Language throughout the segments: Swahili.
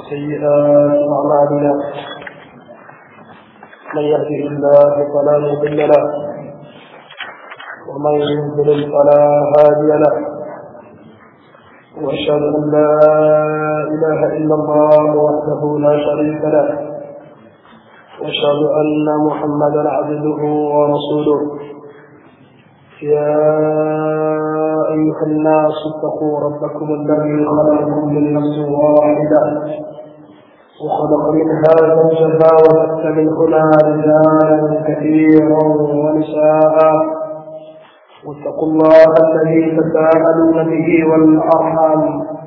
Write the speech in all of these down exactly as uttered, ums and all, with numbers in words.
وسيئات أعمالنا من يهده الله فلا مضل له ومن يضلل فلا هادي له وأشهد أن لا إله إلا الله وحده لا شريك له وأشهد أن محمدا عبده ورسوله يا أيها الناس اتقوا ربكم الذي خلقكم من نفس واحدة وخلق منها زوجها وبث منهما رجالا كثيرا ونساء واتقوا الله الذي تساءلون به والأرحام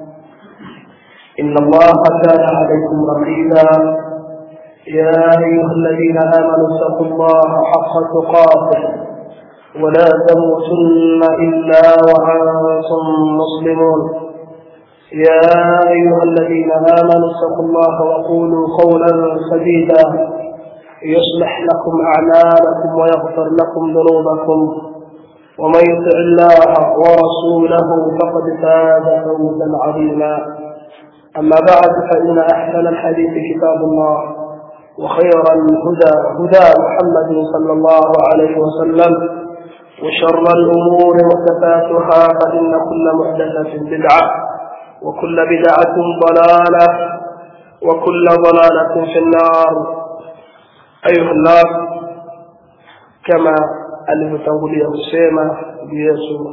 إن الله كان عليكم رقيبا يا أيها الذين آمنوا اتقوا الله حق تقاته ولا تموتن إلا وأنتم مسلمون يا أيها الذين آمنوا اتقوا الله وقولوا قولا سديدا يصلح لكم أعمالكم ويغفر لكم ذنوبكم ومن يطع الله ورسوله فقد فاز فوزا عظيما أما بعد فإن أحسن الحديث كتاب الله وخير الهدى هدى محمد صلى الله عليه وسلم وشر الأمور محدثاتها فإن كل محدثة بدعة وكل بدعة ضلالة وكل ضلالة في النار. أيها الناس، كما المتولي السيمة بيسوع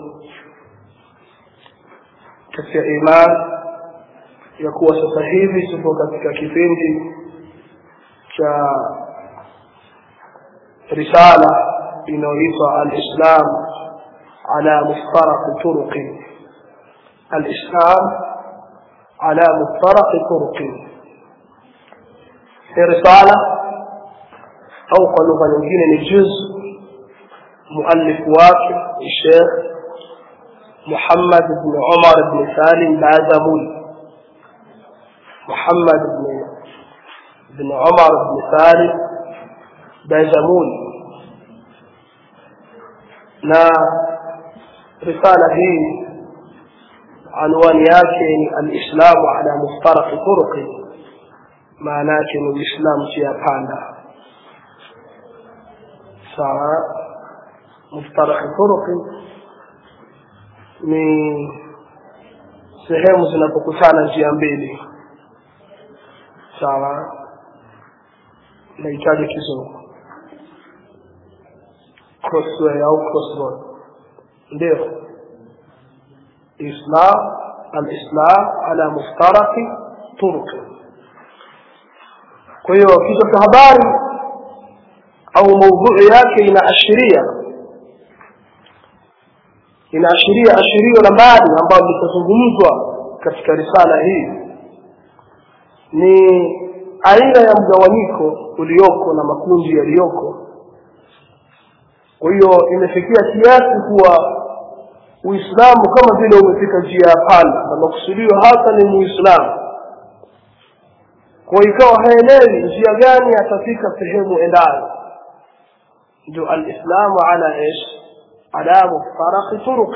katika iman ya kuwa sasa hivi tupo katika kipindi cha risala inayoitwa al-Islam ala muftaraq turuq al-Islam ala muftaraq turuq. Risala au kwa lugha nyingine ni juz مؤلف wake الشيخ محمد بن عمر بن سالم بازمول محمد بن بن عمر بن سالم بازمول. na risala hii anwani yake ni al-Islam ala muftaraq turuq, maana yake ni Uislamu njia panda. sawa. مفترق طرق ni sehemu zinapokutana njia mbili. sawa. nahitaji kizungu crossway au crossroad. ndio Islam al-Islam ala muftaraq turuq. kwa hiyo kichwa cha habari au mada yake inaashiria inaashiria ashirio la mbali ambalo litazungumzwa katika risala hii ni aina ya mgawanyiko ulioko na makundi yaliyoko. kwa hiyo imefikia kiasi kuwa Uislamu kama vile umefika njia panda na makusudio hasa ni Muislamu. kwa hiyo ikawa haelewi njia gani atafika sehemu endani. ndio al-Islam ala ish على مفترق طرق.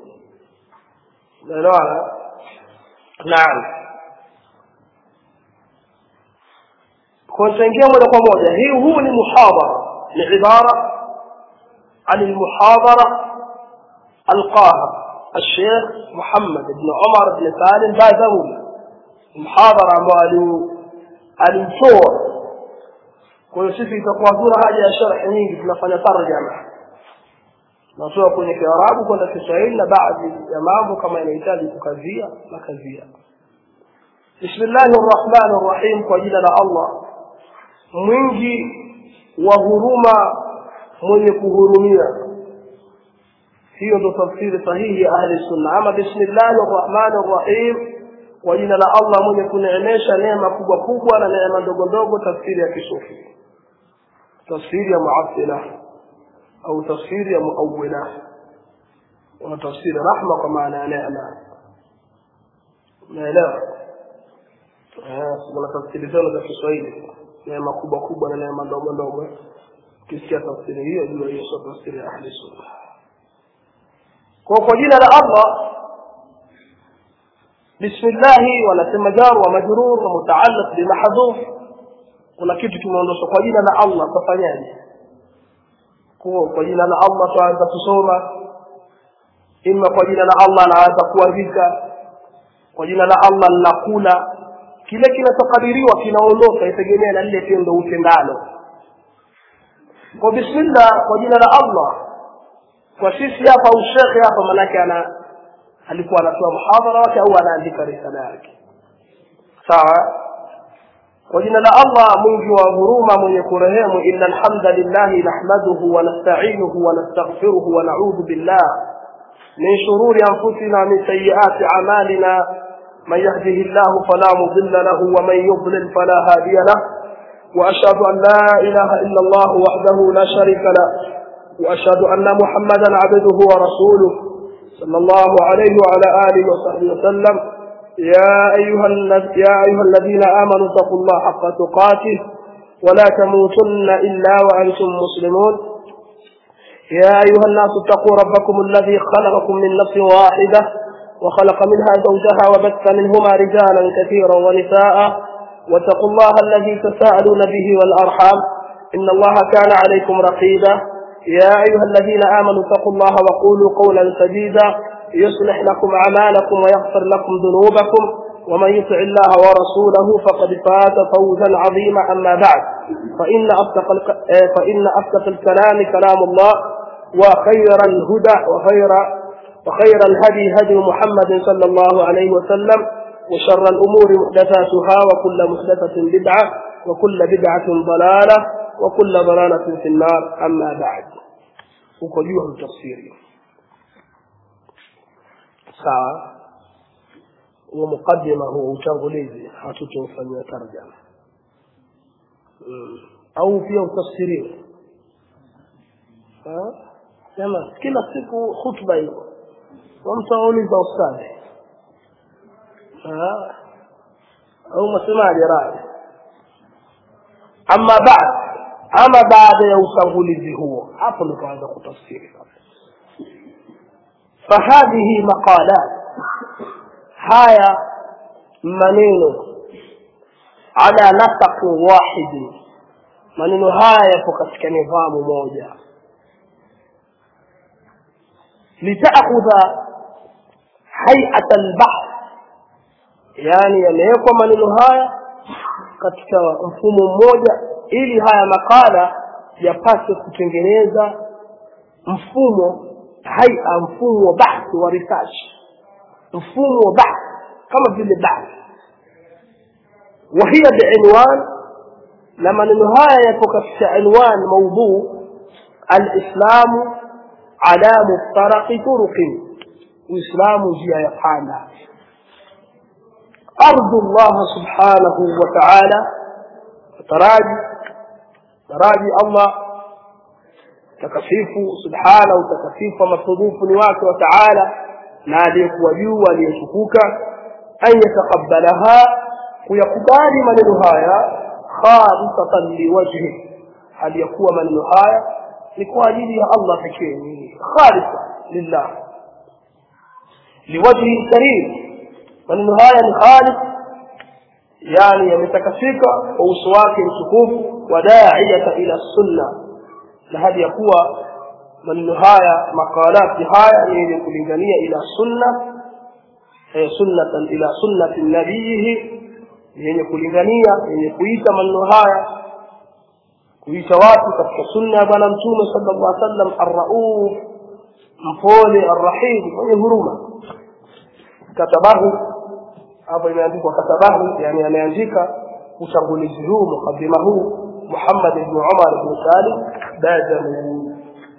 لا نعم كنت نجي moja kwa moja. hii huu ni muhadhara, ni ibara عن المحاضرة القاها الشيخ محمد بن عمر بن سالم بازمول. محاضرة ambayo alitoa. kwa hiyo sisi itakuwa dura haja ya sharh nyingi, tunafanya tarjama natoa kwenye Kiarabu kwenda Kiswahili na baadhi ya mambo kama inahitaji kukazia na kazia. Bismillahir Rahmanir Rahim, kwa jina la Allah mwingi wa huruma mwenye kuhurumia. hiyo ndio tafsiri sahihi ya ahli sunna. ama Bismillahir Rahmanir Rahim, kwa jina la Allah mwenye kuneemesha neema kubwa kubwa na neema ndogo ndogo, tafsiri ya kisufi, tafsiri ya mu'attila au tafsiri ya muawwila, na tafsiri rahma kwa maana ya neema. naelewa eh kuna tafsiri zote za Kiswahili, neema kubwa kubwa na neema ndogo ndogo. kisikia tafsiri hiyo ndio hiyo tafsiri ya ahli sunna. kwa kwa jina la Allah bismillah wanasema jar wa majrur na mutaalliq bi mahdhuf, kuna kitu kimeondoshwa kwa jina la Allah, tafanyaje? Kwa kwa jina la Allah tuanza kusoma, imma kwa jina la Allah anaanza kuandika, kwa jina la Allah linakula, kile kinachokadiriwa kinaondoka itegemea na lile tendo utendalo. Kwa bismillah kwa jina la Allah, kwa sisi hapa au shekhi hapa manake ana alikuwa anatoa muhadhara wake au anaandika risala yake, sawa. Kwa jina la Allah mwingi wa huruma mwenye kurehemu, inna alhamdulillah nahmaduhu wa nasta'inuhu wa nastaghfiruhu wa na'udhu billah min shururi anfusina min sayyiati a'malina, man yahdihillahu fala mudilla lahu wa man yudlil fala hadiya lahu, wa ashhadu an la ilaha illa Allah wahdahu la sharika lahu, wa ashhadu anna Muhammadan 'abduhu wa rasuluhu sallallahu alayhi wa ala alihi wa sahbihi wa sallam. يا أيها يا أيها الذين آمنوا اتقوا الله حق تقاته ولا تموتن إلا وأنتم مسلمون. يا أيها الناس اتقوا ربكم الذي خلقكم من نفس واحدة وخلق منها زوجها وبث منهما رجالا كثيرا ونساء، واتقوا الله الذي تساءلون به والأرحام إن الله كان عليكم رقيبا. يا أيها الذين آمنوا اتقوا الله وقولوا قولا سديدا يصلح لكم أعمالكم ويغفر لكم ذنوبكم، ومن يطع الله ورسوله فقد فاز فوزا عظيما. أما بعد، فإن أصدق فإن أصدق الكلام كلام الله، وخير الهدى وخير وخير الهدي هدي محمد صلى الله عليه وسلم، وشر الأمور محدثاتها وكل محدثة بدعة وكل بدعة ضلالة وكل ضلالة في النار. أما بعد، وكجوه التفسير sawa. Wa mukaddima huwa utangulizi, hatutofanyia tarjama au pia utafsiri. Ah, sema kila siku khutba hiyo wamtauliza ustadi, ah au msemaji rai. Amma baad, ama baada ya utangulizi huo, hapo ndo tuanza kutafsiri. فهذه مقالات هاي منين على نسق واحد، منين هاي فكتك نظام موجة لتأخذ هيئة البحث، يعني يميكو منين هاي كتك مفهوم موجة ili haya makala yapate kutengeneza mfumo haya mfumo wa bahthi wa research, mfumo wa bahthi kama vile bahthi. وهي بعنوان، لما نهاية يفوق في عنوان موضوع الإسلام على مفترق طرق، وإسلام جاء يقال أرض الله سبحانه وتعالى، تراجي تراجي الله تكفيفه سبحانه وتكفيفه مصدوف نواك وتعالى ناديك وجوه وليشكوك أن يتقبلها ويقبال من النهاية خالصة لوجهه، هل يكون من النهاية لقواليه الله حكيمه خالصة لله لوجهه الكريم، من النهاية خالص يعني يمتكفيك ووسواك الشكوف وداعية إلى السنة، لهذا يقوى من النهاية مقالات نهاية يقولني إلى السنة، سنة إلى سنة نبيه، يقولني يقويت من النهاية ويتواتك السنة بلمتون صلى الله عليه وسلم الرؤوف مفولي الرحيم ويهرمه كتبه أبو يمانيك وكتبه يعني أنا ينجيك وشغليه مقدمه محمد بن عمر بن سالم باجمي.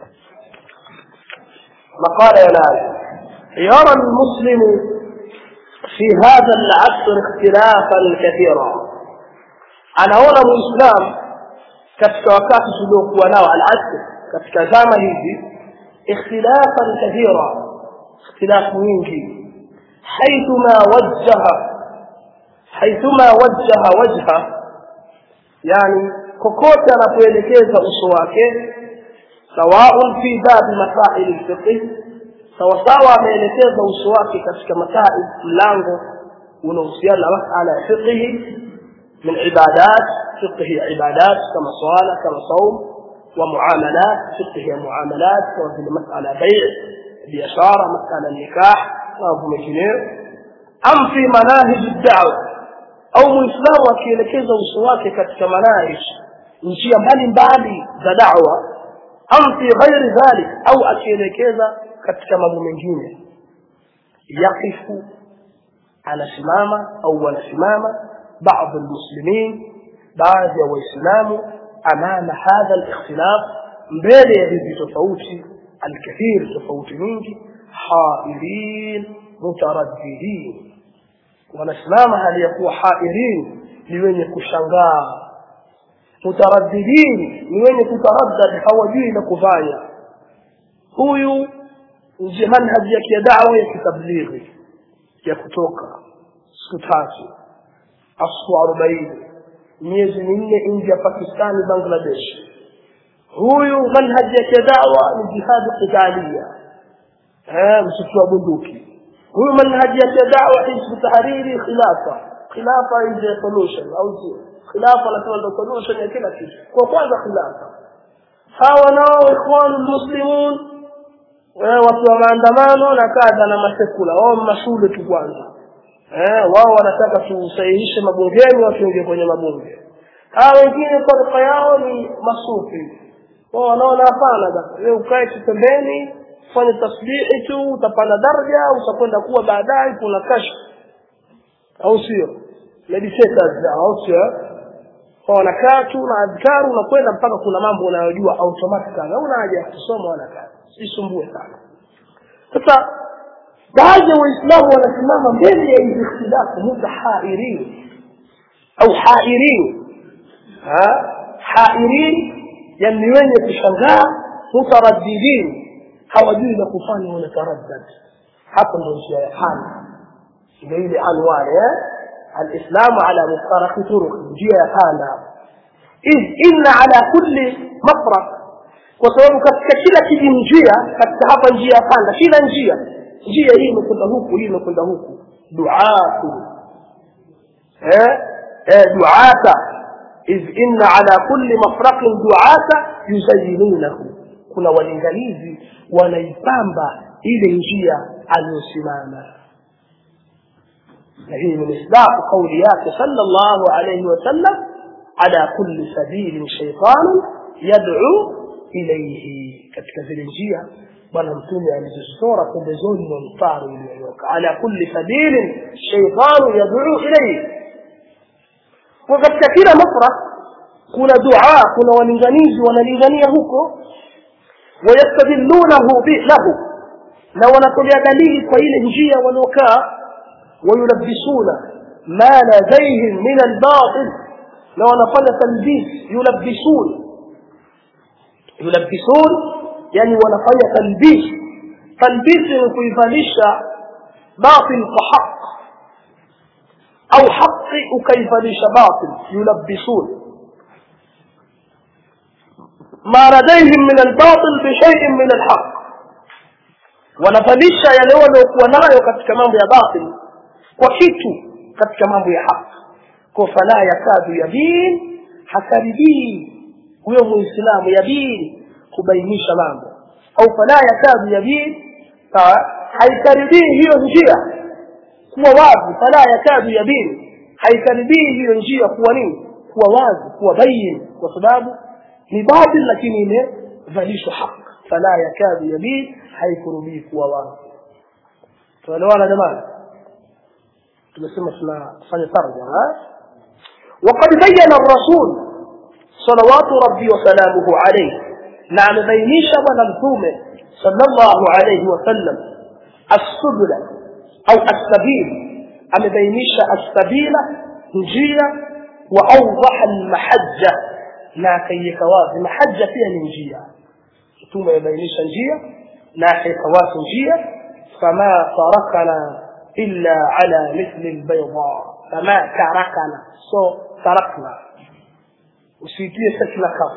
مقال ينال: يرى المسلم في هذا العصر اختلافا كثيرا. أنا هنا الإسلام katika wakati tuliokuwa nao al-asr, katika zama hizi ikhtilafan kathira, ikhtilaf nyingi. حيثما وجه حيثما وجه وجهه، يعني kokote anapoelekeza uso wake, sawa fi bab masail al-fiqh, sawa sawa ameelekeza uso wake katika masail mlango unahusiana na masala ya fiqh min ibadat, fiqh ya ibadat kama swala, kama saum, wa muamalat, fiqh ya muamalat kama vile masala bay', biashara, masala nikah na mengineyo. Am fi manahij ad-da'wa, au muislamu akielekeza uso wake katika manahij, njia mbalimbali za da'wa, am fi ghairi dhalik, au akielekeza katika mambo mengine, yaqifu anasimama au wanasimama baadhi almuslimin, baadhi ya waislamu, amama hadha alikhtilaf, mbele ya hizi tofauti alkathir, tofauti nyingi, hairin mutaraddidin, wanasimama hali ya kuwa hairin, ni wenye kushangaa, mutaraddidin ni wenye kutaraddad, hawajui la kufanya. Huyu nje manhaji ya da'wa ya kitablighi ya kutoka siku tatu, siku arobaini, miezi minne nje ya Pakistan, Bangladesh. Huyu manhaji ya da'wa ni jihad qitalia, eh msitwa bunduki. Huyu manhaji ya da'wa hizb tahriri, khilafa, khilafa is solution, au khilafa la ndio solution ya kila kitu. Kwa kwanza khilafa, hawa nao ikhwan muslimun, watu wa maandamano na kadha na masekula, wao mashule tu kwanza, eh wao wanataka tusahihishe mabungeni, watu wengi kwenye mabunge. Hao wengine kwa yao ni masufi, wao wanaona hapana, basi wewe ukae pembeni, fanya tasbihi tu, utapanda daraja, utakwenda kuwa baadaye kuna kashfa, au sio? Meditators au sio? Kwa wanakaa tu na adhkaru, unakwenda mpaka kuna mambo unayojua automatically, hauna haja ya kusoma wala kazi, usisumbue sana. Sasa baadhi ya waislamu wanasimama mbele ya hizi ikhtilafu, mutahairin au hairin, ha hairin, yani wenye kushangaa, mutaraddidin, hawajui la kufanya, wanataraddad. Hapo ndio njia ya hali, ndio ile anwani eh الإسلام على مفترق طرق، njia ya panda. إذ إن على كل مفرق، kwa sababu katika kila kijinjia, katika hapa njia ya panda, kila njia, njia hii imekwenda huku, hii imekwenda huku, du'atu eh eh du'ata. إذ إن على كل مفرق du'ata yuzayinunahu, kuna walingalizi wanaipamba ile njia aliyosimama. هي من إصداق قوليات صلى الله عليه وسلم على كل سبيل شيطان يدعو إليه. katika zile njia bwana mtume alizosora pembezoni mwa mtaro ulioyoka, ala kulli sabilin shaytan yad'u ilayhi. Kwa katika kila mafraq kuna dua, kuna walinganizi wanalingania huko, wayastadillunahu bi lahu, na wanatolea dalili kwa ile njia waliokaa, ويلبسون ما لديهم من الباطل، لو نفذ تلبيس يلبسون يلبسون يعني ونفذ تلبيس تلبيس يكيفانيش باطل كحق، أو حق يكيفانيش باطل، يلبسون ما لديهم من الباطل بشيء من الحق، ونفذيش يعني هو لو كنايو katika mambo ya batil kwa kitu katika mambo ya haki. Kwa fala yakadu yabin, hakaribii huyo muislamu yabin kubainisha mambo, au fala yakadu yabin, haikaribii hiyo njia kuwa wazi. Fala yakadu yabin, haikaribii hiyo njia kuwa nini, kuwa wazi, kuwa bayin, kwa sababu ni batil lakini imevalishwa haki. Fala yakadu yabin, haikaribii kuwa wazi. tuelewana jamani? tunasema tunafanya tarjama. وقد بين الرسول صلوات ربي وسلامه عليه، نعم بينيش ونمتوم صلى الله عليه وسلم السبل أو السبيل، أم بينيش السبيل نجية، وأوضح المحجة ناكي كواز محجة فيها نجية، ثم يبينيش نجية ناكي كواز نجية، فما تركنا إلا على مثل البيضاء، فما تركنا so تركنا usitie sekla kafu,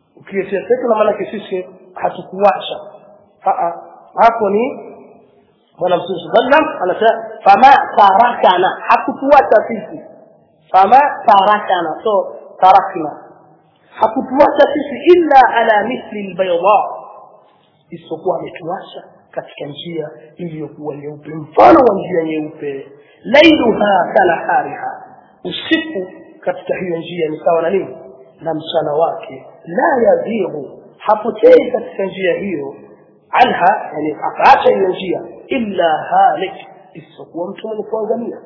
ukitie sekla maana sisi hatukuacha. Aa, hapo ni bwana Mtume sallam anasema fama tarakana, hakutuacha sisi. Fama tarakana, so tarakna, hakutuacha sisi illa ala mithli albayda, isipokuwa ametuacha katika njia iliyokuwa nyeupe, mfano wa njia nyeupe. Lailuha kalahariha, usiku katika hiyo njia ni sawa na nini? Na mchana wake. La yadhiru, hapotei katika njia hiyo, anha, yani akaacha hiyo njia, illa halik, isipokuwa mtu mwenye kuangamia.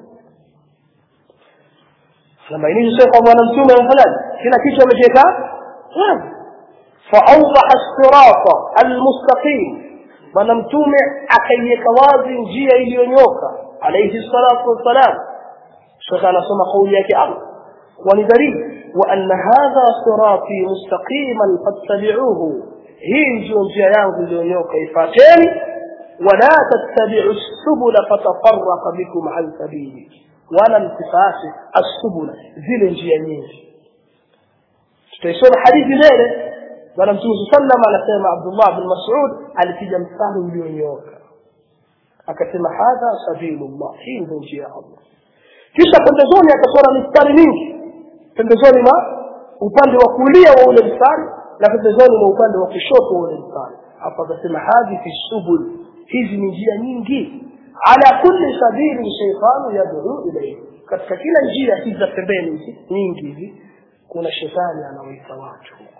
Lama ini Sheikh Bwana Mtume anafanya kila kitu amekiweka wazi. Fa'awdaha as-sirata al-mustaqim, Bwana Mtume akaiweka wazi njia iliyonyoka alayhi salatu wassalam. Sheikh anasoma kauli yake Allah, wa ni dalili wa anna hadha sirati mustaqiman fattabi'uhu, hii ndio njia yangu iliyonyoka, ifuateni. Wala tattabi'u as-subula fatafarraqa bikum an sabili, wala msifate as-subula, zile njia nyingi. Tutaisoma hadithi mbele. Bwana Mtume sallallahu alayhi wasallam anasema, Abdullah bin Mas'ud alipija mfano ulionyoka, akasema hadha sabilullah, hii ndio njia ya Allah. Kisha pembezoni akachora mistari mingi, pembezoni ma upande wa kulia wa ule mstari na pembezoni mwa upande wa kushoto wa ule mstari. Hapa akasema hadithi subul, hizi ni njia nyingi. Ala kulli sabili shaytanu yad'u ilayhi, katika kila njia hizi za pembeni nyingi hizi kuna shetani anaoita watu huko.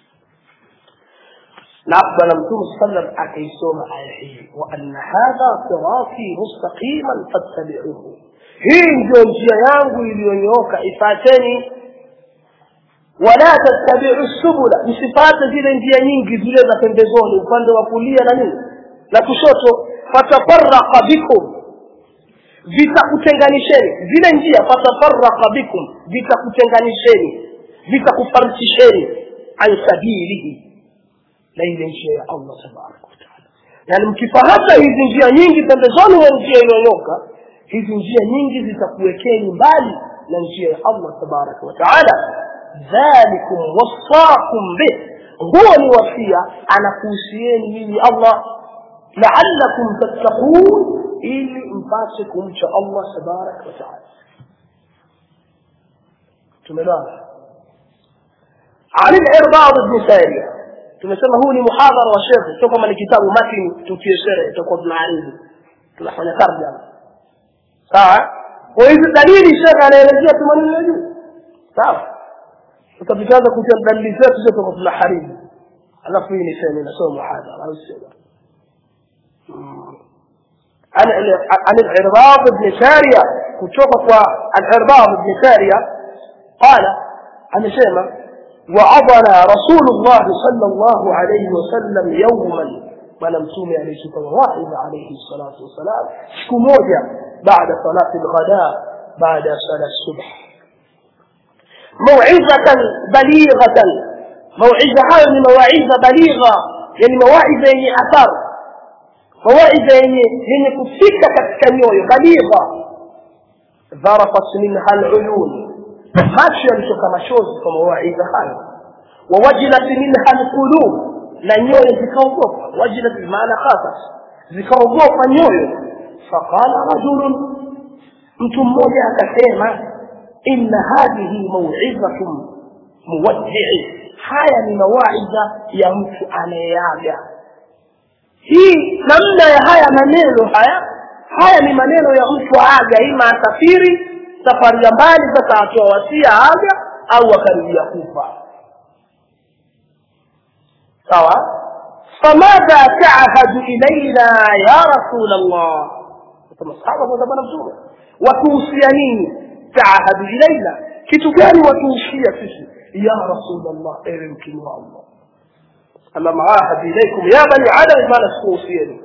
Na Bwana Mtume sallallahu akaisoma aya hii, wa anna hadha sirati mustaqiman fattabi'uhu, hii ndio njia yangu iliyonyooka, ifuateni. Wala tattabi'u as-subula, msifate zile njia nyingi zile za pembezoni, upande wa kulia na nini na kushoto. Fatafarraqa bikum, vitakutenganisheni zile njia. Fatafarraqa bikum, vitakutenganisheni, vitakufarisheni an sabilihi, na ile njia ya Allah tabaraka wa taala. Yani mkifahamu hizi njia nyingi pembezoni mwa njia iliyonyoka, hizi njia nyingi zitakuwekeni mbali na njia ya Allah tabaraka wa taala. Dhalikum wasaqum bih, huwa ni wasia anakuhusieni nyinyi Allah, la'allakum tattaqun, ili mpate kumcha Allah tabaraka wa taala. Tumeelewana? Ali al-Irbad ibn Sariya, tumesema huu ni muhadhara wa Sheikh, sio kama ni kitabu matini tukieshere tutakuwa tunaarifu, tunafanya tarjama. Sawa? Kwa hiyo dalili Sheikh anaelezea tumanini juu. Sawa? Tutaanza kutia dalili zetu zote kwa tunaharibu. Alafu hii ni sema nasoma muhadhara au sio? عن عن العرباض بن سارية كتوقع العرباض بن سارية قال عن شيمة وعظنا رسول الله صلى الله عليه وسلم يوما ولم تومي عليه الصلاة والسلام عليه الصلاة والسلام شكموجة بعد صلاة الغداء بعد صلاة الصبح موعظة بليغة. موعظة هذه مواعظ بليغة، يعني مواعظ يعني أثر، مواعظ يعني يعني كفيك كتكنيوي بليغة. ذرفت منها العيون، ماشي يمشك مشوز كمواعظ هذه. ووجلت منها القلوب، لا نيوي زكاوغوف، وجلت بمعنى خاصة زكاوغوف نيوي. فقال رجل mtu mmoja akasema inna hadhihi maw'izatun muwaddi'i, haya ni mawaidha ya mtu anayeaga. Hii namna ya haya maneno haya haya ni maneno ya mtu aaga, ima asafiri safari ya mbali, sasa atoa wasia aaga au akaribia kufa. sawa. famadha ta'ahadu ilayna ya rasul Allah, kama sahaba wa bwana mtume, watuhusia nini? Ta'ahadu ilayna, kitu gani watuhusia sisi? Ya rasul Allah, ewe mtume wa Allah, ama maahad ilaykum ya bani adam ma nasuhusieni.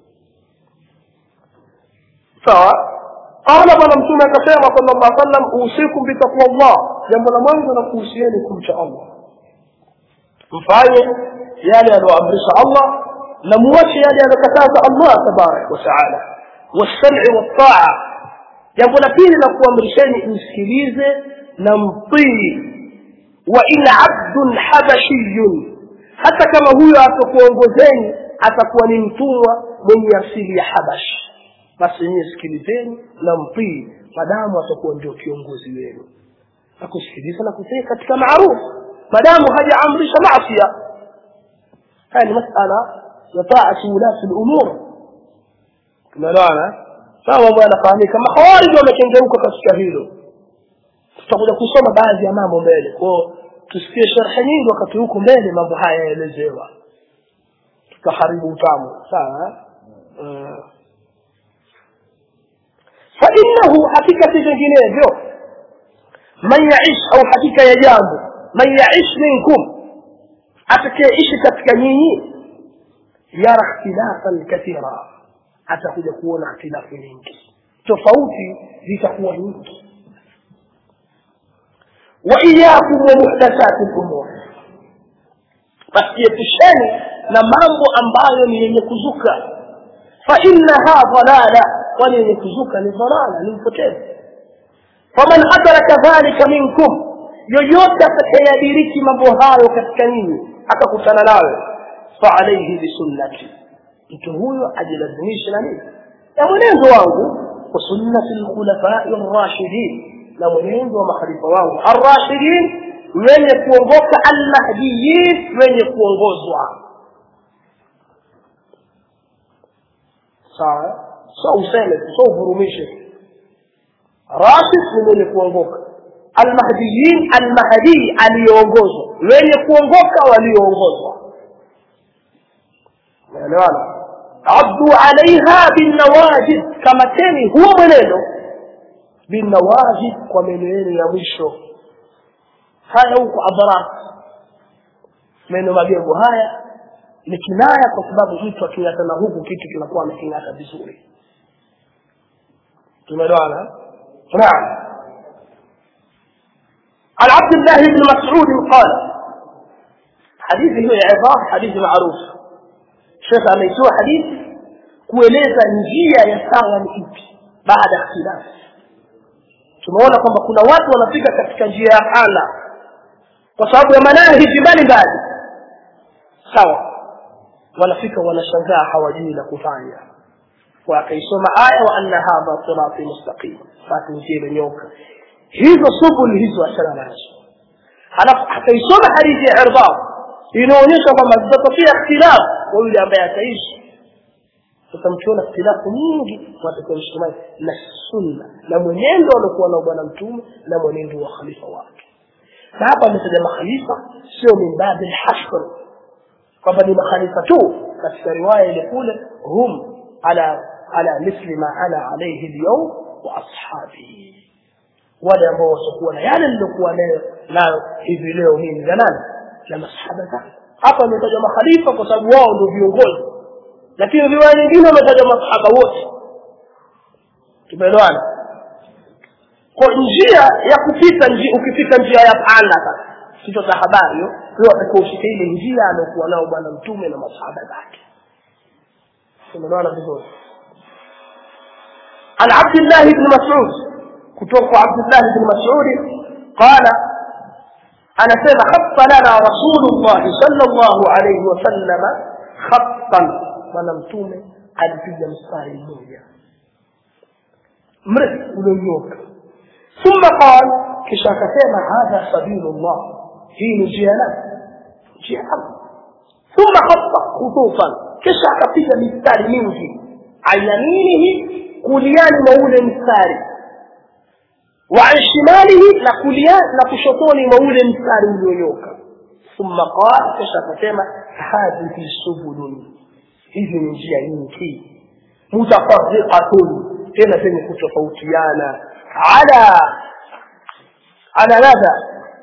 sawa. qala bwana mtume akasema sallallahu alayhi wasallam, usikum bi taqwallah, jambo la mwanzo na kuhusieni kumcha Allah, mfanye yale aliyoamrisha Allah na muache yale aliyokataza Allah tabarak wa taala. والسمع والطاعه, jambo la pili la kuamrisheni msikilize na mtii. wa ila abdun habashiyun, hata kama huyo atakuongozeni atakuwa ni mtumwa mwenye asili ya Habash. basi nyinyi sikilizeni na mtii madamu atakuwa ndio kiongozi wenu. Akusikiliza na kutii katika maarufu madamu hajaamrisha maasi. Haya ni masala ya taati ulati al-umur. Tunaelewana? Sawa bwana, fahamika kama khawarij wamekengeuka katika hilo. Tutakuja kusoma baadhi ya mambo mbele. Kwa tusikie sharhi nyingi wakati huko mbele mambo haya yaelezewa. Tutaharibu utamu. Sawa? Fa innahu hakika vinginevyo man yaish au hakika ya jambo man yaish minkum atakayeishi katika nyinyi yara ikhtilafan kathira, atakuja kuona ikhtilafu nyingi, tofauti zitakuwa nyingi. Wa iyyakum wa muhdathati al-umur, basiyatushani na mambo ambayo ni yenye kuzuka. Fa innaha dhalala, wani yenye kuzuka ni dhalala, ni upotevu. Faman adraka dhalika minkum, yoyote atakayediriki mambo hayo katika nyinyi akakutana nawe, fa alayhi bi sunnati, mtu huyo ajilazimisha na nini? Na mwenendo wangu, wa sunnati al-khulafa'i ar-rashidin, na mwenendo wa makhalifa wangu ar-rashidin, wenye kuongoka, al-mahdiyyin, wenye kuongozwa. Sawa? So useme, so vurumishe. Rashid ni mwenye kuongoka, al-mahdiyyin, al-mahdi aliyoongozwa, wenye kuongoka walioongozwa. Unaelewana? Abdu alaiha bin nawajid, kama teni huo mwenendo bin nawajid, kwa meneno ya mwisho. Haya huko adharat, meno magengo haya ni kinaya, kwa sababu mtu akingata na huku kitu kinakuwa amekingata vizuri. Tumeelewana? Naam. Al Abdullah ibn Mas'ud qala, hadithi hiyo ya Ibad, hadithi maarufu. Sheikh ameitoa hadithi kueleza njia ya sawa ni ipi baada ya ikhtilaf. Tumeona kwamba kuna watu wanafika katika njia ya hana kwa sababu ya manahiji mbalimbali. Sawa, wanafika wanashangaa, hawajui la kufanya. Wakaisoma aya wa anna hadha sirati mustaqim, fati njia nyoka. Hizo subul hizo ashara nazo. Halafu akaisoma hadithi ya Irbad inaonyesha kwamba zitatokea ikhtilaf kwa yule ambaye ataishi. Sasa mkiona ikhtilafu nyingi, watakuwa na sunna na mwenendo aliokuwa na bwana mtume na mwenendo wa khalifa wake. Na hapa ametaja makhalifa sio min babi al-hasr, kwamba ni makhalifa tu. Katika riwaya ile kule, hum ala ala misli ma ana alayhi al-yawm wa ashabi, wale ambao wasokuwa na yale nilikuwa nayo nayo hivi leo mimi na nani na masahaba zake. Hapa ametaja makhalifa kwa sababu wao ndio viongozi, lakini riwaya nyingine ametaja masahaba wote. Tumeelewana? Kwa njia ya kupita njia, ukifika njia ya panda sasa sio za habari hiyo, ndio atakushika ile njia alokuwa nao bwana mtume na masahaba zake. Tumeelewana vizuri? Al Abdullah ibn Mas'ud, kutoka Abdullah ibn Mas'ud qala, anasema khatta lana Rasulullah sallallahu alayhi wasallam khattan, bwana mtume alipiga mstari mmoja mrefu ulioyoka. ثم قال kisha akasema hadha sabilullah, hii ni njia na njia Allah. ثم خط خطوطا, kisha akapiga mistari mingi, ayaminihi, kuliani na ule mstari, wa shimalihi, na kuliani na kushotoni na ule mstari ulioyoka. ثم قال kisha akasema hadhihi subulun, hizi ni njia nyingi, mutafarriqatun, tena zenye kutofautiana, ala على ماذا؟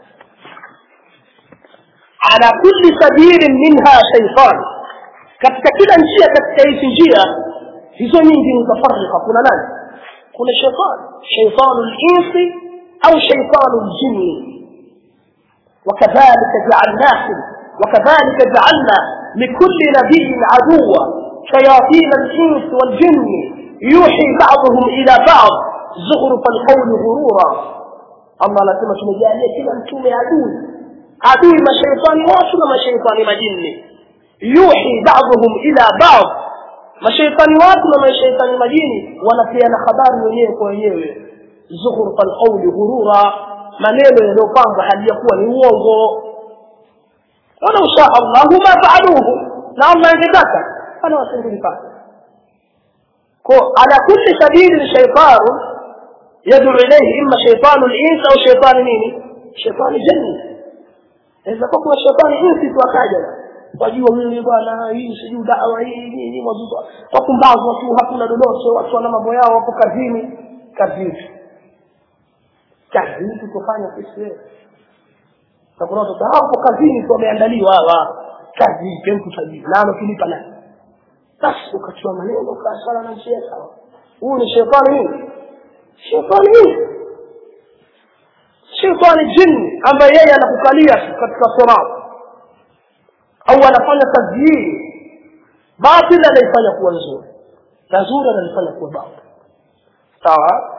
على كل سبيل منها شيطان, katika kila njia, katika hizi njia hizo nyingi mutafarriqa, kuna nani? Kuna shaytan, shaytanul insi au shaytanul jinni. wakadhalika ja'alnakum wakadhalika ja'alna likulli nabiyyin aduwwa shayatin al-ins wal-jinn yuhi ba'dhum ila ba'd zukhrufal qawli ghurura. Allah anasema tumejalia kila mtume adui, adui mashaitani watu na mashaitani majini. Yuhi ba'dhum ila ba'd, mashaitani watu na mashaitani majini wanapeana habari wenyewe kwa wenyewe, zuhur alqawl ghurura, maneno yanayopangwa hali ya kuwa ni uongo. wala insha Allah ma fa'aluhu, na Allah angetaka ana wasingelifanya. kwa ala kulli sabil shaytan yad'u ilayhi imma shaytan al-ins au shaytan nini, shaytan al-jinn. Inaweza kuwa shaytan insi tu akaja wajua mimi bwana hii sijui dawa hii nini mwazuka wakumbazwa tu, hakuna lolote, watu wana mambo yao, wapo kazini kazini kazi kufanya kesi. Sababu watu hapo kazini tu wameandaliwa hawa kazi kempu tajiri na anakilipa nani, basi ukachua maneno ukasala na sheka. Huyu ni shetani nini, shetani shetani jini ambaye yeye anakukalia katika sura au anafanya kazi hii batili, anaifanya kuwa nzuri na nzuri anaifanya kuwa batili. sawa.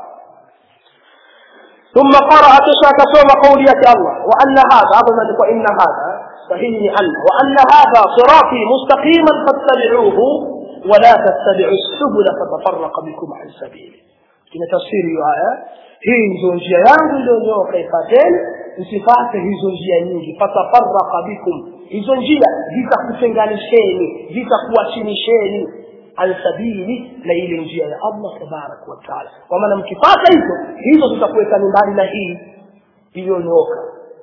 ثم قرأ تشاك سوم قولية الله وأن هذا أظن وإن هذا صحيح أن وأن هذا صراطي مستقيما فاتبعوه ولا تتبعوا السبل فتفرق بكم عن سبيله. كنا تفسير آية هي زوجيا يانغلو كيفاتين صفات هي زوجيا nyingi فتفرق بكم هي زوجيا zitakutenganisheni zitakuachinisheni al sabili la ile njia ya Allah tabarak wa taala. Kwa maana mkipata hizo hizo zitakuweka mbali na hii iliyonyooka.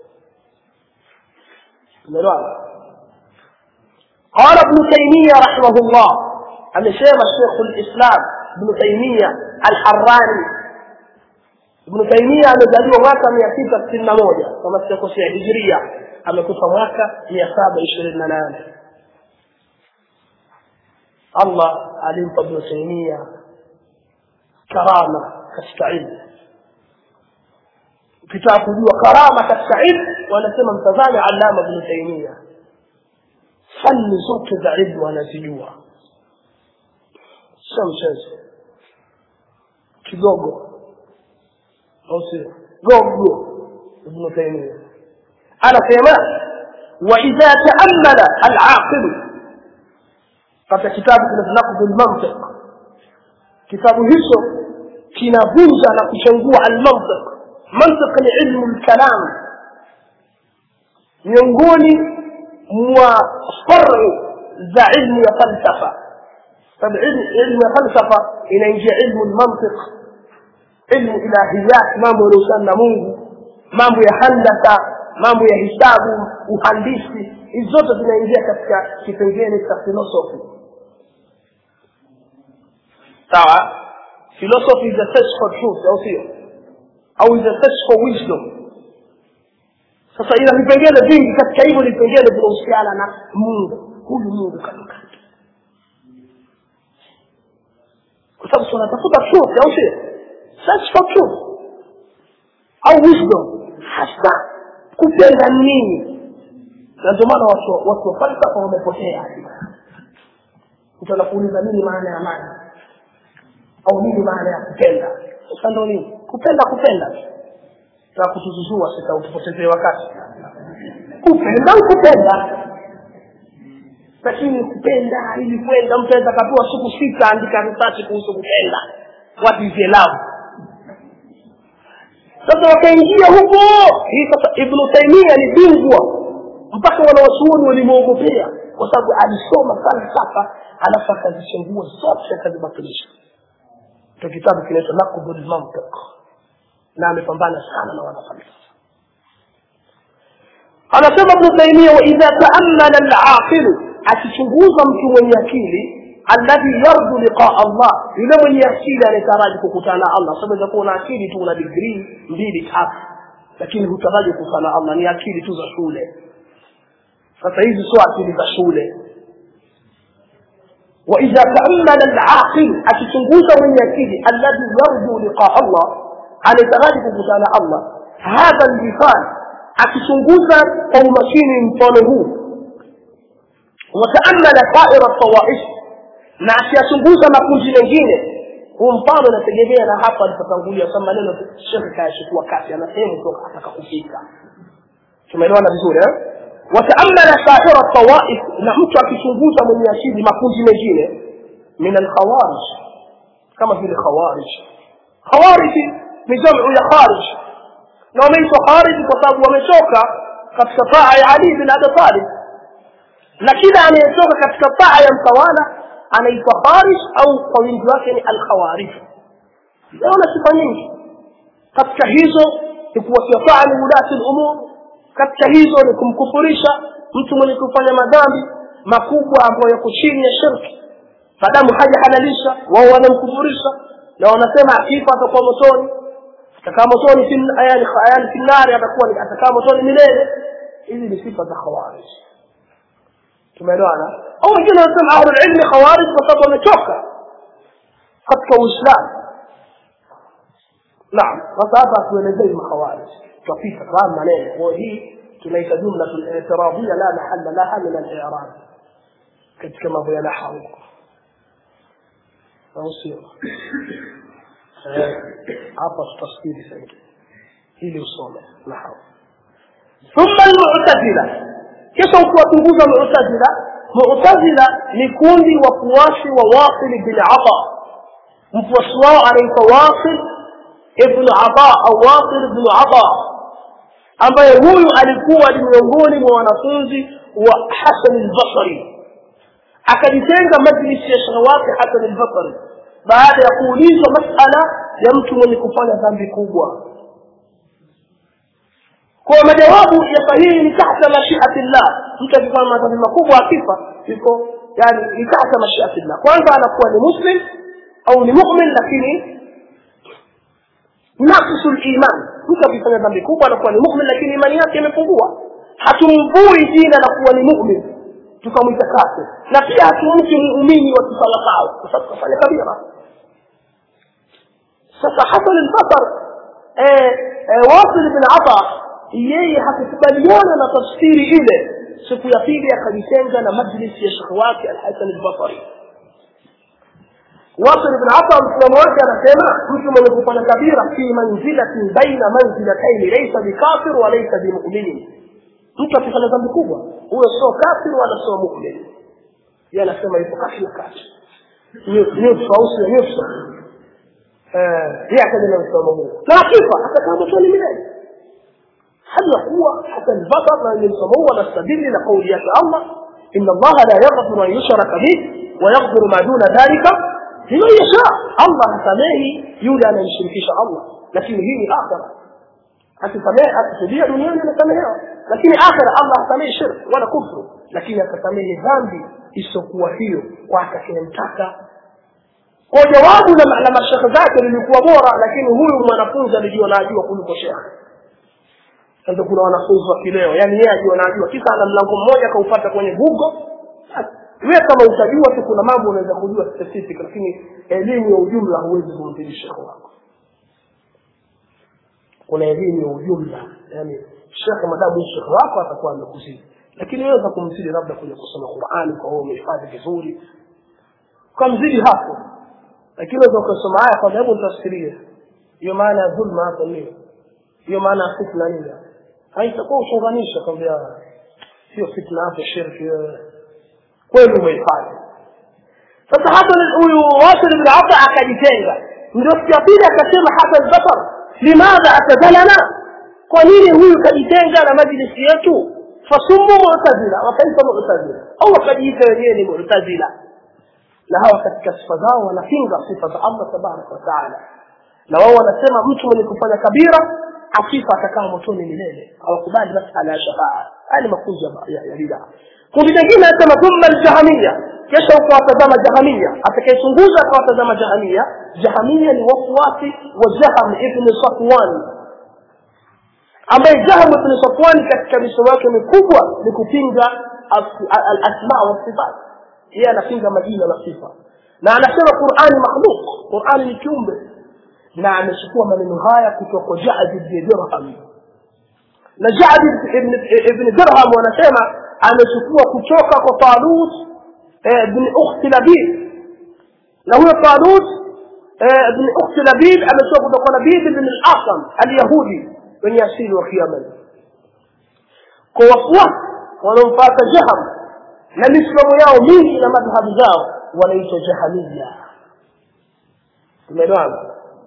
Umeelewa? Qala Ibn Taymiyyah rahimahullah, amesema Sheikh al-Islam Ibn Taymiyyah al-Harrani. Ibn Taymiyyah amezaliwa mwaka mia sita sitini na moja kama sikosea Hijria, amekufa mwaka mia saba ishirini na nane. Allah alimpa Ibn Taymiyyah karama katika ilmu. Ukitaka kujua karama katika ilmu wanasema mtazame Allama Ibn Taymiyyah, fani zote za ilmu anazijua, sio mchezo kidogo au sio gogo. Ibn Taymiyyah anasema wa idha ta'ammala al-aqil katika kitabu kinanaqd al-mantiq, kitabu hicho kinavunja na kuchangua al-mantiq. Mantiq ni ilmu al-kalam, miongoni mwa far'i za ilmu ya falsafa. Sababu ilmu ya falsafa inaingia ilmu al-mantiq, ilmu ilahiyat, mambo yanayohusiana na Mungu, mambo ya handasa, mambo ya hisabu, uhandisi, hizo zote zinaingia katika kipengele cha philosophy. sawa. Philosophy is a search for truth au sio, au is a search for wisdom. Sasa ina vipengele vingi, katika hivyo vipengele vinahusiana na Mungu. Huyu Mungu kanaka, kwa sababu tunatafuta truth au sio, search for truth au wisdom, hasa kupenda nini. Na ndio maana watu watu wa falsafa wamepotea. Mtu anakuuliza nini maana ya amani au nini maana ya kupenda. Sasa ndio nini kupenda? Kupenda na kutuzuzua sasa, utupotezee wakati. Kupenda kupenda, lakini kupenda ili kwenda mtu anaweza kapewa siku sita andika research kuhusu kupenda, what is love. Sasa wakaingia huko hii. Sasa Ibn Taymiyyah ni bingwa mpaka wanawachuoni walimuogopea, kwa sababu alisoma falsafa alafu akazichambua zote akazibatilisha. Ndio kitabu kinaitwa Naqd al-Mantiq, na amepambana sana na wanafalsafa. Anasema Ibn Taymiyyah, wa idha ta'ammala al-aqil, akichunguza mtu mwenye akili, alladhi yarju liqa Allah, yule mwenye akili anataraji kukutana na Allah. Sababu za kuwa na akili tu una degree mbili tatu, lakini hutaraji kukutana na Allah, ni akili tu za shule. Sasa hizi sio akili za shule. Wa idha ta'ammala al-aqil, akichunguza mwenye akili, alladhi yarju liqa Allah, anataraji kukutana na Allah. Hadha al-mithal, akichunguza kwa umakini mfano huu. Wa ta'ammala sa'ir at-tawaif, na akichunguza makundi mengine. Huu mfano unategemea na hapa alipotangulia kama neno Sheikh kayachukua kasi, anasema kutoka atakakufika. Tumeelewana vizuri eh? Wa ta'ammala sa'ir at-tawaif, na mtu akichunguza mwenye akili makundi mengine. min al-khawarij, kama vile khawarij. Khawarij ni jamu ya kharij, na wameitwa kharij kwa sababu wametoka katika taa ya Ali bin Abi Talib, na kila anayetoka katika taa ya mtawala anaitwa kharij au kwa wingi wake ni al-khawarij. Naona sifa nyingi katika hizo ni kuwatia taa ni ulati al-umur, katika hizo ni kumkufurisha mtu mwenye kufanya madhambi makubwa ambayo yako chini ya shirki, madamu haja halalisha wao wanamkufurisha na wanasema akifa atakuwa motoni, atakaa motoni fi ayani khayali fi nari, atakuwa ni atakaa motoni milele. Hizi ni sifa za khawarij. Tumeelewana? Au wengine wanasema ahlul ilmi khawarij kwa sababu wametoka katika Uislamu. Naam, sasa hapa tuelezee makhawarij. Tupita kwa maneno. Kwa hii tunaita jumla al-i'tirabiyya la mahalla laha min al-i'rab. Katika mambo ya nahwu. Au sio? Eh, hapa tutafsiri sasa. Ili usome nahwu. Thumma al-mu'tazila. Kisha ukiwachunguza mu'tazila, mu'tazila ni kundi wafuasi wa Wasil bin Ata. Mfuasi wao anaitwa Wasil ibn Ata au Wasil ibn Ata, ambaye huyu alikuwa ni miongoni mwa wanafunzi wa Hasan al-Basri. Akajitenga majlisi ya shekhi wake Hasan al-Basri baada ya kuulizwa masala ya mtu mwenye kufanya dhambi kubwa. Kwa majawabu ya sahihi ni tahta mashiatillah. Mtu akifanya madhambi makubwa akifa yuko yani ni tahta mashiatillah. Kwanza anakuwa ni muslim au ni mu'min, lakini naqisul iman. Mtu akifanya dhambi kubwa anakuwa ni mu'min lakini imani yake imepungua. Hatumvui jina la kuwa ni mu'min tukamwita kafir, na pia hatumti muumini wa kisalafao kwa sababu kafanya kabira. Sasa Hasan al-Basri eh, eh Wasil bin Ata yeye hakukubaliana na tafsiri ile. Siku ya pili akajitenga na majlisi ya shekhi wake al-Hasan al-Basri. Wasil ibn Ata msimamo wake anasema mtu mwenye kufanya kabira fi manzilatin baina manzilatayn laysa bikafir wa laysa bimu'min. Mtu akifanya dhambi kubwa huyo sio kafir wala sio mu'min. Yeye anasema yuko kati na kati. Ni ni tofauti na nusu. Eh, yeye akadena msimamo huo. Na akifa atakaa motoni milele. هل هو حتى البطر من يسموه ونستدل لقوليات الله إن الله لا يغفر أن يشرك به ويغفر ما دون ذلك لمن يشاء. الله سماه يولى أن يشركش الله، لكن هي آخرة حتى سماه أتسبيع دنيا من سماه، لكن آخرة الله سماه شرك ولا كفر، لكن يتسماه ذنبي يسوكوا فيه وعكسينتك. وجوابه لما الشيخ ذاكر اللي هو بورا، لكن هو mwanafunzi alijionajua kuliko shekhi. Sasa kuna wanafunzi wa kileo, yani yeye ajua anajua kisa ana mlango mmoja kaupata kwenye Google. Wewe kama utajua tu kuna mambo unaweza kujua specific, lakini elimu ya ujumla huwezi kumfundisha shekhi wako. Kuna elimu ya ujumla, yani shekhi madamu shekhi wako atakuwa amekuzidi, lakini wewe unaweza kumzidi labda kwenye kusoma Qur'ani kwa wewe umehifadhi vizuri. Kumzidi hapo. Lakini unaweza kusoma aya kwa sababu utafsiria. Hiyo maana ya dhulma hapo ni. Hiyo maana fitna nini? Haitakuwa ufunganisha kwamba sio fitna hapo shirki kweli umehifadhi. Sasa hata huyu Wasil bin Ata akajitenga. Ndio siku pili akasema Hasan al-Basri, limadha atazalana? Kwa nini huyu kajitenga na majlisi yetu? Fasummu mu'tazila, wakaita mu'tazila au wakajiita wenyewe ni mu'tazila. Na hawa katika sifa zao wanapinga sifa za Allah tabaraka wa taala. Na wao wanasema mtu mwenye kufanya kabira akifa atakaa motoni milele. Hawakubali masala ya shafaa. Hali mafunzo ya bid'a. Kundi lingine nasema thumma al-Jahmiyya. Kisha ukawatazama Jahmiyya. Atakayechunguza akawatazama Jahmiyya. Jahmiyya ni wafuasi wa Jahm ibn Safwan. Ambaye Jahm ibn Safwan katika misomo yake mikubwa ni kupinga al-asma wa sifat. Yeye anapinga majina na sifa. Na anasema Qur'ani makhluq. Qur'ani ni kiumbe. Na amechukua maneno haya kutoka kwa Ja'd ibn Dirham. Na Ja'd ibn ibn Dirham wanasema amechukua kutoka kwa Talut ibn Ukhti Labid. Na huyo Talut ibn Ukhti Labid amechukua kutoka kwa Labid ibn al-Asam al-Yahudi wenye asili wa Yemen. Kwa wafuasi wanaomfuata Jahm na misimamo yao mingi na madhhabu zao wanaitwa Jahamia. Tumeelewana?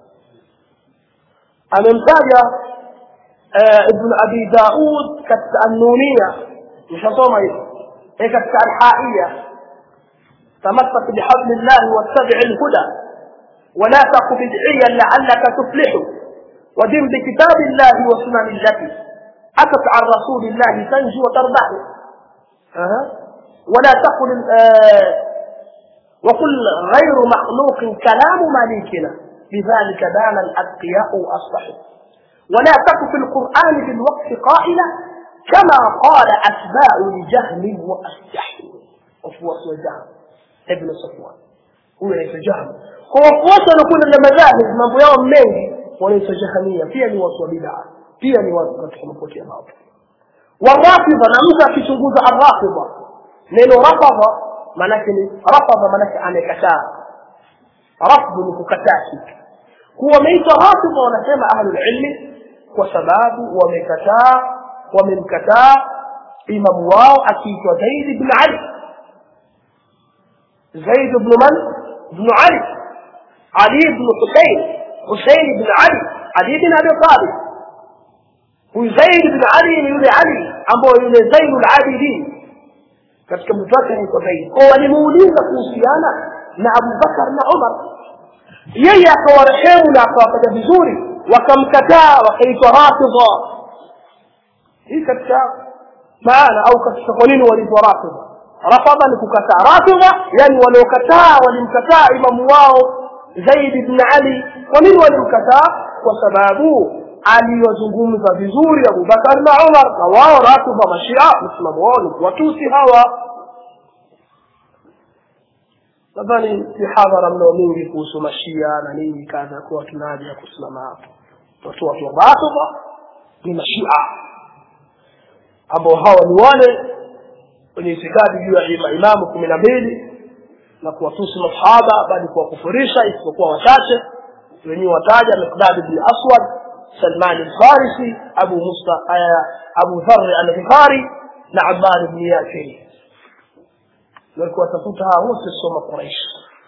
Amemtaja Ibn Abi Daud katika An-Nuniyya, mshasoma hiyo, katika Al-Haiyya, tamassak bihablillah wattabi' al-huda ولا تق بدعيا لعلك تفلح ودم بكتاب الله وسنن التي أتت عن رسول الله تنجو وتربح. أه. ولا تقل آه وقل غير مخلوق كلام مالكنا بذلك بان الأتقياء وأصبحوا. ولا تق في القرآن بالوقت قائلا كما قال أتباع لجهم وأستحوا. وفوس وجهم ابن صفوان هو ليس جهم. kwa wafuasi wanakuwa na madhhabi mambo yao mengi wanaitwa Jahamia, pia ni watu wa bid'a, pia ni watu katika mapotea hapo. Warafidha, na mtu akichunguza arrafidha, neno rafadha maana yake ni rafadha, maana yake amekataa. Rafdhu ni kukataa kitu. Kwa wameitwa rafidha wanasema ahlul ilmi kwa sababu wamekataa, wamemkataa imamu wao akiitwa Zaid ibn Ali. Zaid ibn man? ibn Ali. علي بن حسين حسين بن علي علي بن أبي طالب وزيد بن علي يولي علي ambao yule Zainul Abidin katika mtaka ni kwa Zaid. Kwa walimuuliza kuhusiana na Abu Bakar na Umar, yeye akawarehemu na akawapata vizuri, wakamkataa wakaitwa Rafidha. Hii katika maana au katika kwa nini waliitwa Rafidha? Rafadha ni kukataa. Rafidha yani waliokataa, walimkataa imamu wao Zaid ibn Ali. Kwa nini walimkataa? Kwa sababu aliyozungumza vizuri Abu Bakar na Umar, na wao Rafidha Mashia msimamo wao ni watusi hawa. Nadhani mihadhara mno mingi kuhusu Mashia na nini kadha kwa tunaje kusimama hapo. Watu wa Rafidha ni Mashia ambao hawa ni wale wenye itikadi juu ya imamu kumi na mbili na kuwatusi masahaba bali kuwakufurisha isipokuwa wachache. Wenyewe wataja Miqdad ibn Aswad, Salman al-Farisi, Abu Musa Abu Dharr al-Ghifari na Ammar ibn Yasir. Walikuwa watafuta hao wote soma Quraysh,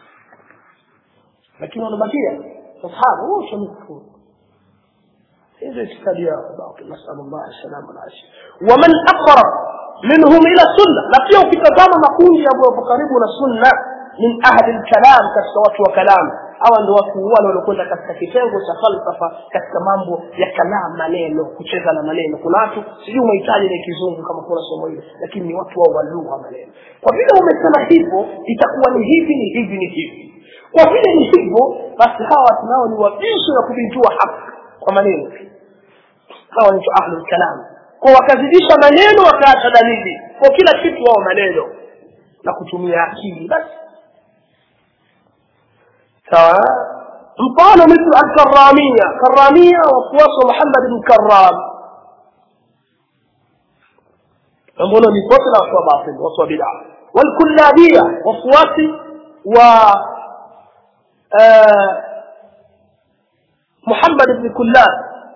lakini wanabakia masahaba wote mkuu. hizo itikadi yao baadhi. Nasallallahu alayhi wasallam al-ashi. Wa man aqrab minhum ila sunna, na pia ukitazama makundi ambayo karibu na sunna min ahli al-kalam, katika watu wa kalam, hawa ndio watu wale waliokwenda katika kitengo cha falsafa, katika mambo ya kalam, maneno, kucheza na maneno. Kuna watu sijui mahitaji ya kizungu kama kuna somo hilo, lakini ni watu wa lugha maneno. Kwa vile umesema hivyo itakuwa ni hivi ni hivi ni hivi. Kwa vile ni hivyo basi hawa watu nao ni wabishi na kuvijua haki kwa maneno. Hawa ni ahli al-kalam. Kwa wakazidisha maneno wakaacha dalili. Kwa kila kitu wao maneno na kutumia akili basi. Sawa? Mfano mithlu al-Karramiyya, Karramiyya wafuasi Muhammad ibn Karram. ambao ni kote na watu wa batil, watu wa bid'ah. Wal Kullabiyya wafuasi wa Muhammad ibn Kullab.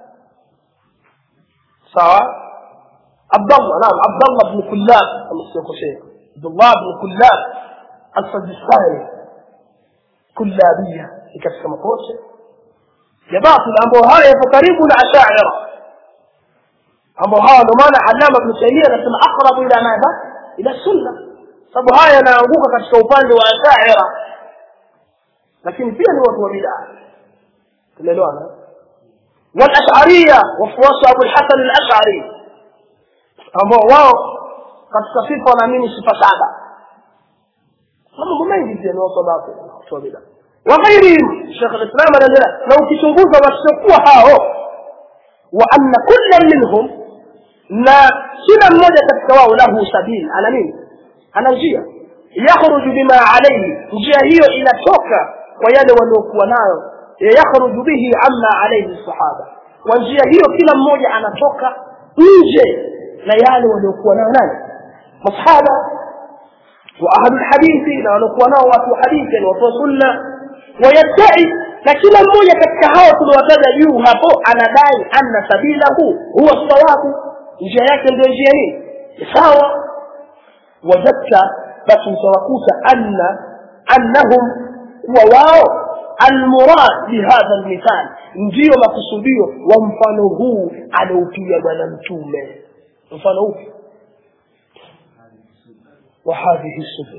Sawa? Abdullah, naam, Abdullah ibn Kullab, amesema Abdullah ibn Kullab al-Sajistani. Kullabiyya katika makosa ya batil ambao haya yapo karibu na Ash'ari, ambao hawa ndio maana Allama Ibn Taymiyyah anasema aqrabu ila madha, ila sunna, sababu haya yanaanguka katika upande wa Ash'ari, lakini pia ni watu wa bid'ah. Tumeelewana? Wal Ash'ariyya wafuasi Abu al-Hasan al-Ash'ari, ambao wao katika sifa wanaamini sifa saba. Mambo mengi pia ni watu wa batil, watu wa bid'ah. وغيرهم شيخ الإسلام anaendelea na ukichunguza wasiokuwa hao, wa anna kullu minhum, na kila mmoja katika wao lahu sabil, ana nini, ana njia, yakhruju bima alayhi, njia hiyo inatoka kwa yale waliokuwa nayo, yakhruju bihi amma alayhi sahaba, wa njia hiyo kila mmoja anatoka nje na yale waliokuwa nayo nani, masahaba wa ahlul hadithi, na waliokuwa nao watu wa hadithi na watu wa sunna. ويدعي لكن mmoja katika hao tuliwataja juu hapo anadai anna sabilahu huwa sawabu, njia yake ndio njia hii sawa. Wajadta basi utawakuta anna annahum wa wao almurad bihadha almithal ndio makusudio wa mfano huu aliopiga bwana mtume. Mfano huu wa hadhihi subul.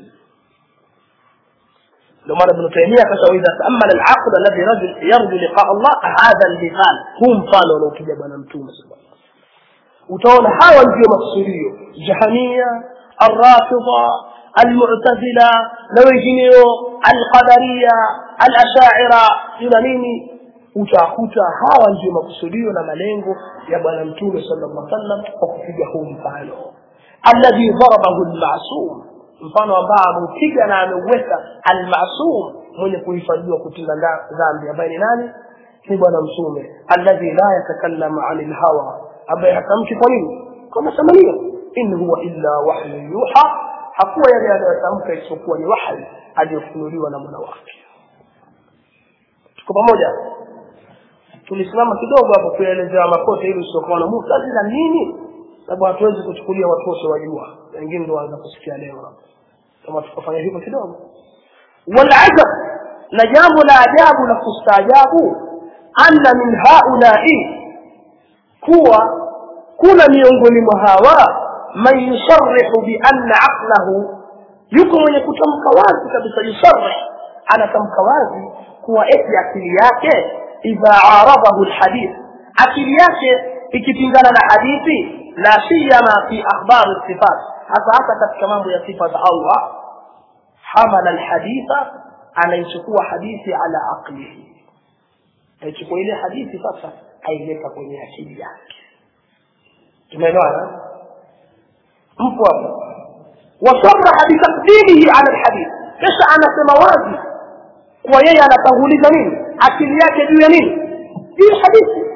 لما ابن تيمية قال إذا تأمل العقل الذي رجل يرجو لقاء الله هذا المثال هم قالوا لو كجب نمتوم سبحانه وتقول حاول في مقصوديه جهمية الرافضة المعتزلة لو يجنيوا القدرية الأشاعرة يناميني utakuta hawa ndio makusudio na malengo ya bwana mtume sallallahu alaihi wasallam kwa kupiga huu mfano alladhi darabahu al-ma'sum, mfano ambao amepiga na ameweka al-ma'sum mwenye kuhifadhiwa kutenda dhambi ambaye ni nani? Ni bwana mtume alladhi la yatakallamu 'anil hawa, ambaye hatamki kwa nini? Kama samania in huwa illa wahyu yuha, hakuwa yale anayotamka isipokuwa ni wahi aliyofunuliwa na Mola wake. Tuko pamoja? Tulisimama kidogo hapo kuelezea makosa ili usiokuwa na muktadha nini, sababu hatuwezi kuchukulia watu wote wajua, wengine ndio waanza kusikia leo. Kama tukafanya hivyo kidogo, wal'ajab, na jambo la ajabu na kustaajabu, anna min haula'i, kuwa kuna miongoni mwa hawa man yusarrihu bi anna aqlahu, yuko mwenye kutamka wazi kabisa, yusarrih, anatamka wazi kuwa eti akili yake idha aradahu alhadith, akili yake ikipingana na hadithi, la siyama fi akhbar as-sifat, hasa hasa katika mambo ya sifa za Allah, hamala alhaditha, anaichukua hadithi ala aqlihi, aichukua ile hadithi sasa aileka kwenye akili yake. Tumeelewana? mpo hapo. Wasarraha bi taqdimihi ala alhadith, kisha anasema wazi kwa yeye anatanguliza nini? Akili yake juu ya nini? Juu ya hadithi.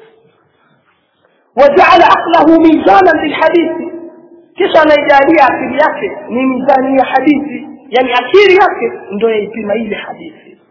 Waja'ala aqlahu mizanan lilhadithi, kisha anaijalia akili yake ni mizani ya hadithi, yani akili yake ndio yaipima ile hadithi.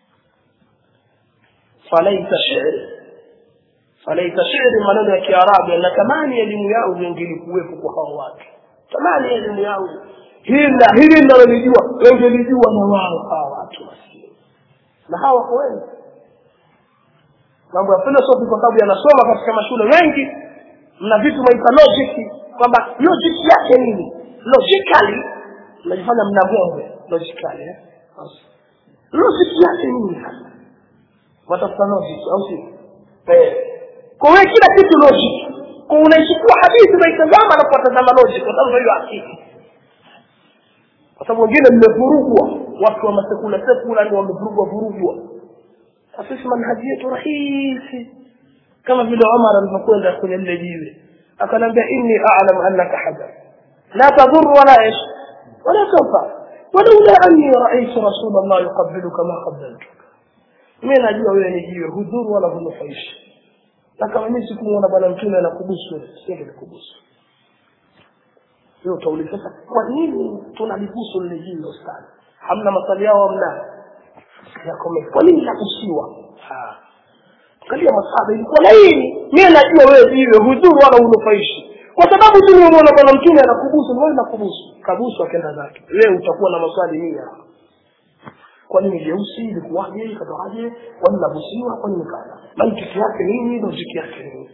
Falaita shi'r, falaita shi'r maneno ya Kiarabu, na tamani elimu yao ingekuwepo kwa hao watu. Tamani elimu yao hili hili ndio walijua, wangelijua na wao hao watu basi. Na hawa kweli mambo ya philosophy kwa sababu yanasoma katika mashule wengi, mna vitu maita logic, kwamba logic yake nini? Logically mnajifanya mnagombe logically, eh logic yake nini hasa? Watafuta logic au si? Eh kwa hiyo kila kitu logic, kwa unaichukua hadithi unaitazama na kutazama logic, kwa sababu hiyo akili. Kwa sababu wengine mmevurugwa, watu wa masekula sekula ndio wamevurugwa vurugwa. Sisi manhaji yetu rahisi, kama vile Umar alipokwenda kwenye ile jiwe akanambia, inni a'lamu annaka hajar la tadur wala ish wala tanfa walaula anni ra'aytu rasulullah yuqabbiluka ma qabbaltuka, mimi najua wewe ni jiwe, hudhur wala hunufaish, na kama mimi sikumuona bwana mtume anakubusu sisi kubusu. Hiyo tauliza sasa, kwa nini tunalibusu ile jiwe ustadi? Hamna masali yao mna yako mimi, kwa nini nakusiwa? Ah, kalia masahaba ilikuwa laini, mimi najua wewe jiwe, hudhur wala hunufaishi, kwa sababu tumeona bwana mtume anakubusu, wewe unakubusu, kabusu akaenda zake. Wewe utakuwa na maswali mia, kwa nini jeusi ilikuwaje, ikatoaje, kwa nini nabusiwa, kwa nini kana mantiki yake nini, logic yake nini?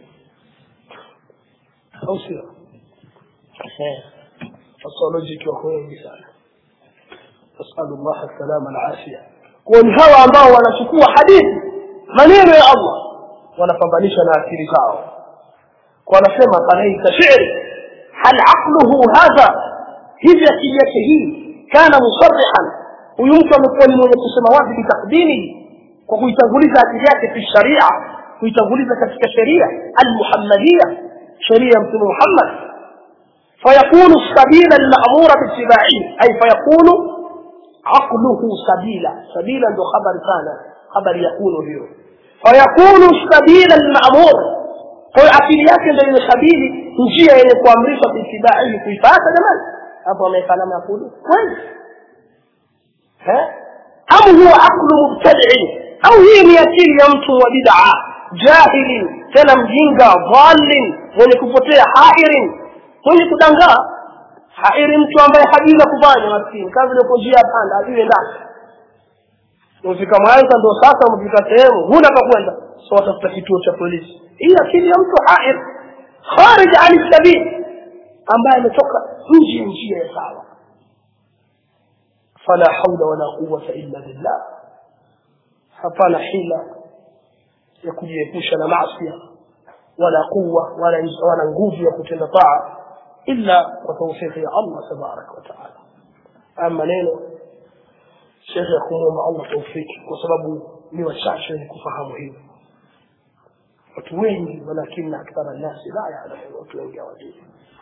Au sio? Eh, logic yako wengi sana. Asallallahu alsalama alafia. Kwa hawa ambao wanachukua hadithi maneno ya Allah wanapambanisha na akili zao, kwa anasema falaita shi'r, hal aqluhu hadha, hivi akili yake hii kana musarrihan, huyu mtu amekuwa ni mwenye kusema wazi bitakdimi, kwa kuitanguliza akili yake fi sharia, kuitanguliza katika sheria al-muhammadiyya, sheria ya Mtume Muhammad. fayakunu sabila al-ma'mura bittiba'i, ay fayakunu aqluhu sabila, sabila ndo habari sana, habari yakunu hiyo. fayakunu sabila al-ma'mur, kwa akili yake ndio ile sabili, njia yenye kuamrishwa bittiba'i, kuifuata. Jamani, hapo amefanya makulu kweli eh? Au huwa aqlu mubtadi'i, au hii ni akili ya mtu wa bid'a, jahili tena mjinga, dhalin, mwenye kupotea, hairin, mwenye kudangaa. hairi mtu ambaye hajui kufanya maskini kazi ile kujia panda ajue ndani ufika Mwanza ndio sasa umefika sehemu huna pa kwenda so watafuta kituo cha polisi hii akili ya mtu hair kharij an sabil ambaye ametoka nje njia ya sawa fala hawla wala quwwata illa billah hapana hila ya kujiepusha na maasi wala quwwa wala wala nguvu ya kutenda taa illa kwa tawfiki ya Allah tabarak wa taala amma neno shekhe kumwomba Allah tawfiki kwa sababu ni wachache ni kufahamu hili watu wengi lakini akthara nasi la yaalamu watu wengi hawajui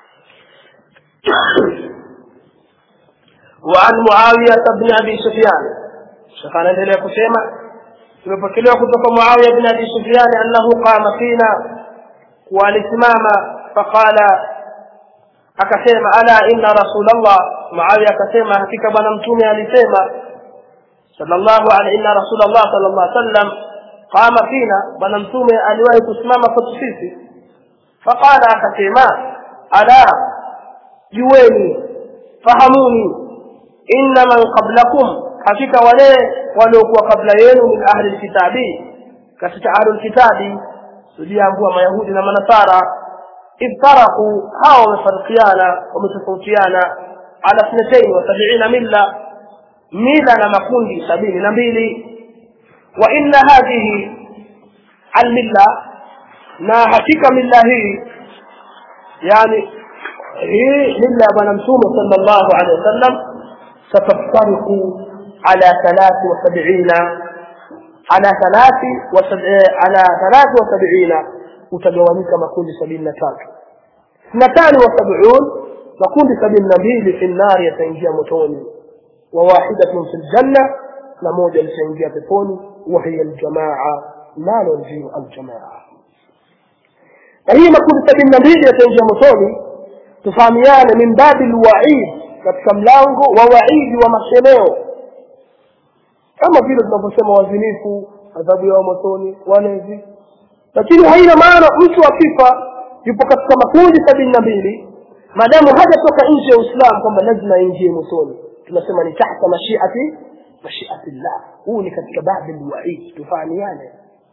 وعن معاوية بن أبي سفيان شيخنا endelea kusema tumepokelewa kutoka Muawiya bin Abi Sufyan annahu qama fina wa alisimama faqala akasema ala inna rasulullah Muawiya akasema hakika bwana mtume alisema sallallahu alayhi inna rasulullah sallallahu alayhi wasallam qama fina bwana mtume aliwahi kusimama kwetu sisi faqala akasema ala jueni fahamuni inna man qablakum hakika wale waliokuwa kabla yenu min ahli alkitabi katika ahli alkitabi tuliambua mayahudi na manasara iftaraku hao wamefarikiana wametofautiana ala اثنين وسبعين milla mila na makundi sabini na mbili wa inna hadhihi almilla na hakika milla hii yani hii milla ya bwana mtume sallallahu alaihi wasallam ستفترق على ثلاث وسبعين على ثلاث وسبعين على ثلاث وسبعين وتجاوزك مكون سبعين نتاج اثنتان وسبعون مكون سبعين نبيل في النار يتنجي متوني وواحدة في الجنة نموذج يتنجي بفوني وهي الجماعة لا ننجي الجماعة فهي مكون سبعين نبيل يتنجي متوني تفهميان من باب الوعيد katika mlango wa waidi wa masemeo kama vile tunavyosema wazinifu adhabu ya motoni wanezi lakini haina maana mtu akifa yupo katika makundi sabini na mbili madamu hajatoka nje ya Uislamu kwamba lazima aingie motoni tunasema ni tahta mashiati mashiati Allah huu ni katika baadhi ya waidi tufahamiane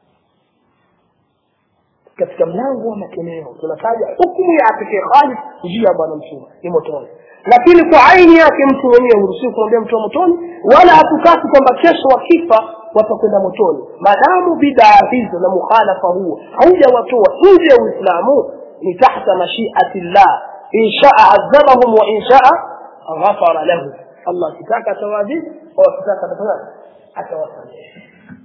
katika mlango wa masemeo tunataja hukumu ya pekee khalif njia bwana mtume ni motoni lakini kwa aini yake mtu mwenyewe huruhusiwi kumwambia mtu motoni wala hatukasi kwamba kesho wakifa watakwenda motoni madamu bid'a hizo na mukhalafa huo haujawatoa nje ya Uislamu ni tahta mashiati Allah in sha'a azabahum wa in sha'a ghafara lahu Allah kitaka tawadhi au kitaka tafadhali atawasamehe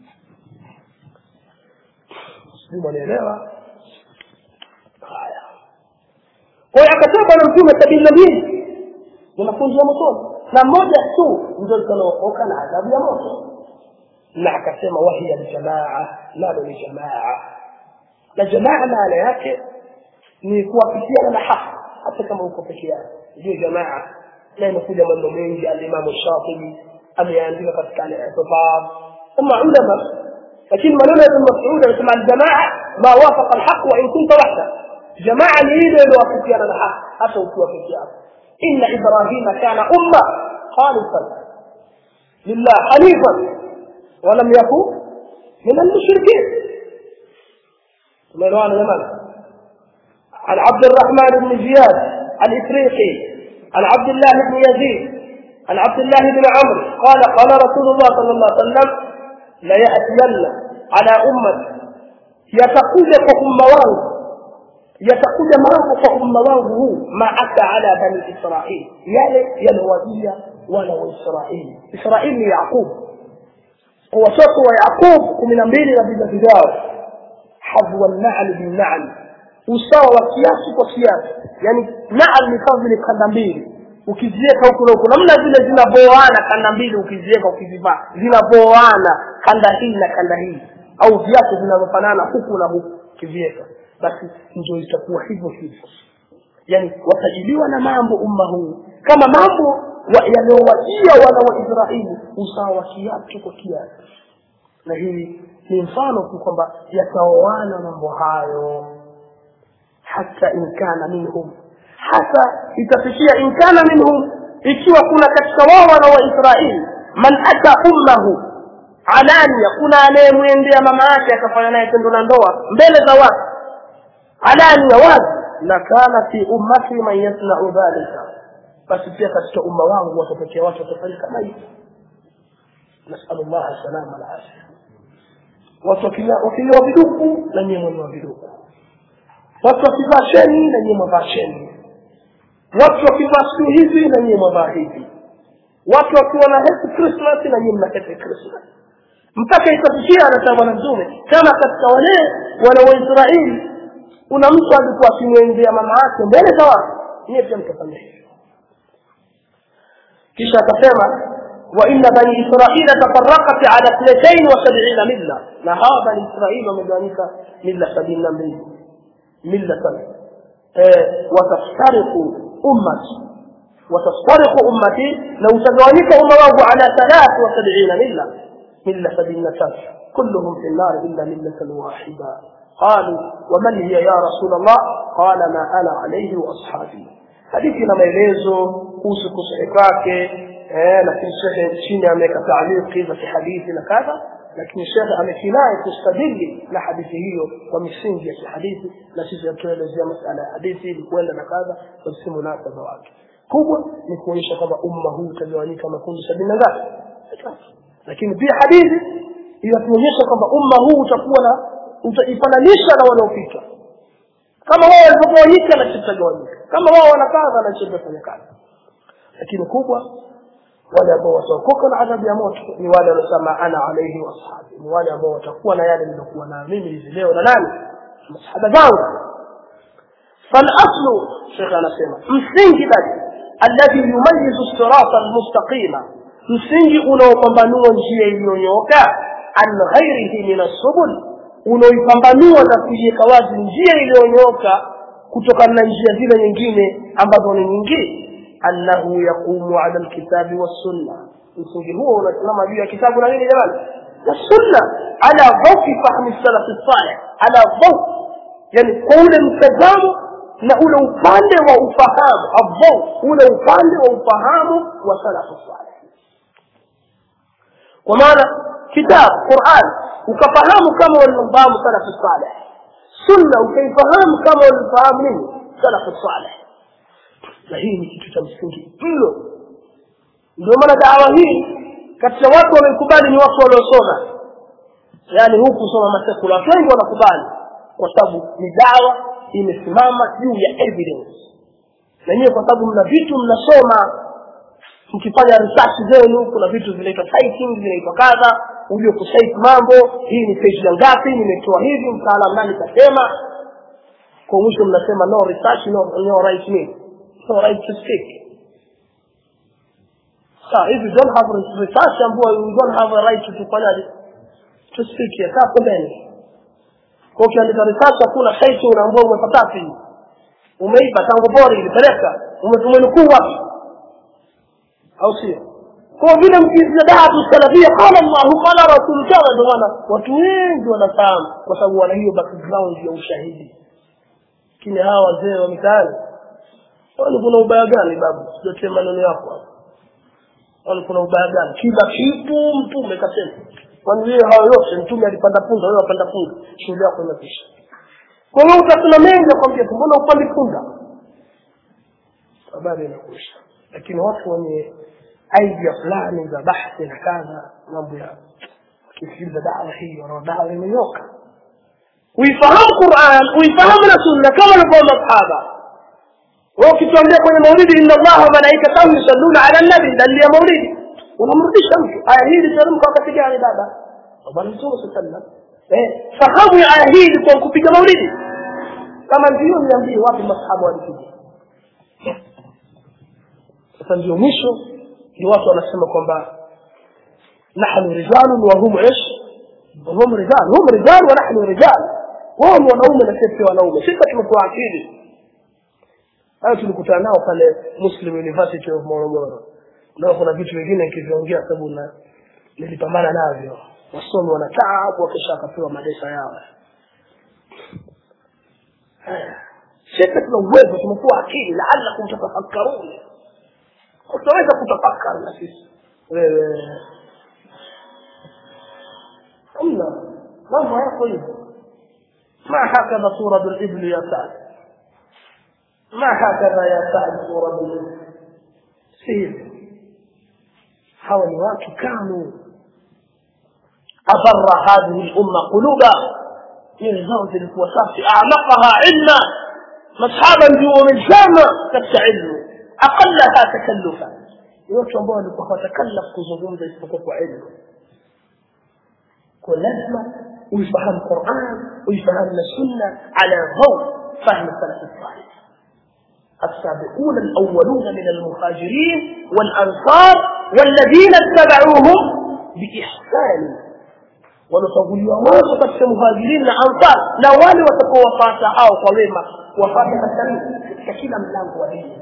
sio mwelewa haya kwa akasema na mtume sabini na mbili unafunja moto na moja tu ndio linalookoka na adhabu ya moto na akasema wahia aljamaa la ni jamaa na jamaa maana yake ni kuwafikiana na haki hata kama uko peke yako ndio jamaa na inakuja mambo mengi al-Imam Shafi'i ameandika katika al-I'tifab kama ulama lakini maneno ya Mas'ud anasema aljamaa ma wafaqa al-haq wa in kunta wahda jamaa ni ile iliyowafikiana na haki hata ukiwa peke yako إن إبراهيم كان أمة خالصا لله حنيفا ولم يكن من المشركين مروان زمان عن عبد الرحمن بن زياد الإفريقي عن عبد الله بن يزيد عن عبد الله بن عمرو قال قال رسول الله صلى الله عليه وسلم لا يأتين على أمة يتقول فهم موان yatakuja mambo kwa umma wangu huu maaka ala bani Israil yale yalowajia wana wa Israili Israili ni Yaqub kwa watoto wa Yaqub kumi na mbili na vizazi vyao hadwa an-na'l bin-na'l usawa wa kiasi kwa kiasi yani na'l ni kama vile kanda mbili ukiziweka huko na huko namna zile zinaboana kanda mbili ukiziweka ukizivaa zinaboana kanda hii na kanda hii au viatu vinavyofanana huku na huku kiviweka basi ndio itakuwa hivyo hivyo yani watajiliwa na mambo umma huu kama mambo yaliyowajia wana wa Israeli usawa wa kiasi kwa kiasi na hii ni mfano tu kwamba yataoana mambo hayo hata in kana minhum hata itafikia in kana minhum, ikiwa kuna katika wao wana wa Israeli man ata ummuhu alania, kuna anayemwendea mama yake akafanya naye tendo la ndoa mbele za watu alania wazi, la kana fi ummati man yasna'u dhalika, basi pia katika umma wangu watatokea watu watafanya kama hivi. Nasallallahu salama ala afya. Watu wakilio viduku na nyinyi mwa viduku, watu wakivaa sheni na nyinyi mwa sheni, watu wakivaa siku hizi na nyinyi mwa hivi, watu wakiwa na happy Christmas na nyinyi mna happy Christmas, mpaka itafikia anasema na Mtume kama katika wale wana wa Israeli una mtu alikuwa akimwendea mama yake mbele za watu, yeye pia mtafanya hivyo. kisha akasema wa inna bani israila tafarraqat ala اثنتين وسبعين milla, na hawa bani Israili wamegawanyika milla sabini na mbili, milla sana eh watastariqu ummati watastariqu ummati, na utagawanyika umma wangu ala ثلاثة وسبعين milla, milla sabini na tatu, kulluhum fi an-nar illa millatan wahida. قالوا ومن هي يا رسول الله؟ قال ما أنا عليه وأصحابي. حديثنا maelezo kuhusu kusahihi kwake, eh lakini shekhe chini ameweka taaliq za hadithi na kadha, lakini shekhe amekinai kustadili na hadithi hiyo kwa misingi ya hadithi, na sisi tunaelezea masuala ya hadithi ili kwenda na kadha kwa simu munasaba wake. Kubwa ni kuonyesha kwamba umma huu utagawanyika makundi sabini na ngapi, lakini pia hadithi inatuonyesha kwamba umma huu utakuwa na utaifananisha na wanaopita, kama wao walipogawanyika na kitagawanyika, kama wao wanakaza na kitafanya kazi. Lakini kubwa wale ambao wataokoka na adhabu ya moto ni wale waliosema ana alayhi wa ashabi, ni wale ambao watakuwa na yale nilikuwa na mimi hivi leo na nani masahaba zangu. fal aslu, shekha anasema msingi bali alladhi yumayyizu as-sirata al-mustaqima, msingi unaopambanua njia iliyonyooka an ghairihi min as-subul, unaoipambanua na kuiweka wazi njia iliyonyooka kutokana na njia zile nyingine ambazo ni nyingi, annahu yaqumu ala alkitabi was-sunnah. Msingi huo unasimama juu ya kitabu na nini jamani, na sunna, ala dhawfi fahmi salaf as-salih, ala dhawf, yani kwa ule mtazamo na ule upande wa ufahamu, adhaw, ule upande wa ufahamu wa salaf as-salih. Kwa maana kitabu Qur'an ukafahamu kama waliofahamu salaf as-salih, sunna ukaifahamu kama waliofahamu nini salaf as-salih. Na hii ni kitu cha msingi mno. Ndio maana dawa hii katika watu wanaokubali ni watu waliosoma, yani huku kusoma masekula watu wengi wanakubali kwa sababu ni dawa imesimama juu ya evidence. Na nyinyi kwa sababu mna vitu mnasoma, mkifanya research zenu kuna vitu vinaitwa citing, vinaitwa kadha, uje kusite mambo, hii ni page ya ngapi, nimetoa hivi, mtaalamu nani kasema, kwa mwisho mnasema no research, no, no right me, no right to speak. So if you don't have research, you don't have a right to to speak here. Kaa pembeni. Kwa ukiandika research hakuna site unaambiwa umepata wapi, umeipa tangu bori ilipeleka, umetumenukuu wapi, au sio? Kwa vile mkizida tu salafia qala Allahu qala rasul kawa, ndio maana watu wengi wanafahamu kwa sababu wana hiyo background ya ushahidi. Lakini hawa wazee wa mitaani wale kuna ubaya gani babu, sio maneno yako hapo, wale kuna ubaya gani? Kila kitu mtume kasema, kwani wewe hao yote mtume alipanda punda, wewe unapanda punda, shughuli yako inapisha. Kwa hiyo utasema mengi kwambia mbona upande punda, habari inakusha. Lakini watu wenye idea fulani za bahthi na kadha, mambo ya kisikiliza dawa hii na dawa imenyoka, uifahamu Qur'an, uifahamu na sunna kama walivyoona masahaba. Wao kituambia kwenye maulidi inna Allaha wa malaikatahu yusalluna ala an-nabi, dalili ya maulidi unamrudisha mtu aya hii iteremka wakati gani baba? Bwana Mtume sallallahu eh fahamu ya aya hii kwa kupiga maulidi. Kama ndio niambie wapi masahaba walipiga. Sasa ndio mwisho ni watu wanasema kwamba nahnu rijalun wa hum ish hum rijal, hum rijal wa nahnu rijal, wao ni wanaume na sisi wanaume, sisi tumekuwa akili. Hao tulikutana nao pale Muslim University of Morogoro. Ndio kuna vitu vingine nikiviongea sababu na nilipambana navyo. Wasomi wanataa kwa kisha akapewa madesa yao. sisi tuna uwezo tumekuwa akili la'allakum tatafakkarun utaweza kutafakari na sisi wewe Allah mambo yako hivyo ما هكذا صورة الإبل يا سعد ما هكذا يا سعد صورة الإبل سيد حول وقت كانوا أضر هذه الأمة قلوبا يرزوز الوساط أعمقها علما مصحابا بيوم الجامع تستعلم أقلها تكلفا يوتشون بولك وهو تكلف كزوجون ذي سبقوا علم كل لازمة ويفهم القرآن ويفهم السنة على ضوء فهم السلف الصالح السابقون الأولون من المهاجرين والأنصار والذين اتبعوهم بإحسان ونصبوا وواصفة المهاجرين والأنصار لا والي وتقوى فاتحة وقويمة وفاتحة سليم كثيرا من الله وليه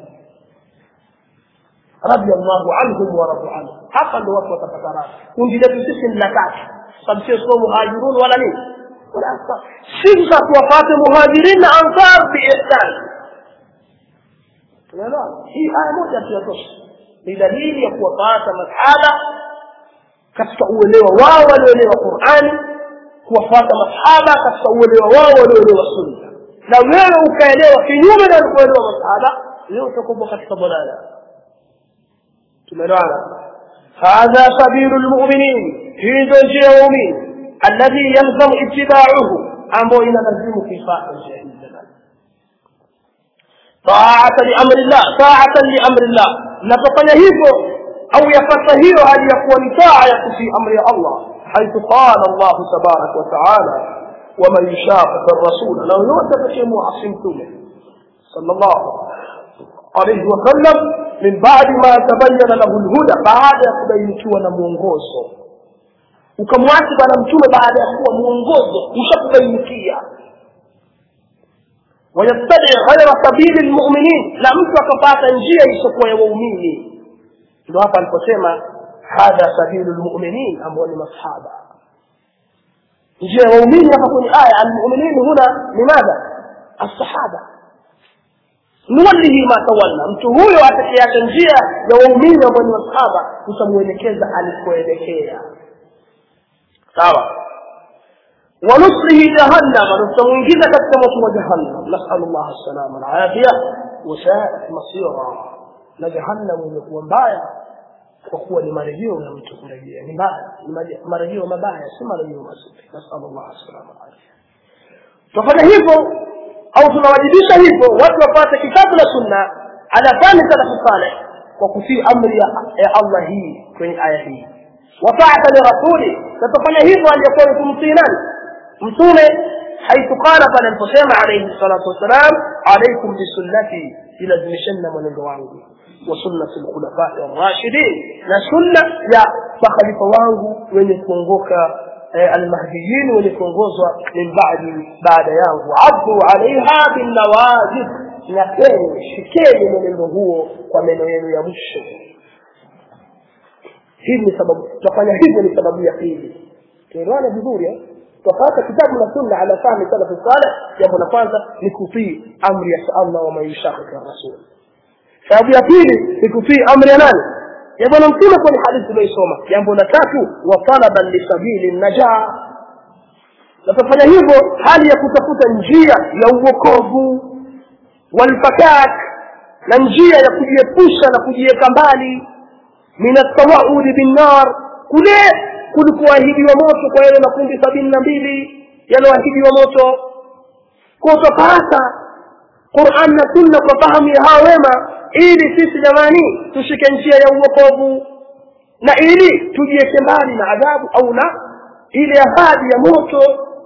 رضي الله عنهم ورضوا عنه حقا لوصفة فترات ونجد تسن لكاش طب سيسوا مهاجرون ولا مين ولا أنصار سيسا وفاة مهاجرين أنصار بإحسان لا لا هي آية موجة في يطش بدليل يقوى فاة مسحابة كتأوليوا واو ولوليوا قرآن وفاة مسحابة كتأوليوا واو ولوليوا السنة لو يلو كاليوا في يوم من الوليوا مسحابة يوتكم وقت ضلالة تمنعنا هذا سبيل المؤمنين في ذنجي يومين الذي يلزم اتباعه أمو إلى نزم في فاء الجاهل طاعة لأمر الله طاعة لأمر الله نتقن هيبه أو يفتهيه هل يكون طاعة في أمر الله حيث قال الله تبارك وتعالى ومن يشاقق الرسول لو يوتف شيء معصمته صلى الله عليه وسلم من بعد ما تبين له الهدى بعد يكبينكوا نمونغوزو ukamwasi bwana mtume baada ya kuwa muongozo ushakubainikia wayattabi ghayra sabili almu'minin la mtu akapata njia isiyokuwa ya waumini ndio hapa aliposema hadha sabilu almu'minin ambao ni masahaba njia ya waumini hapa kwenye aya almu'minin huna limadha as-sahaba nuwallihi ma tawalla mtu huyo atakayeacha njia ya waumini ambao ni masahaba tutamuelekeza alikoelekea sawa ونصره جهنم ونستمنجز كتمة جهنم نسأل الله السلامة والعافية وساءت مصيرا لجهنم يكون بايا وهو لمرجيه ولم تكن رجيه مرجيه مبايا سمى رجيه مسيح نسأل الله السلامة والعافية ففضل هيفو أو تنواجديش هيفو واتوفات كتاب السنة على فهم سلف الصالح وكفي أمر يا الله هي كن آيه وطاعة لرسوله فتفضل هيفو أن يكون مطينا مطولة حيث قال فلنفسهم عليه الصلاة والسلام عليكم بسنتي إلى ذنشن من الوانه وسنة الخلفاء الراشدين لسنة يا فخلف وانه ونكونغوك المهديين ونكونغوزوا من بعد بعد يانه عبدوا عليها بالنواجد لكن شكين من الوهو ومن يمشوا هذه سبب تقال هذه سبب يقين كيرانا بذوريا tofauti kitabu na sunna ala fahmi salaf salih jambo la kwanza ni kutii amri ya Allah wa mayushaka rasul sababu ya pili ni kutii amri ya nani ya bwana mtume kwenye hadithi tuliyosoma jambo la tatu wa talaban li sabili najah na tufanya hivyo hali ya kutafuta njia ya uokovu walfakat na njia ya kujiepusha na kujiweka mbali min at-tawa'ud bin nar kule kulikuahidiwa moto kwa yale makundi sabini na mbili yaloahidiwa moto kwa kupata Qur'an na Sunna kwa fahamu ya hawa wema ili sisi jamani tushike njia ya uokovu na ili tujieke mbali na adhabu au na ile ahadi ya moto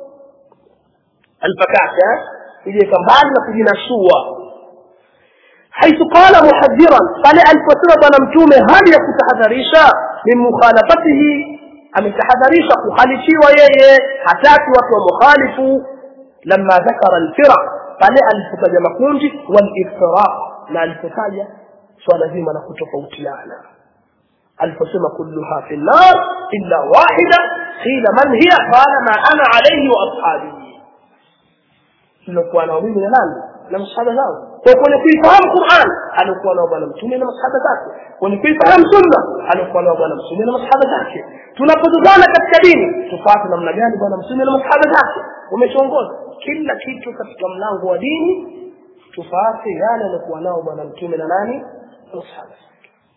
alfakata tujieke mbali na kujinasua حيث قال محذرا قال الفترة بنمتومه هل يكتحذريشا من مخالفته ametahadharisha kukhalifiwa yeye hataki watu mukhalifu lamma dhakara al-firaq pale alipotaja makundi wal-iftiraq na alipotaja swala zima la kutofautiana aliposema kulluha fi an-nar illa wahida qila man hiya qala ma ana alayhi wa ashabi nilikuwa na mimi na nani na masahaba zao. Kwa kwenye kuifahamu Qur'an alikuwa na bwana mtume na masahaba zake, kwenye kuifahamu sunna alikuwa na bwana mtume na masahaba zake. Tunapozana katika dini tufuate namna gani bwana mtume na masahaba zake umetuongoza. Kila kitu katika mlango wa dini tufuate yale alikuwa nao bwana mtume na nani na masahaba zake.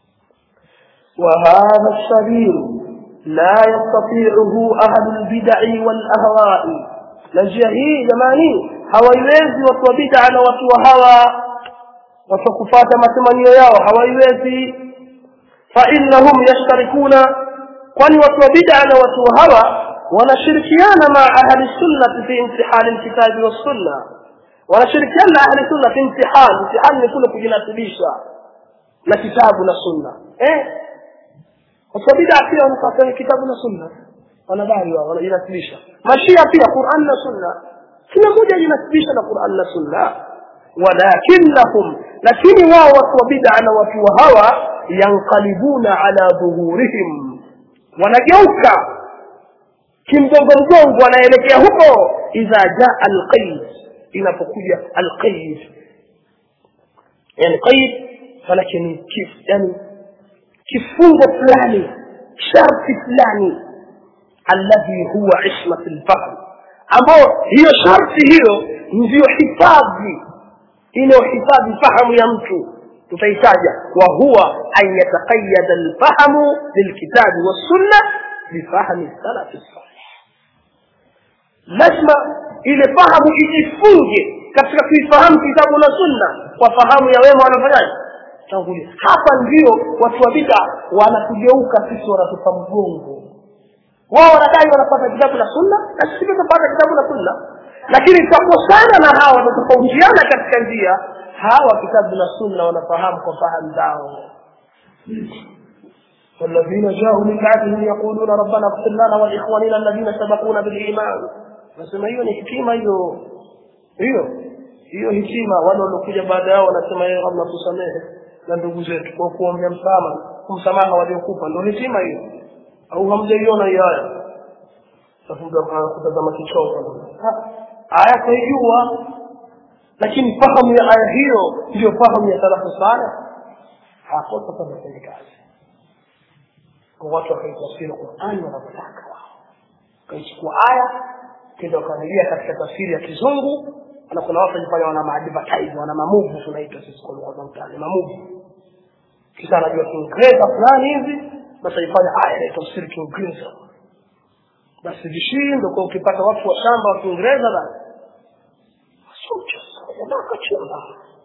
وهذا السبيل لا يستطيعه أهل البدع والأهواء. نجيه جماني hawaiwezi watu wa bid'a na watu wa hawa watakufuata matamanio yao hawaiwezi. Fa innahum yashtarikuna, kwani watu wa bid'a na watu wa hawa wanashirikiana ma ahli sunnah fi imtihal alkitab was sunnah. wanashirikiana ahli sunnah fi imtihal imtihal ni kule kujinasibisha na kitabu na sunna. eh watu wa bid'a pia wanafuata kitabu na sunna, wanadai wao wanajinasibisha. Mashia pia Qur'an na sunna, kila mmoja jinasibisha na Qur'an na sunna. Walakinnahum, lakini wao watu wa bid'a na watu wa hawa yanqalibuna ala dhuhurihim, wanageuka kimgongo mgongo wanaelekea huko. Idha jaa alqayd, inapokuja alqayd, yani qayd falakini kif, yani kifungo fulani, sharti fulani, alladhi huwa ismat alfahm, ambao hiyo sharti hiyo ndio hifadhi inayohifadhi fahamu ya mtu. Tutaitaja wa huwa an yataqayyad alfahmu lilkitabi was-sunnah bifahmi salaf as-salih. Lazima ile fahamu ijifunge katika kuifahamu kitabu na sunna kwa fahamu ya wema wanafanyaje tangulia. Hapa ndio watu wa bid'a wanakugeuka, sisi wanatupa mgongo. Wao wanadai wanapata kitabu na sunna na sisi tunapata kitabu na sunna, lakini tukosana na hawa tutofautiana katika njia. Hawa kitabu na sunna wanafahamu kwa fahamu zao. والذين جاءوا من بعدهم يقولون ربنا اغفر لنا ولإخواننا الذين سبقونا بالإيمان. nasema hiyo ni hekima hiyo hiyo hiyo hekima. Wale waliokuja baada yao wanasema yeye Allah tusamehe na ndugu zetu kwa kuombea msamaha kumsamaha waliokufa, ndio hekima hiyo. Au hamjaiona hiyo aya? Tafuta kutazama kichoko aya kujua, lakini fahamu ya aya hiyo ndio fahamu ya salafu salih. Hakosa kama kazi kwa watu wakaitafsiri Qur'an wanapotaka wao, kaichukua aya kile wakaangalia katika tafsiri ya kizungu. Na kuna watu wanafanya wana advertise, wana mamuvu tunaita sisi kwa lugha za mtaani mamuvu, kisha anajua Kiingereza fulani hivi basi ifanye aya ya tafsiri Kiingereza. Basi vishindo kwa ukipata watu wa shamba wa Kiingereza na socha wanataka chumba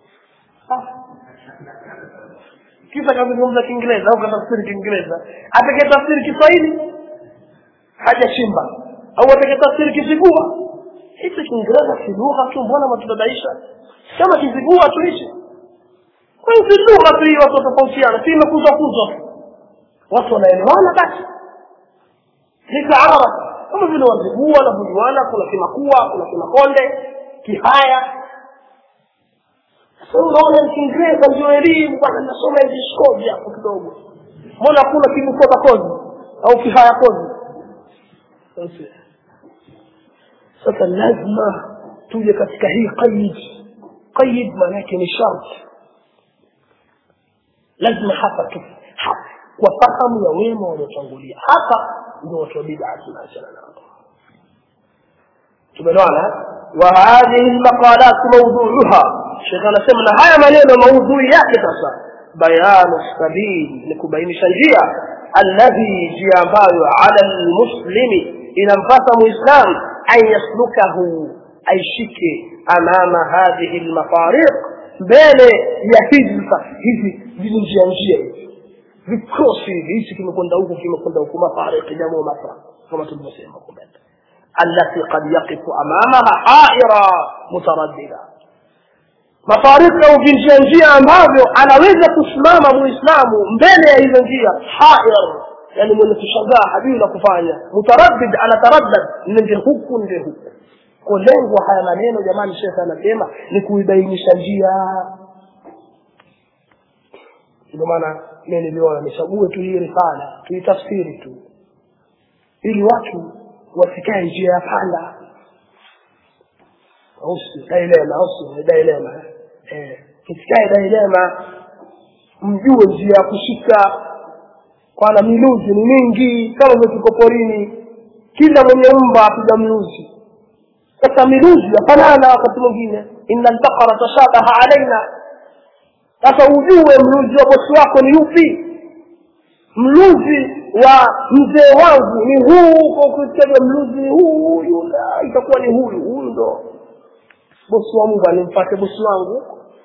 kisa kama zungumza Kiingereza au tafsiri Kiingereza, atakayetafsiri Kiswahili haja chimba, au atakayetafsiri Kizigua. Hicho Kiingereza si lugha tu, mbona matudadaisha kama Kizigua tuishi kwa hiyo lugha tu hiyo. Watu tofautiana, si imekuza kuzo, watu wanaelewana basi. Nika Arab kama vile Wazigua na Bujuana, kuna Kimakua, kuna Kimakonde, Kihaya. Sasa unaona Kiingereza ndio elimu bwana, nasoma English code hapo kidogo. Mbona kuna Kibukoba code au Kihaya code? Sasa sasa lazima tuje katika hii qaid. Qaid maana yake ni sharti. Lazima hapa tu hapa kwa fahamu ya wema waliotangulia. Hapa ndio watu wa bid'a tunashana nao. Tumeelewana? Wa hadhihi almaqalat mawdu'uha, Sheikh anasema na haya maneno maudhui yake sasa bayanu sabil, ni kubainisha njia alladhi njia ambayo ala almuslimi inampasa muislam an yaslukahu, aishike amama hadhihi almafariq, mbele ya hizi hizi njia njia vikosi hizi kimekwenda huko kimekwenda huko, mafariq jamu mafa kama tulivyosema kumbe, allati qad yaqifu amamaha ha'ira mutaraddida. Mafariq au njia njia ambavyo anaweza kusimama muislamu mbele ya hizo njia, ha'ir yani mwenye kushangaa hajui la kufanya, mutaraddid anataraddad nende huku nende huku. Kwa lengo haya maneno jamani, Sheikh anasema ni kuibainisha njia. Ndio maana mimi niliona nichague tu hii risala tuitafsiri tu, ili watu wasikae njia ya panda. usi dilema usi dilema eh kisikae dilema mjue njia ya kushika kwa miluzi ni mingi kama vile porini kila mwenye umba apiga mluzi sasa miluzi yafanana wakati mwingine innal baqara tashabaha alaina sasa ujue mluzi wa bosi wako ni upi mluzi wa mzee wangu ni huu kwa kusema mluzi huu yule itakuwa ni huyu huyu ndo bosi wangu animpate bosi wangu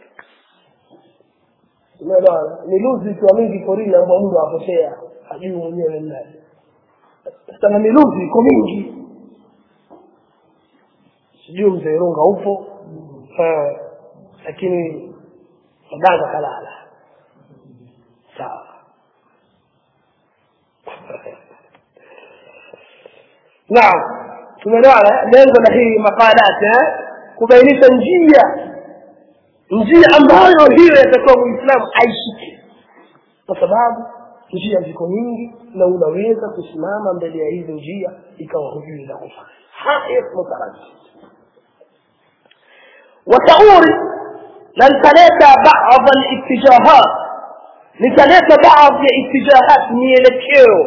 unaelewa miluzi kwa mingi porini ambao Mungu apotea hajui mwenyewe ni nani sasa na miluzi iko mingi sijui mzee Runga upo eh lakini mganga kalala sawa naam tumeelewana lengo la hii makalata kubainisha njia njia ambayo hiyo yatakuwa muislamu aishike kwa sababu njia ziko nyingi na unaweza kusimama mbele ya hizo njia ikawa hujui la kufanya haya mutaraji وتأوري لن تلاتى بعض الاتجاهات لتلاتى بعض الاتجاهات ميلكيو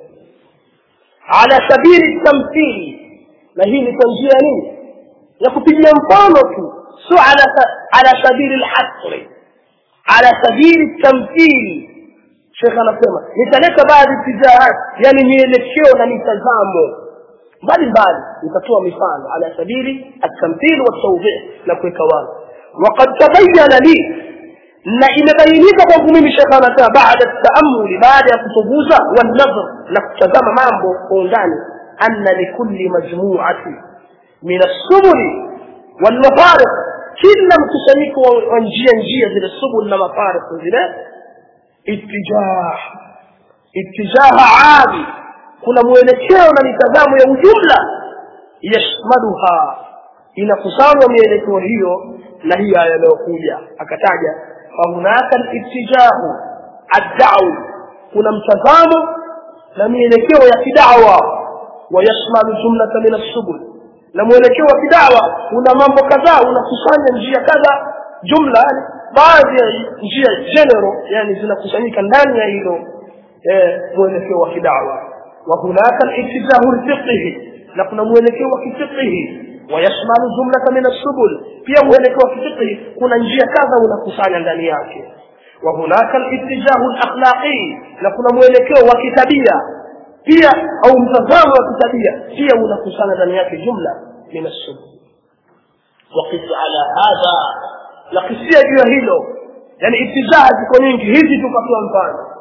على سبيل التمثيل ما هي لتنجيانين يكتب ينفانك سو على على سبيل الحصر على سبيل التمثيل شيخنا سيما لتلاتى بعض الاتجاهات يعني ميلكيو لنتزامو bali bali nitatoa mifano ala sabili at-tamthil wa at-tawdih na kuweka wazi waqad tabayyana li na imebainika kwa mimi shekana ta baada at-ta'ammul baada ya kutuguza wa nadhar na kutazama mambo kwa undani anna likulli majmu'ati min as-subul wal mafariq kila mkusanyiko wa njia njia zile subul na mafariq zile ittijah ittijah aali kuna mwelekeo na mitazamo ya ujumla yashmaluha inakusanywa mielekeo hiyo na hii aya inayokuja akataja fa hunaka al-ittijahu ad-da'wa kuna mtazamo na mielekeo ya kidawa wa yashmalu jumlatan min as-subul na mwelekeo wa kidawa kuna mambo kadhaa unakusanya njia kadhaa jumla baadhi ya njia general yani zinakusanyika ndani ya hilo eh mwelekeo wa kidawa وهناك الاتجاه الفقهي نحن mwelekeo wa kifiqhi ويشمل جملة من السبل pia mwelekeo wa kifiqhi kuna njia kadha unakusanya ndani yake وهناك الاتجاه الاخلاقي na kuna mwelekeo wa kitabia pia au mtazamo wa kitabia pia unakusanya ndani yake jumla min as-subul وقس على هذا لقسيا juu hilo yani itijah ziko nyingi hizi tukatoa mfano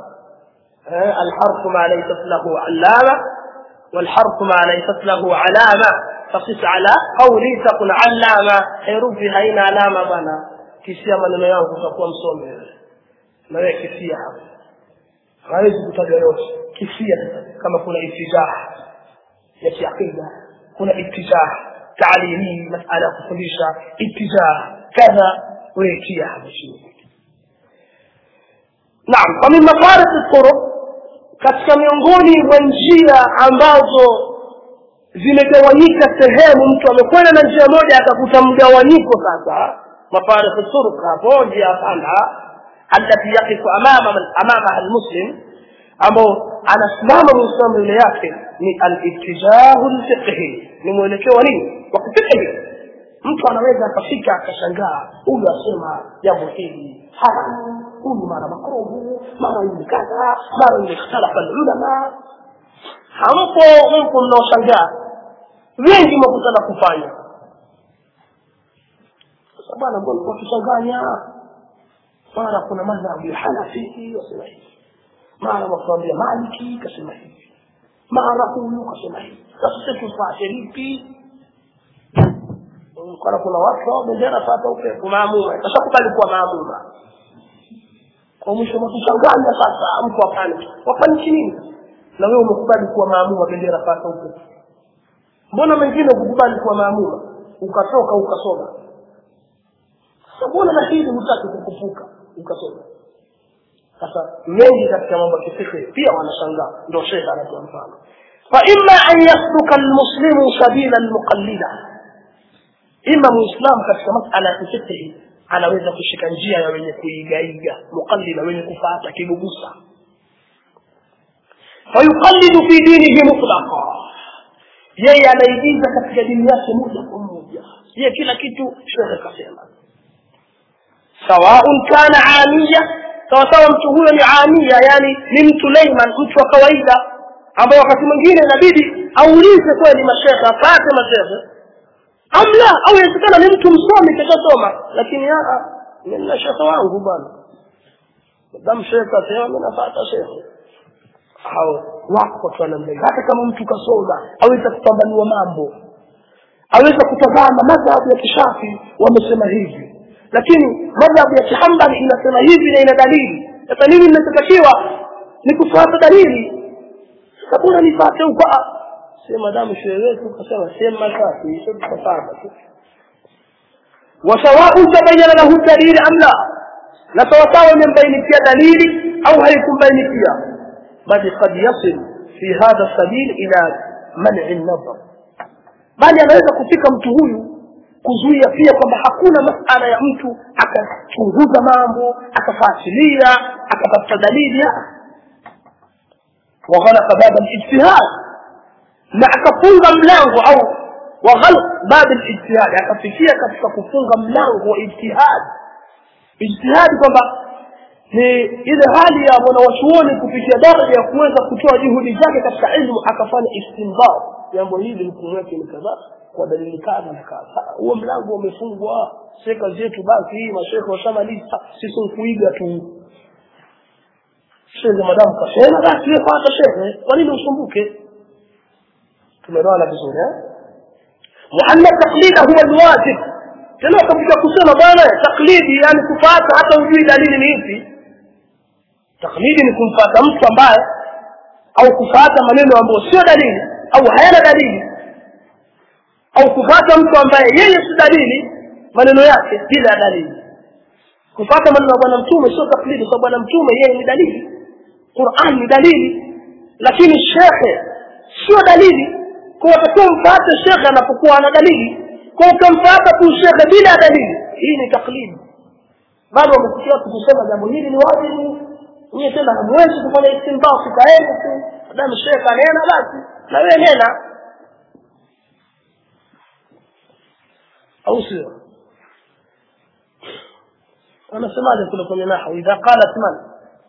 الحرف ما ليست له علامة والحرف ما ليست له علامة فقس على قولي تقول علامة حروفي هين علامة بنا كسيا من يانgu تكون مصومه na wewe kisia hapo hawezi kutaja yote kisia kama kuna itijah ya kiakida kuna itijah taalimi masala kufundisha itijah kadha wewe kia hapo chini naam kwa mafarid al-turuq katika miongoni mwa njia ambazo zimegawanyika sehemu mtu amekwenda na njia moja akakuta mgawanyiko sasa mafarid al-turuq hapo njia panda alati yaqifu amama amama al-muslim ambao anasimama muislamu yule yake ni al-ittijahu al-fiqhi ni mwelekeo wa nini wa kifiqhi mtu anaweza akafika akashangaa huyu asema jambo hili haramu huyu mara makruhu mara yule kadha mara yule ikhtalafa ulama hampo mko mnaoshangaa wengi mkutana kufanya sababu mbona kwa kuchanganya mara kuna madhhabu ya Hanafi wasema hivi mara mafundisho Maliki kasema hivi mara huyu kasema hivi sasa tufuate lipi kwa kuna watu bendera sasa upepo maamuma atakubali kuwa maamuma kwa mwisho mtuchanganya sasa mtu afanye wafanye nini na wewe umekubali kuwa maamuma bendera sasa upepo mbona wengine ukubali kuwa maamuma ukatoka ukasoma sabona na hili mtaki kukufuka ukasoma sasa mengi katika mambo ya fikra pia wanashangaa ndio sheikh anatoa mfano fa imma an yasluka almuslimu sabila almuqallida ima muislamu katika masala ya fiqh anaweza kushika njia ya wenye kuigaiga, muqallida wenye kufuata kibubusa. Fayuqallidu fi dinihi mutlaqa, yeye anaigiza katika dini yake moja kwa moja, yeye kila kitu shekhe kasema. Sawaun kana amia, sawa sawa mtu huyo ni amia, yani ni mtu layman, mtu wa kawaida ambaye wakati mwingine inabidi aulize kweli mashekhe, apate mashekhe amla, au inawezekana ni mtu msomi kashasoma, lakini aa nina shekhe wangu bwana, damu shekhe asema mimi nafuata shekhe. Hao wako tu anamlenga, hata kama mtu kasoma aweza kupambanua mambo, aweza kutazama madhhabu ya Kishafi wamesema hivi, lakini madhhabu ya Hanbali inasema hivi na ina dalili. Sasa nini ninachotakiwa ni kufuata dalili. Sabuna nipate huko sema damu shehe wetu kasema sema Shafi hicho tutafuata tu. Wa sawa'u tabayyana lahu dalil am la, na sawa sawa imembainikia dalili au haikumbainikia, bali قد يصل في هذا السبيل الى منع النظر, bali anaweza kufika mtu huyu kuzuia pia kwamba hakuna masala ya mtu akachunguza mambo akafuatilia akatafuta dalili, وغلق باب الاجتهاد, na akafunga mlango au وغلق باب الاجتهاد, akafikia katika kufunga mlango wa ijtihad. Ijtihad kwamba ni ile hali ya mwanachuoni kufikia daraja ya kuweza kutoa juhudi zake katika elimu akafanya istinbat, jambo hili hukumu yake ni kadhaa kwa dalili kadha na kadha. Huo mlango umefungwa, sheka zetu basi hii mashekhe washamaliza, sisi kuiga tu. Shehe madamu kasema basi wewe fuata shehe, kwa nini usumbuke? Tumeelewana vizuri eh? Muanna taqlida huwa alwajib. Tena kabla kusema bwana taklidi yani kufuata hata ujui dalili ni ipi. Taklidi ni kumfuata mtu ambaye au kufuata maneno ambayo sio dalili au hayana dalili, au kufuata mtu ambaye yeye si dalili maneno yake bila dalili. Kufuata maneno ya bwana mtume sio taklidi, kwa bwana mtume yeye ni dalili, Qur'an ni dalili, lakini shekhe sio dalili. Kwa sababu mfuate shekhe anapokuwa ana dalili, kwa kumfuata tu shekhe bila dalili, hii ni taklidi. Bado wamesikia kusema jambo hili ni wajibu, ni tena hamwezi kufanya istinbat kaeni tu, damu shekhe anena basi na wewe nena, au sio? anasemaje kule kwenye nahwu, idha qalat man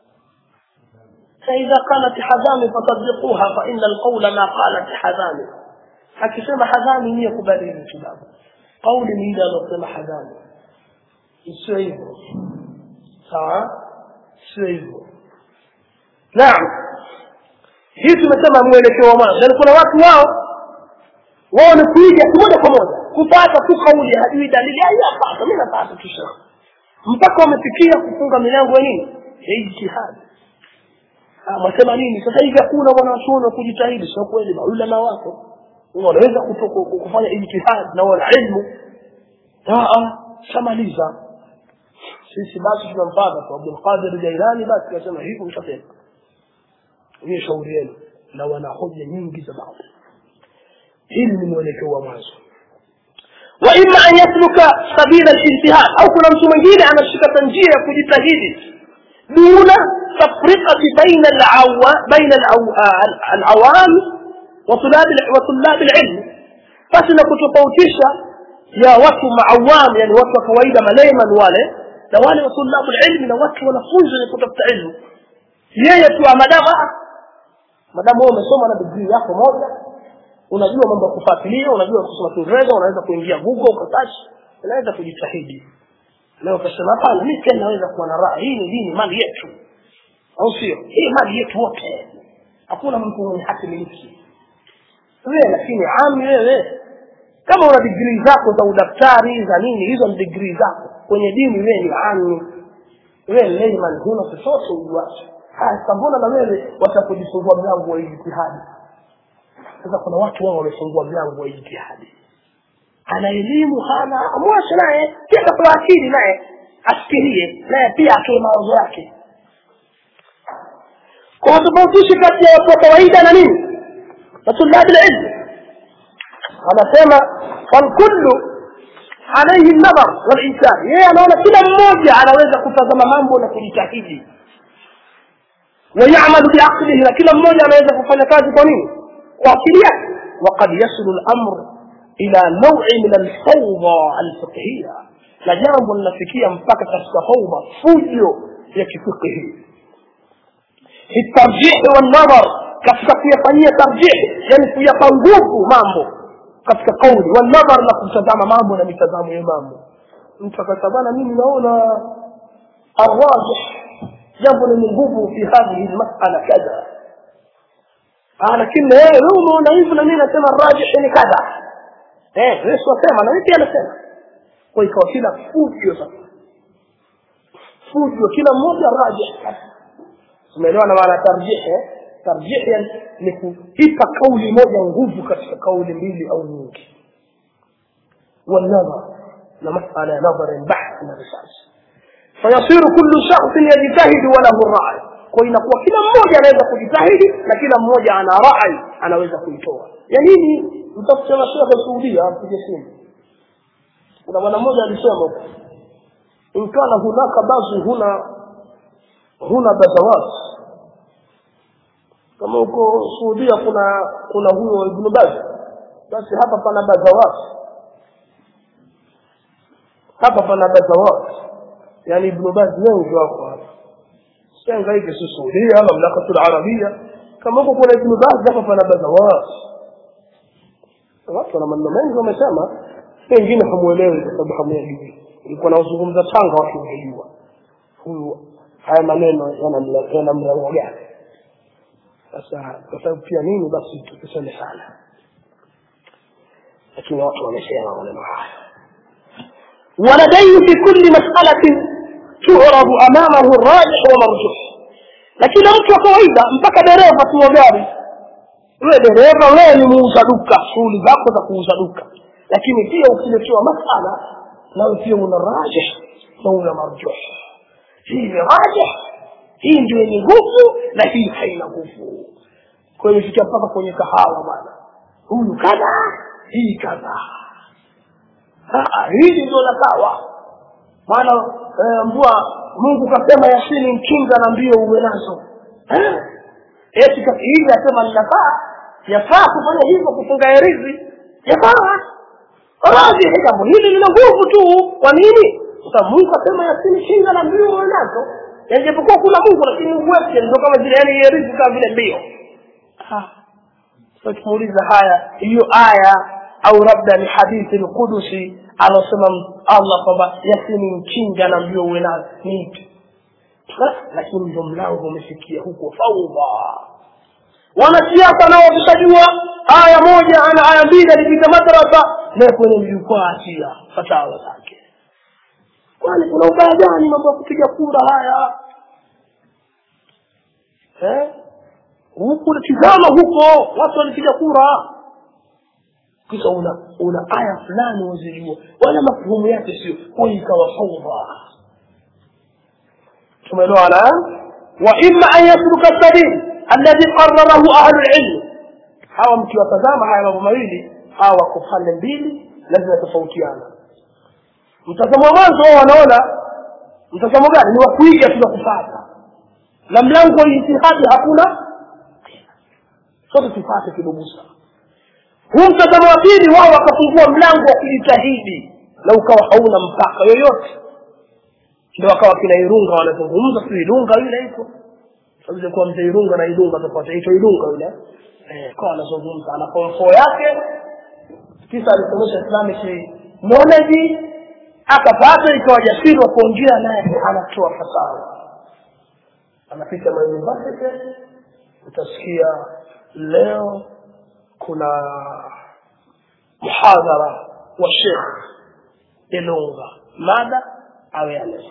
fa idha qalat hadami fasaddiquha fa inna alqawla ma qalat hadami. Akisema hadami ni kubadili kidogo, kauli ni ile aliyosema hadami, sio hivyo sawa, sio hivyo. Naam, hii tumesema mwelekeo wa mwanzo. Yaani kuna watu wao wao ni kuiga moja kwa moja, kupata tu kauli hadi dalili hapa, mimi napata tu sawa, mpaka wamefikia kufunga milango ya nini ya ijtihad. Ah, wasema nini sasa hivi hakuna wanachuoni kujitahidi? Sio kweli, maulama wako wanaweza kufanya ijtihad na wana ilmu. Ah, shamaliza sisi basi tunampata kwa Abdul Qadir Jailani, basi tunasema hivyo mtafika. Ni shauri yenu na wana hoja nyingi za baadhi. Hili ni mwelekeo wa mwanzo. Wa imma an yasluka sabila al-ijtihad, au kuna mtu mwingine anashika njia ya kujitahidi duna tafriqati baina al-awwa baina al-awam wa tulab wa tulab al-ilm, basi na kutofautisha ya watu maawam, yani watu wa kawaida malayman wale na wale wa tulab al-ilm na watu wanafunzi wa kutafuta ilmu. Yeye tu amadama madamu wewe umesoma na degree yako moja, unajua mambo ya kufuatilia, unajua kusoma Kiingereza, unaweza kuingia Google ukasearch, unaweza kujitahidi. Leo ukasema hapana, mimi tena naweza kuwa na rai, hii ni dini, mali yetu, au sio? Hii mali yetu wote, hakuna mtu mwenye haki miliki wewe. Lakini ami wewe kama una degree zako za udaktari za nini, hizo ni degree zako kwenye dini, wewe ni ami, wewe layman, huna chochote ujuacho. Hasa mbona na wewe watakujifungua mlango wa ijtihadi? Sasa kuna watu wao wamefungua mlango wa ijtihadi, ana elimu hana, amwache naye pia kwa akili naye asikirie naye pia atoe mawazo yake. Kwa sababu tushi kati ya watu kawaida na nini na tulab al-ilm, anasema fal kullu alayhi an-nazar wal-insan, yeye anaona kila mmoja anaweza kutazama mambo na kujitahidi, wa ya'malu bi'aqlihi, na kila mmoja anaweza kufanya kazi kwa nini, kwa akili yake. Waqad yasilu al-amr ila naw'i min al-fawda al-fiqhiyya, na jambo linafikia mpaka katika fawda, fujo ya kifiqhi. الترجيح والنظر katika kuyafanyia tarjih, yani kuyapa nguvu mambo katika kauli, wa nadhar na kutazama mambo na mitazamo ya mambo. Mtu akasema mimi naona arrajih jambo ni nguvu fi hadhihi almas'ala kadha, ah lakini wewe unaona hivi na mimi nasema arrajih ni kadha, eh wewe unasema na mimi pia nasema. Kwa hiyo kila fujo sasa, fujo kila mmoja rajih. Tumeelewana maana tarjih eh? Tarjih ni kuipa kauli moja nguvu katika kauli mbili au nyingi. والنظر لمسألة نظر بحث من الرسالة فيصير كل شخص يجتهد وله الرأي. kwa inakuwa kila mmoja anaweza kujitahidi na kila mmoja ana rai anaweza kuitoa. ya nini mtakusema Sheikh Saudia apige simu. Kuna bwana mmoja alisema inkana hunaka baadhi huna huna bazawat, kama uko Saudia kuna kuna huyo Ibn Baz, basi hapa pana bazawat, hapa pana bazawat, yani Ibn Baz wengi wako hapa. Sasa hivi si Saudia ama mamlaka Arabia, kama uko kuna Ibn Baz hapa pana bazawat. Watu wana maneno mengi wamesema, wengine hamuelewi kwa sababu hamwelewi. Ilikuwa nazungumza Tanga watu wajua huyu haya maneno yana mlango gani. Sasa kwa sababu pia nini basi tuseme sana, lakini watu wamesema maneno haya. ولديه في كل مسألة تعرض أمامه الراجح ومرجوح. lakini mtu wa kawaida mpaka dereva tu wa gari, wewe dereva wewe ni muuza duka, shughuli zako za kuuza duka, lakini pia ukiletewa masala na pia una rajih na una marjuh. hii ni rajih, hii ndio ni nguvu na hii haina nguvu. kwa hiyo fikia mpaka kwenye kahawa bwana, huyu kadha hii kadha, ah hii ndio la sawa. maana mbwa Mungu kasema Yasini mkinga na mbio uwe nazo, eh eti kafiiri asema ninafaa yafaa kufanya hivyo, kufunga herizi yafaa. Rajih jambo hili lina nguvu tu. kwa nini? Sasa Mungu kasema Yasini kinga na mbio uwe nazo, yajapokuwa kuna Mungu lakini uweke ndio kama vile yani herizi kama vile mbio. ah sasa tuuliza haya, hiyo aya au labda ni hadithi al-Qudusi alosema Allah kwamba Yasini mkinga na mbio uwe nazo ni, lakini ndio mlango umefikia huko fauda. Wanasiasa nao wakishajua aya moja ana aya mbili alipita madrasa na kwenye jukwaa atia fatawa zake. Kwani kuna ubaya gani mambo ya kupiga kura haya? Eh? Huko tizama huko watu walipiga kura. Kisha una una aya fulani wazijua wala mafuhumu yake sio, kwa ikawa fauda. tumeelewana. wa imma an yatruka sabil alladhi qarrarahu ahli al-ilm. hawa mkiwatazama haya mambo mawili hawa kwa pande mbili lazima tofautiana. mtazamo mwanzo wao wanaona mtazamo gani ni wa kuiga tu kufuata, na mlango wa ijtihadi hakuna, sote tufuate kidobusa. huu mtazamo wa pili wao wakafungua mlango wa kujitahidi na ukawa hauna mpaka yoyote. ndio wakawa kina Irunga wanazungumza tu Irunga yule iko sababu kwa mzee Irunga na Irunga tofauti, hiyo Irunga yule eh kwa anazungumza ana kwa yake, kisa alisomesha Islamic knowledge akapata ikawa jasiri wa kuongea naye, anatoa fasaha, anapita ma university. utasikia leo kuna muhadhara wa Sheikh Irunga, mada awareness.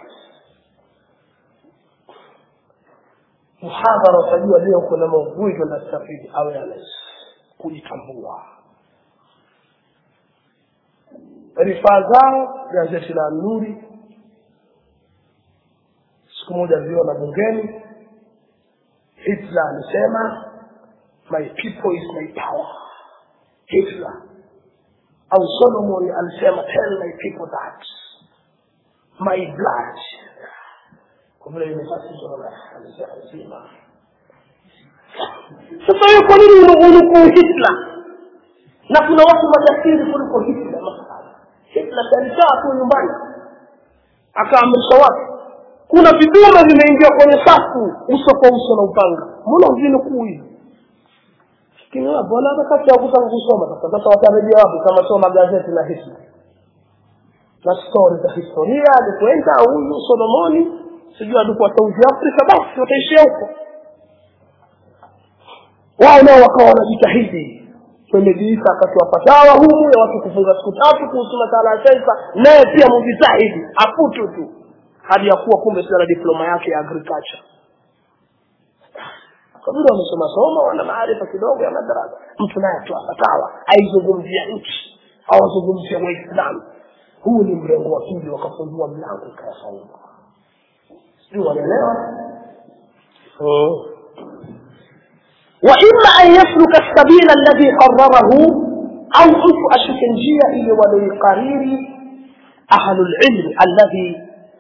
muhadhara utajua leo kuna maudhui tunastafidi awareness, kujitambua. rifaa zao gazeti la Nuri siku moja viona bungeni, Hitler alisema my people is my power. Hitler au Solomon alisema tell my people that my blood. Kwa vile nafasi tunaona alisema sasa hiyo kwa nini unakuwa Hitler? Na kuna watu matajiri kuliko Hitler masala. Hitler alikaa tu nyumbani akaamrisha watu. Kuna viduma vimeingia kwenye safu uso kwa uso na upanga. Mbona vile kui? Kinyo bwana hata kati ya kutaka kusoma sasa sasa watarejea wapi kama soma gazeti la history. Na story za historia alikwenda huyu Solomoni sijui alikuwa South Africa basi wataishia huko. Wao nao wakawa wanajitahidi. Tumejiita akatoa fatawa humu ya watu kufunga siku tatu kuhusu masuala ya sensa, naye pia mjitahidi afutu tu hadi yakuwa kumbe sio na diploma yake ya agriculture. Kwa vile wamesoma soma wana maarifa kidogo ya madarasa, mtu naye atoa fatawa aizungumzia nchi au azungumzia Waislamu. Huu ni mrengo wa pili wakafungua mlango ikayafaulu. Sio wanaelewa? Oh. وإما أن يسلك السبيل الذي قرره أو أنت أشكنجية إلى وليقرير أهل العلم الذي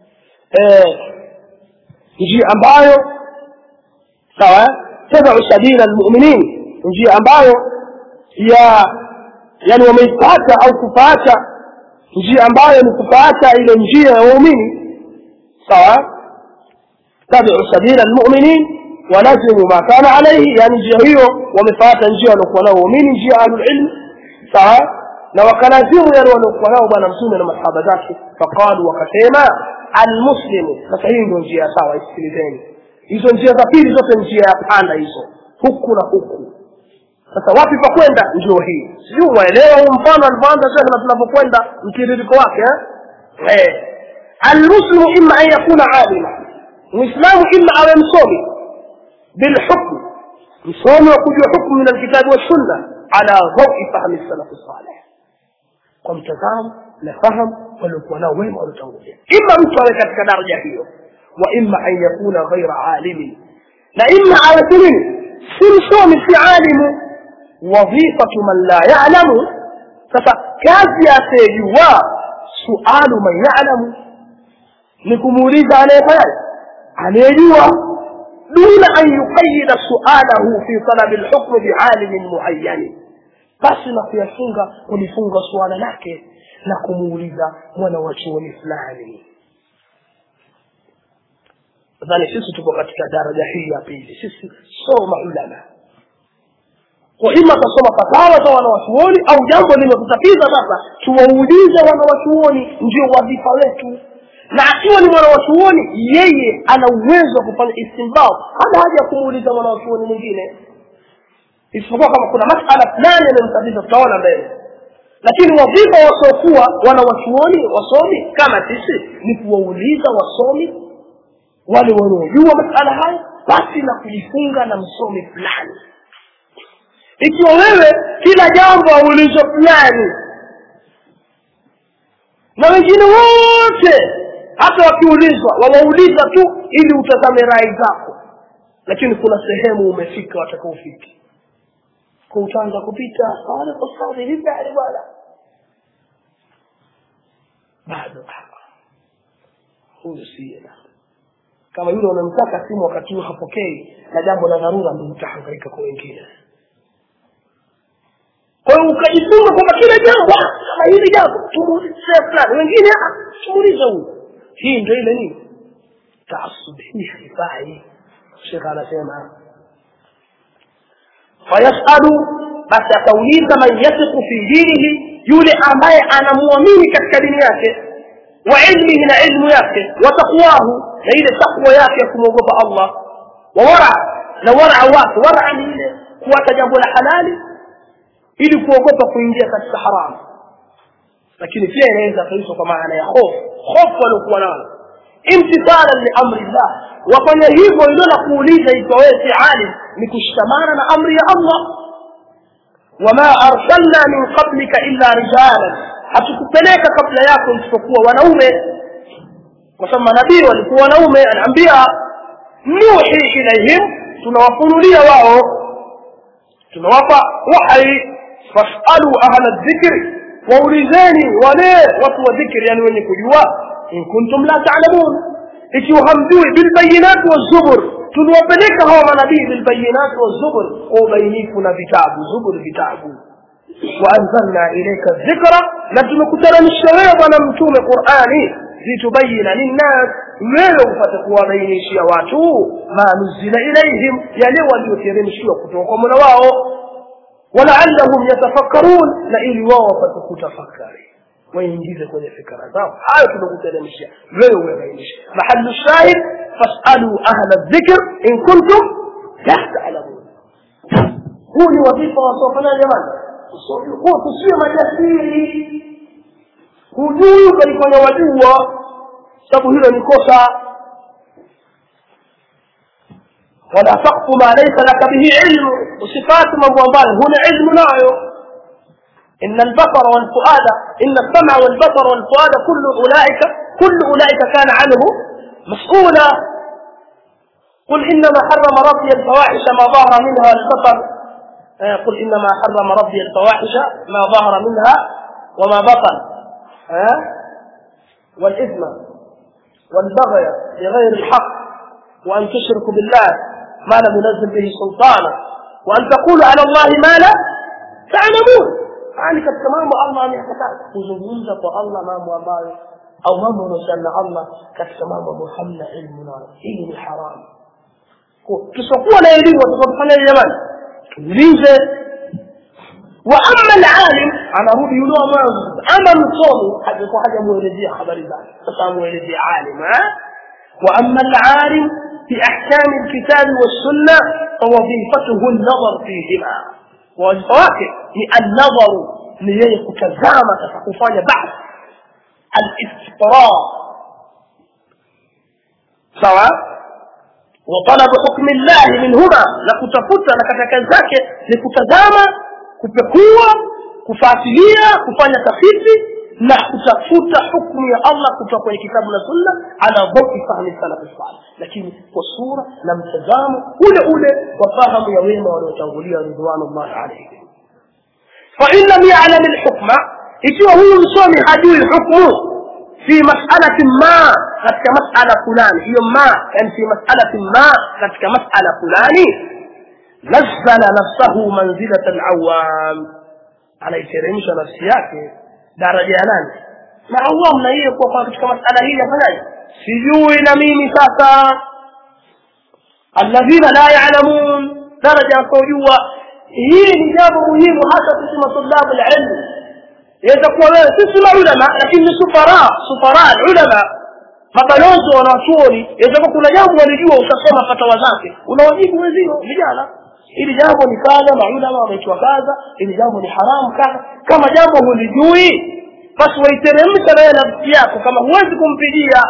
يجي أمبايو سواء تبع سبيل المؤمنين يجي أمبايو يا يعني وميفاتا أو كفاتا يجي أمبايو كفاتا إلى نجي المؤمنين سواء تبع سبيل المؤمنين ولازم ما كان عليه يعني جهيه ومفات njia walikuwa waumini njia alilm sawa na wakalazimu yale walikuwa nao bwana mtume na masahaba zake faqalu wakasema almuslimu sasa hii ndio njia sawa isikilizeni hizo njia za pili zote njia ya panda hizo huku na huku sasa wapi pa kwenda ndio hii sio waelewa huu mfano alivyoanza sasa na tunapokwenda mtiririko wake eh almuslimu imma an yakuna alima muislamu imma awe msomi بالحكم يصوم وكل حكم من الكتاب والسنة على ضوء فهم السلف الصالح قم تفهم لفهم ولكونا وين ولتنقل إما متوى كتك درجة فيه وإما أن يكون غير عالم لا إما على سنين سنصوم في عالم وظيفة من لا يعلم فكافية سيجوا سؤال من يعلم لكم أريد عليه فعل عليه جوا دون أن يقيد سؤاله في طلب الحكم بعالم معين بس نفيفunga kulifunga swala lake na kumuuliza mwana wa chuoni fulani. Nadhani sisi tuko katika daraja hii ya pili. Sisi soma ulama. Kwa ima kusoma fatawa za wana wa chuoni au jambo limetutatiza sasa tuwaulize wana wa chuoni ndio wadhifa wetu. Na akiwa ni mwana wa chuoni yeye ana uwezo wa kufanya istinbat hana haja kumuuliza mwana wa chuoni mwingine isipokuwa kama kuna masala fulani yanayomtatiza tutaona mbele lakini wadhifa wasokuwa wana wa chuoni wasomi kama sisi ni kuwauliza wasomi wale wanaojua masala haya basi na kujifunga na msomi fulani ikiwa wewe kila jambo aulizo fulani na wengine wote hata wakiulizwa wawauliza tu ili utazame rai zako lakini kuna sehemu umefika watakaofika kwa utaanza kupita wala kusali hivi bwana bado hapa huyo siena kama yule unamtaka simu wakati huo hapokei na jambo la dharura ndio utahangaika kwa wengine kwa hiyo ukajifunga kwamba kila jambo kama hili jambo tumuulize fulani wengine tumuulize huyo hii ndio ile nini taasubini haifai Sheikh anasema fayasalu basi atauliza man yasiku fi dinihi yule ambaye anamuamini katika dini yake wa ilmihi na ilmu yake wa taqwahu na ile takwa yake ya kumwogopa Allah wa wara na wara wake wara ni ile kuacha jambo la halali ili kuogopa kuingia katika haramu lakini pia inaweza kuitwa kwa maana ya hofu hofu walikuwa nayo imtithala li amri Allah wafanya hivyo ndio na kuuliza itawezi alim ni kushikamana na amri ya Allah wama arsalna min qablika illa rijalan hatukupeleka kabla yako isipokuwa wanaume kwa sababu manabii walikuwa wanaume anaambia nuhi ilayhim tunawafunulia wao tunawapa wahi fasalu ahla dhikri waulizeni wale watu wa dhikri yani wenye kujua in kuntum la ta'lamun ikiwa hamjui bil bayinat waz zubur tuliwapeleka hao manabii bil bayinat waz zubur ubainifu na vitabu zubur vitabu wa anzalna ilayka dhikra na tumekutananisha wewe bwana mtume Qur'ani litubayina linnas wewe upate kuwabainishia watu ma nuzila ilayhim yale walioteremshiwa kutoka kwa Mola wao wala'allahum yatafakkarun la ili wao wapate kutafakari waingize kwenye fikra zao hayo tunakuteremshia wewe uwainishe mahallu shahid fasalu ahla dhikr in kuntum la ta'lamun huu ni wadhifa wa sofana jamani huo tusiwe majasiri hujui kalifanya wajua sababu hilo ni kosa wala taqfu ma laysa laka bihi ilmu usifatu mambo ambayo huna ilmu nayo إن البصر والفؤاد إن السمع والبصر والفؤاد كل أولئك كل أولئك كان عنه مسؤولا قل إنما حرم ربي الفواحش ما ظهر منها البصر قل إنما حرم ربي الفواحش ما ظهر منها وما بطن والإثم والبغي بغير الحق وأن تشركوا بالله ما لم ينزل به سلطانا وأن تقولوا على الله ما لا تعلمون يعني katika mambo Allah ameyakataza kuzungumza kwa Allah mambo ambayo au mambo yanayosema Allah katika mambo ambayo hamna ilmu nayo hii ni haramu tusipokuwa na elimu tutafanya jamani tuulize wa amma al-alim anarudi yule mwanzo ama msomi hajakuwa haja muelezea habari zake sasa muelezea alim wa amma al-alim fi ahkam al-kitab was-sunnah fawazifatuhu an-nazar fihima wajibu wake ni an-nadhar ni yeye kutazama sasa kufanya bahth al-istitra sawa wa talab hukm Allah minhuma la kutafuta na katika kazi zake ni kutazama kupekua kufuatilia kufanya tafiti na kutafuta hukumu ya Allah kutoka kwenye kitabu na sunna ala dhabi fahmi salaf salih lakini kwa sura na mtazamo ule ule wa fahamu ya wema waliotangulia ridwanullah alayhi fa in lam ya'lam al-hukma ikiwa huyu msomi hajui hukumu fi mas'alati ma katika mas'ala fulani hiyo ma yani fi mas'alati ma katika mas'ala fulani nazzala nafsahu manzilata al-awam anaiteremsha nafsi yake daraja ya nani na Allah na yeye kwa katika masala hii yafanyaje sijui na mimi sasa alladhina la ya'lamun daraja kujua hii ni jambo muhimu hasa sisi masalabu al-ilm yaweza kuwa wewe sisi maulama lakini ni sufara sufara ulama mabalozi wanachuoni yaweza kuna jambo walijua utasoma fatawa zake unawajibu wenzio vijana ili jambo ni kadha maulama wameitwa kadha ili jambo ni haramu kadha kama jambo hulijui basi waiteremsha na nafsi yako kama huwezi kumpigia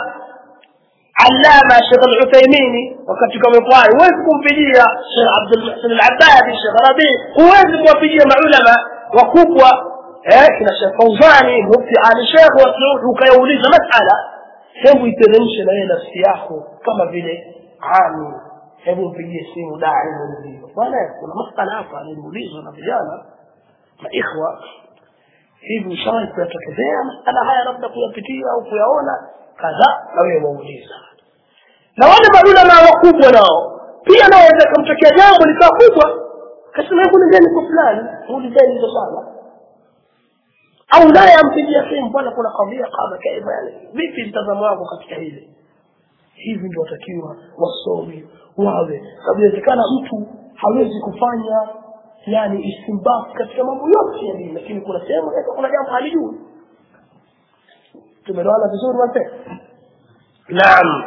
Allama Sheikh Al-Uthaymeen wakati kama kwa huwezi kumpigia Sheikh Abdul Muhsin Al-Abbadi Sheikh Rabi huwezi kuwapigia maulama wakubwa eh kina Sheikh Fawzani mufti Ali Sheikh wa Saud ukayauliza masala hebu iteremshe na nafsi yako kama vile ami hebu mpigie simu dai mwenyewe bwana kuna masala hapa niulizwa na vijana na ikhwa hivi shawai kuyatokezea masala haya labda kuyapitia au kuyaona kadha na wewe wauliza na wale maulama wakubwa nao pia naweza kumtokea jambo likawa kubwa kasema hebu nendeni kwa fulani muulizeni hizo sana au naye ampigia simu bwana kuna kadhia kama kaifa yani vipi mtazamo wako katika hili hivi ndio watakiwa wasomi wawe sababu inawezekana mtu hawezi kufanya yani istinbat katika mambo yote ya dini lakini kuna sehemu kuna jambo halijui tumeelewana vizuri wote naam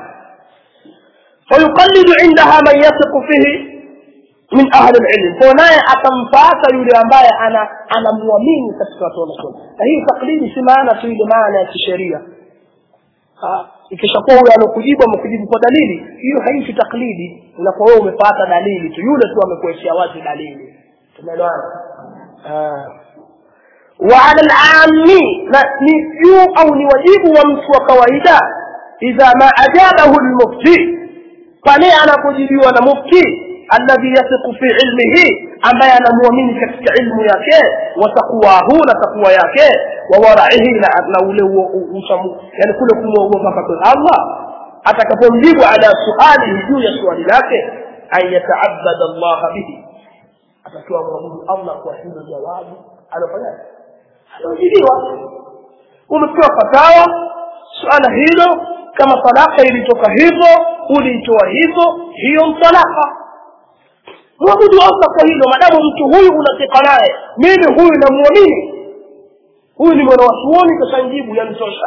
fayuqallidu indaha man yathiqu fihi min ahli al-ilm kwa naye atamfuata yule ambaye ana anamuamini katika watu wanasoma na hii taklidi si maana tu ile maana ya kisheria ah ikishakuwa huyo anakujibu amekujibu kwa dalili hiyo haisi taklidi unakuwa wewe umepata dalili tu yule tu amekuwekea wazi dalili tumeelewana ah wa 'ala al-'ammi ni juu au ni wajibu wa mtu wa kawaida idha ma ajabahu al-mufti pale anapojibiwa na mufti alladhi yathiqu fi ilmihi ambaye anamuamini katika ilmu yake wa taqwahu na taqwa yake wa waraihi na ule uchamu yani kule kumwogopa kwa Allah atakapomjibu ala swali juu ya swali lake ay yata'abbada Allah bihi atakuwa mwabudu Allah kwa hilo jawabu alofanya anajibiwa umepewa fatawa swala hilo kama talaka ilitoka hivyo ulitoa hivyo hiyo mtalaka mwabudu Allah kwa hilo madamu mtu huyu unatika naye mimi huyu namuamini huyu ni mwana wasuoni kasanjibu yanitosha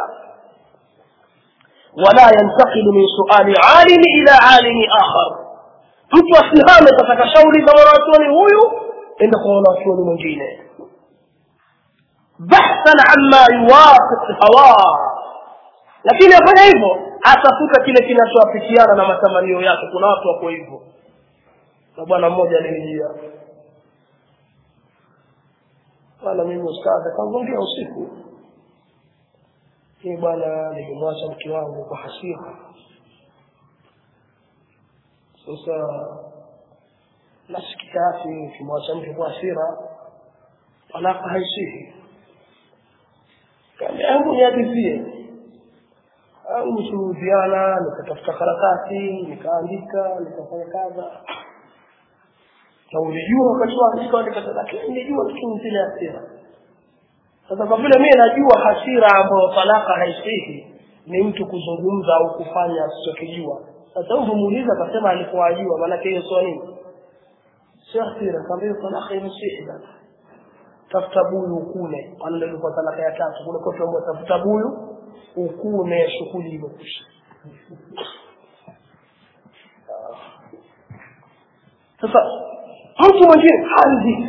wala yantaqilu min su'ali 'alim ila 'alim akhar mtu asihame katika shauri za mwana wasuoni huyu enda kwa mwana wasuoni mwingine bahsan amma yuwafiq hawa lakini afanya hivyo atafuta kile kinachoafikiana na matamanio yake kuna watu wako hivyo na bwana mmoja alinijia wala mimi ustadha kaongea usiku ni bwana nilimwacha mke wangu kwa hasira sasa nasikia afi kimwacha mke kwa hasira talaka haisihi kama yangu yadizie au mshuhudiana nikatafuta karatasi nikaandika nikafanya kaza na ulijua wakati wa hasira nikataka nilijua kitu kile hasira sasa kwa vile mimi najua hasira ambayo talaka haisihi ni mtu kuzungumza au kufanya asichokijua sasa huyo muuliza akasema alikuwa ajua maana hiyo sio nini sio hasira kama talaka haisihi tafuta buyu ukune wanaenda kwa talaka ya tatu kule kote ambao tafuta buyu ukune shughuli imekwisha sasa mtu mwingine hali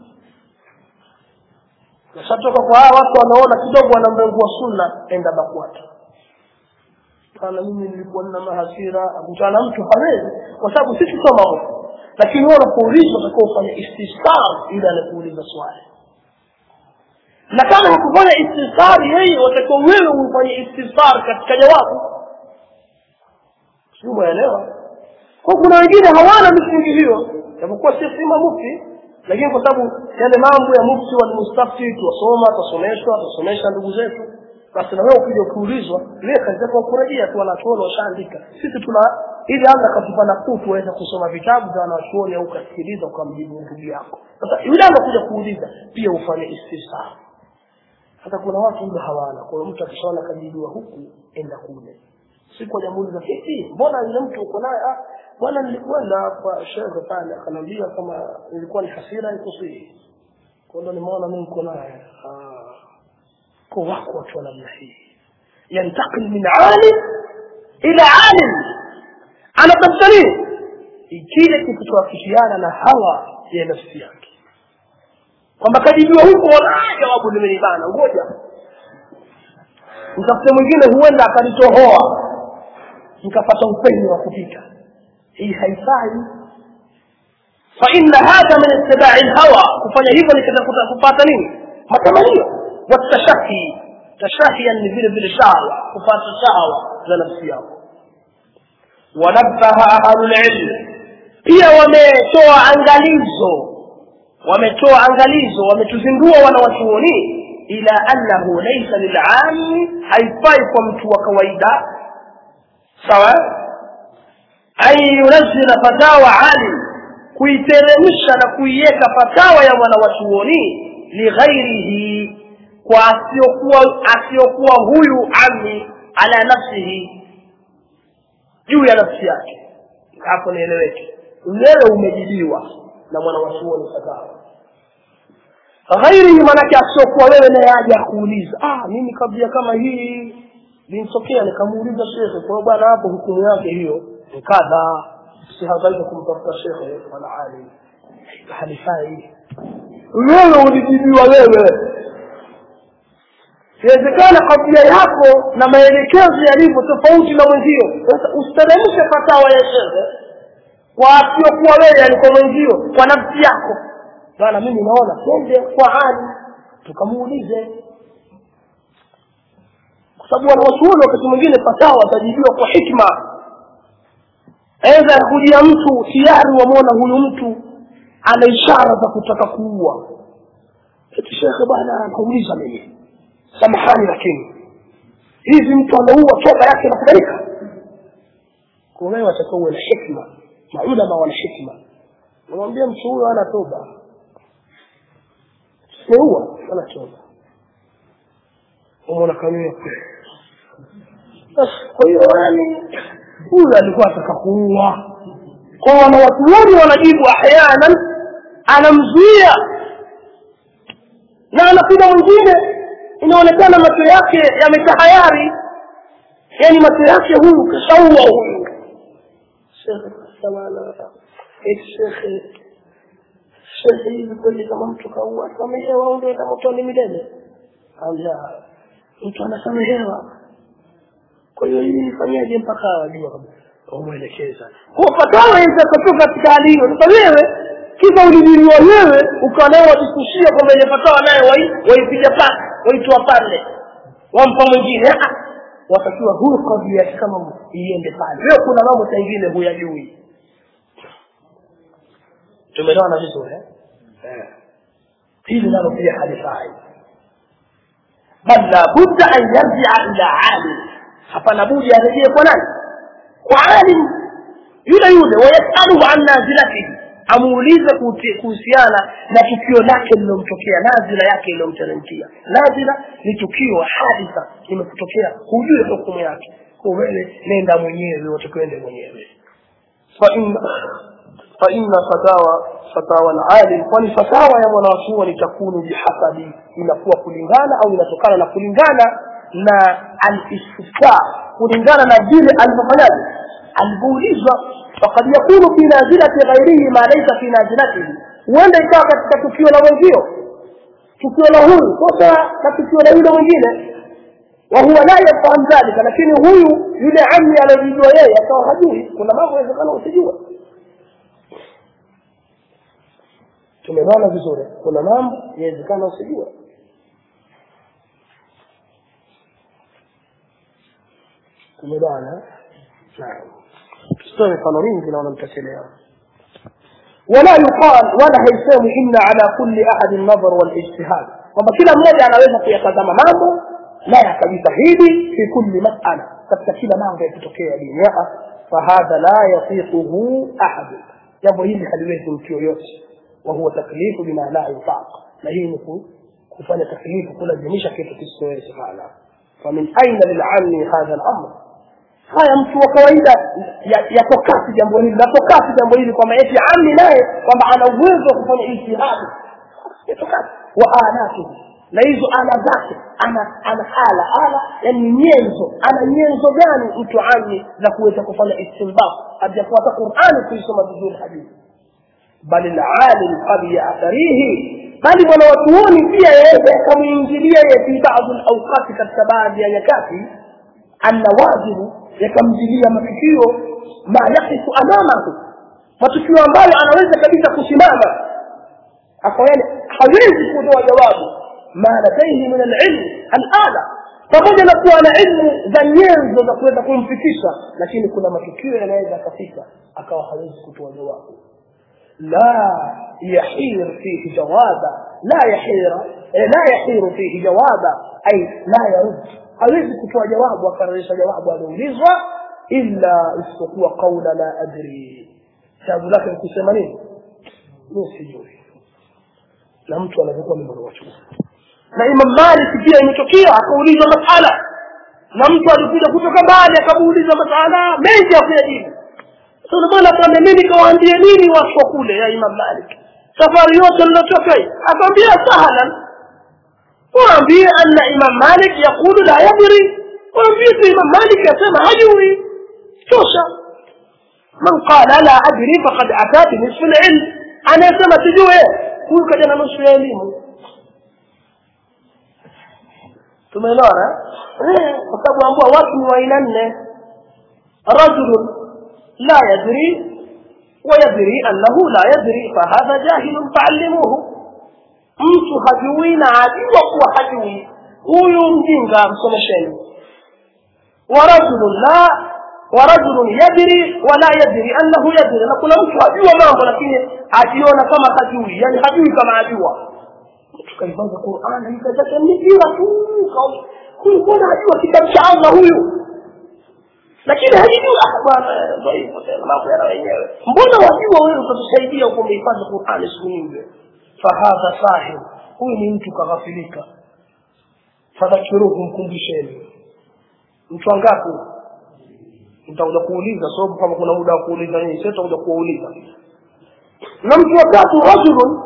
nasatoka kwa hawa watu wanaona kidogo wanambengua sunna enda bakwata kana mimi nilikuwa na mahasira akutana mtu hawezi kwa sababu sisi soma lakini wao wanapoulizwa watakao kufanya istisqar ili anakuuliza swali na kama hukufanya istisqar yeye watakao wewe ufanye istisqar katika jawabu sio umeelewa kwa kuna wengine hawana misingi hiyo japokuwa sisi si mufti lakini kwa sababu yale mambo ya mufti wa mustafti tuwasoma tusomeshwa tusomesha ndugu zetu basi na wewe ukija kuulizwa ile kazi yako kurejea tu wanachuoni washaandika sisi tuna ili anga katupa nafuu tuweze kusoma vitabu vya wanachuoni au kusikiliza ukamjibu ndugu yako sasa yule anakuja kuuliza pia ufanye istisqa hata kuna watu ndio hawana kwa mtu akishaona kajibiwa huku enda kule siku jamuuliza hivi mbona yule mtu uko naye ah bwana nilikwenda kwa shehe pale akanambia kama nilikuwa ni hasira ikusi kwa ndo nimeona mimi niko naye ah kwa wako watu namna hii yantakil min alim ila alim anatabtali ikile kikutoafikiana na hawa ya nafsi yake kwamba kajibiwa huko wala jawabu limenibana ngoja mtafute mwingine huenda akalitohoa nikapata upenyo wa kupita hii haifai fa inna hadha min ittiba'i al-hawa kufanya hivyo ni kutafuta kupata nini matamanio watashahi tashahiyan ni vile vile shawa kupata shawa za nafsi yako wanabaha ahlul ilm pia wametoa angalizo wametoa angalizo wametuzindua wanawachuoni ila annahu laysa lil'am haifai kwa mtu wa kawaida sawa ay yunzila fatawa alim kuiteremsha na kuiweka fatawa ya wanawachuoni li ghairihi kwa asiokuwa asiokuwa huyu ami ala nafsihi juu ya nafsi yake hapo nieleweke leo umejibiwa na mwanawachuoni fatawa ghairihi maana asiokuwa wewe na yaje kuuliza ah mimi kabla kama hii nilisokea nikamuuliza shekhe kwa bwana hapo hukumu yake hiyo ni kadha si hawaita kumtafuta shekhe wala alim halifai wewe ulijibiwa wewe inawezekana kabla yako na maelekezo yalivyo tofauti na mwenzio sasa usiteremshe fatawa ya shekhe kwa asiokuwa wewe yani kwa mwenzio kwa nafsi yako bwana mimi naona twende kwa hali tukamuulize kwa sababu wanawachuoni wakati mwingine fatawa watajibiwa kwa hikma aidha kujia mtu tayari wamuona huyu mtu ana ishara za kutaka kuua eti shekhe bwana anauliza mimi samahani lakini hivi mtu anaua toba yake inakubalika? Kwa hiyo watakuwa na hikma, maulama wana hikma. Mwambie mtu huyo ana toba, sio ana toba, umeona kanuni. Kwa hiyo yani huyu alikuwa atakakuua. Kwa wana watu wengi wanajibu ahyana anamzuia, na anakuja mwingine inaonekana macho yake yametahayari, yani macho yake huyu kashaua huyu. Sheikh samana Sheikh Sheikh hivi kweli kama mtu kaua samehewa ndio kama mtu ni milele? Anja mtu anasamehewa. Kwa hiyo hii fanyaje mpaka wajua kabisa umuelekeza kwa fatawa hizo kutoka katika hali hiyo? Sasa wewe kiza ulidiliwa wewe ukaanao watukushia kwamba ile fatawa nayo waipiga paka waitoa pale wampa mwingine, watakiwa huyu kadhia kama iende pale. Leo kuna mambo mengine huyajui. Tumeelewana vizuri eh? Hili nalo pia halifai, bal la budda an yarji'a ila alim. Hapana budi arejee kwa nani? Kwa alim yule yule, wayasalu an nazilatihi, amuulize kuhusiana na tukio lake lililomtokea, nazila yake iliyomteremkia. Nazila ni tukio haditha limekutokea, hujui hukumu yake. Kwa wewe nenda mwenyewe, utakwenda mwenyewe. Fa in fa inna fatawa fatawa al-alim, kwani fatawa ya mwanachuoni ni takunu bihasabi, inakuwa kulingana au inatokana na kulingana na al-istifta, kulingana na vile alifanyaje aliulizwa. Faqad yakunu fi nazilati ghayrihi ma laysa fi nazilatihi, huenda ikawa katika tukio la mwenzio, tukio la huyu sasa na tukio la yule mwingine, wa huwa la yafahamu dhalika, lakini huyu yule ammi aliyojua yeye akawa hajui. Kuna mambo yanawezekana usijue. Tumeona vizuri, kuna mambo yanawezekana usijue. Tumeona naam, tusome mfano mingi na wanamtachelewa. Wala yuqal, wala haisemi inna ala kulli ahad an-nazar wal ijtihad, kwamba kila mmoja anaweza kuyatazama mambo na yakajitahidi fi kulli mas'ala, katika kila mambo yakitokea dini yake. Fa hadha la yatiquhu ahad, jambo hili haliwezi mtu yoyote. Wa huwa taklifu bima la yutaq, na hii ni kufanya taklifu, kulazimisha kitu kisichowezekana. Fa min aina lil'almi hadha al-amr, haya mtu wa kawaida yatokasi jambo hili, natokasi jambo hili kwamba eti ammi naye kwamba ana uwezo wa kufanya ijtihadi, yatokasi wa alatu, na hizo ala zake, ana ana ala ala yani nyenzo, ana nyenzo gani mtu ammi za kuweza kufanya istinbat, hajafuata Qur'ani kuisoma vizuri hadithi. Bali al-alim qad ya'tarihi, bali wana watuoni pia yeye kumuingilia yeye baadhi al-awqat, katika baadhi ya nyakati anawajibu yakamjilia matukio ma yaqifu amamahu, matukio ambayo anaweza kabisa kusimama akawele hawezi kutoa jawabu ma ladaihi min al-ilm al-ala, pamoja na kuwa na ilmu za nyenzo za kuweza kumfikisha, lakini kuna matukio yanaweza kafika akawa hawezi kutoa jawabu. la yahir fihi jawaba, la yahira la yahiru fihi jawaba, ay la yarud, hawezi kutoa jawabu akarejesha jawabu aliulizwa, illa isipokuwa qawla la adri, sababu lake ni kusema nini mimi sijui. Na mtu anapokuwa ni mwanachama, na Imam Malik pia imetokea akaulizwa masala, na mtu alikuja kutoka mbali akamuuliza masala mengi hakuyajibu. Sasa bwana kama mimi kawaambie nini watu kule ya Imam Malik, safari yote nilotoka hii akamwambia sahalan, waambie anna Imam Malik yakulu la yadri, waambie Imam Malik yasema hajui tosha. Man qala la adri faqad ata bi nisfi al-ilm, ana yasema sijui, huyu kaja na nusu ya elimu. Tumeelewana eh? Kwa sababu ambao watu ni wa aina nne, rajul la yadri wa yadri annahu la yadri, fa hadha jahil fa'allimuhu, mtu hajui na ajua kuwa hajui, huyu mjinga msomesheni. Warajulun la warajulun yadri wa la yadri annahu yadri, na kuna mtu hajua mambo lakini ajiona kama hajui, yani hajui kama ajua, tukaibaza Qur'an ikataka mpira tu huyu mbona anajua kitabu cha Allah huyu lakini hajijua bwana ndio hivyo tena mambo yana wenyewe mbona wajua wewe utatusaidia uko umehifadhi Qur'an siku nyingi fahadha sahib huyu ni mtu kaghafilika fadhakiruhu mkumbisheni mtu wangapi nitakuja kuuliza sababu kama kuna muda wa kuuliza nini sasa tutakuja kuuliza na mtu wa tatu rajulun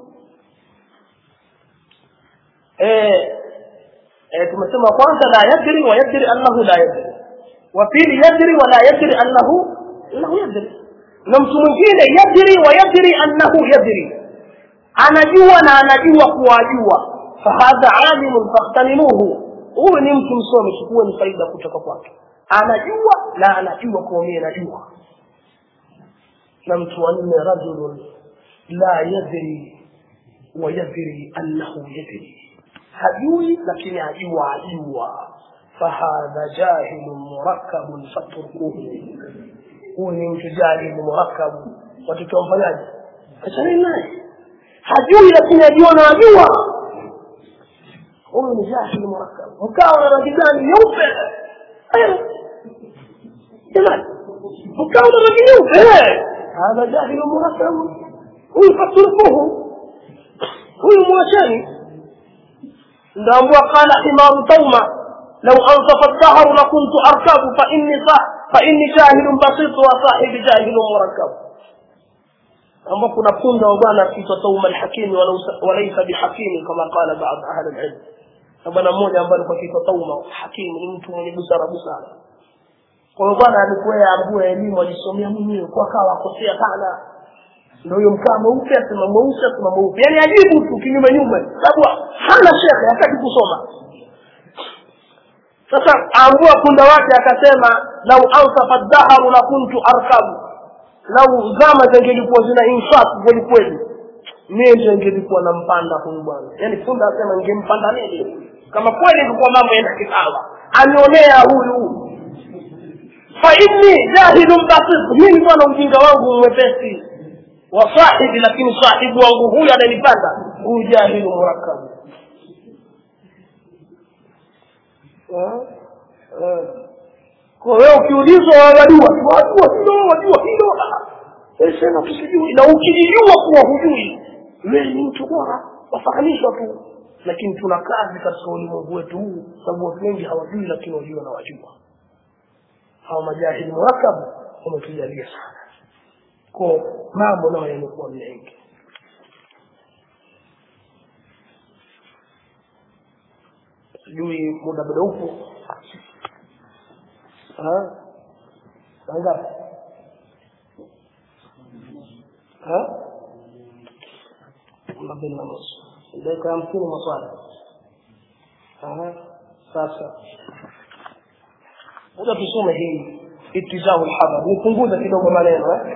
eh eh tumesema kwanza la yadri wa yadri annahu la yadri wa pili yadri wa la yadri annahu annahu yadri na mtu mwingine yadri wa yadri annahu yadri anajua na anajua kuwajua fahadha alimun fahtanimuhu huyu ni mtu msomi chukua ni faida kutoka kwake anajua na anajua kwa mimi najua na mtu wanne rajulun la yadri wa yadri annahu yadri hajui lakini ajua ajua fahadha jahilun murakkabun fatrukuhu huyu ni mtu jahil murakkab watoto mfanyaje achana naye hajui lakini ajua na ajua huyu ni jahil murakkab ukawa na rangi gani nyeupe jamani ukawa na rangi nyeupe هذا جاهل مركب ويفكره هو مواشاني عندما قال حمار توما لو أنصف الدهر لكنت أركب فإني, فإني جاهل بسيط وصاحب جاهل مركب أما كنا كنا وبانا في توما الحكيم وليس بحكيم كما قال بعض أهل العلم أبنا موجة أبنا في توما حكيم لمتم ونبسر بسارة kwa bwana alikuwa ambaye elimu alisomea mwenyewe kwa kawa kosea sana ndio huyo mkama mweupe asema mweupe asema mweupe yani ajibu tu kinyume nyume sababu hana shekhe hataki kusoma sasa ambua punda wake akasema lau ansafa ad-dahr la kuntu arkabu lau zama zingelikuwa zina insaf kweli kweli mimi ningelikuwa nampanda huyu bwana yani punda asema ningempanda nini kama kweli ilikuwa mambo yanaenda kitawa anionea huyu فإني جاهل بسيط mimi bwana ujinga wangu mwepesi wa sahibi lakini sahibu wangu huyu ananipanda huyu jahil murakkab eh kwa hiyo ukiulizwa wajua wajua hilo wajua hilo sema tusijui na ukijijua kuwa hujui wewe ni mtu bora wafahamishwa tu lakini tuna kazi katika ulimwengu wetu huu sababu watu wengi hawajui lakini wajua na wajua au majahil murakkab umetujalia sana kwa mambo nayo yamekuwa mengi sijui muda bado upo ah ngapi ah mbele na nusu dakika hamsini maswali ah sasa muda tusome hii itijahu al-hadar nipunguza kidogo maneno eh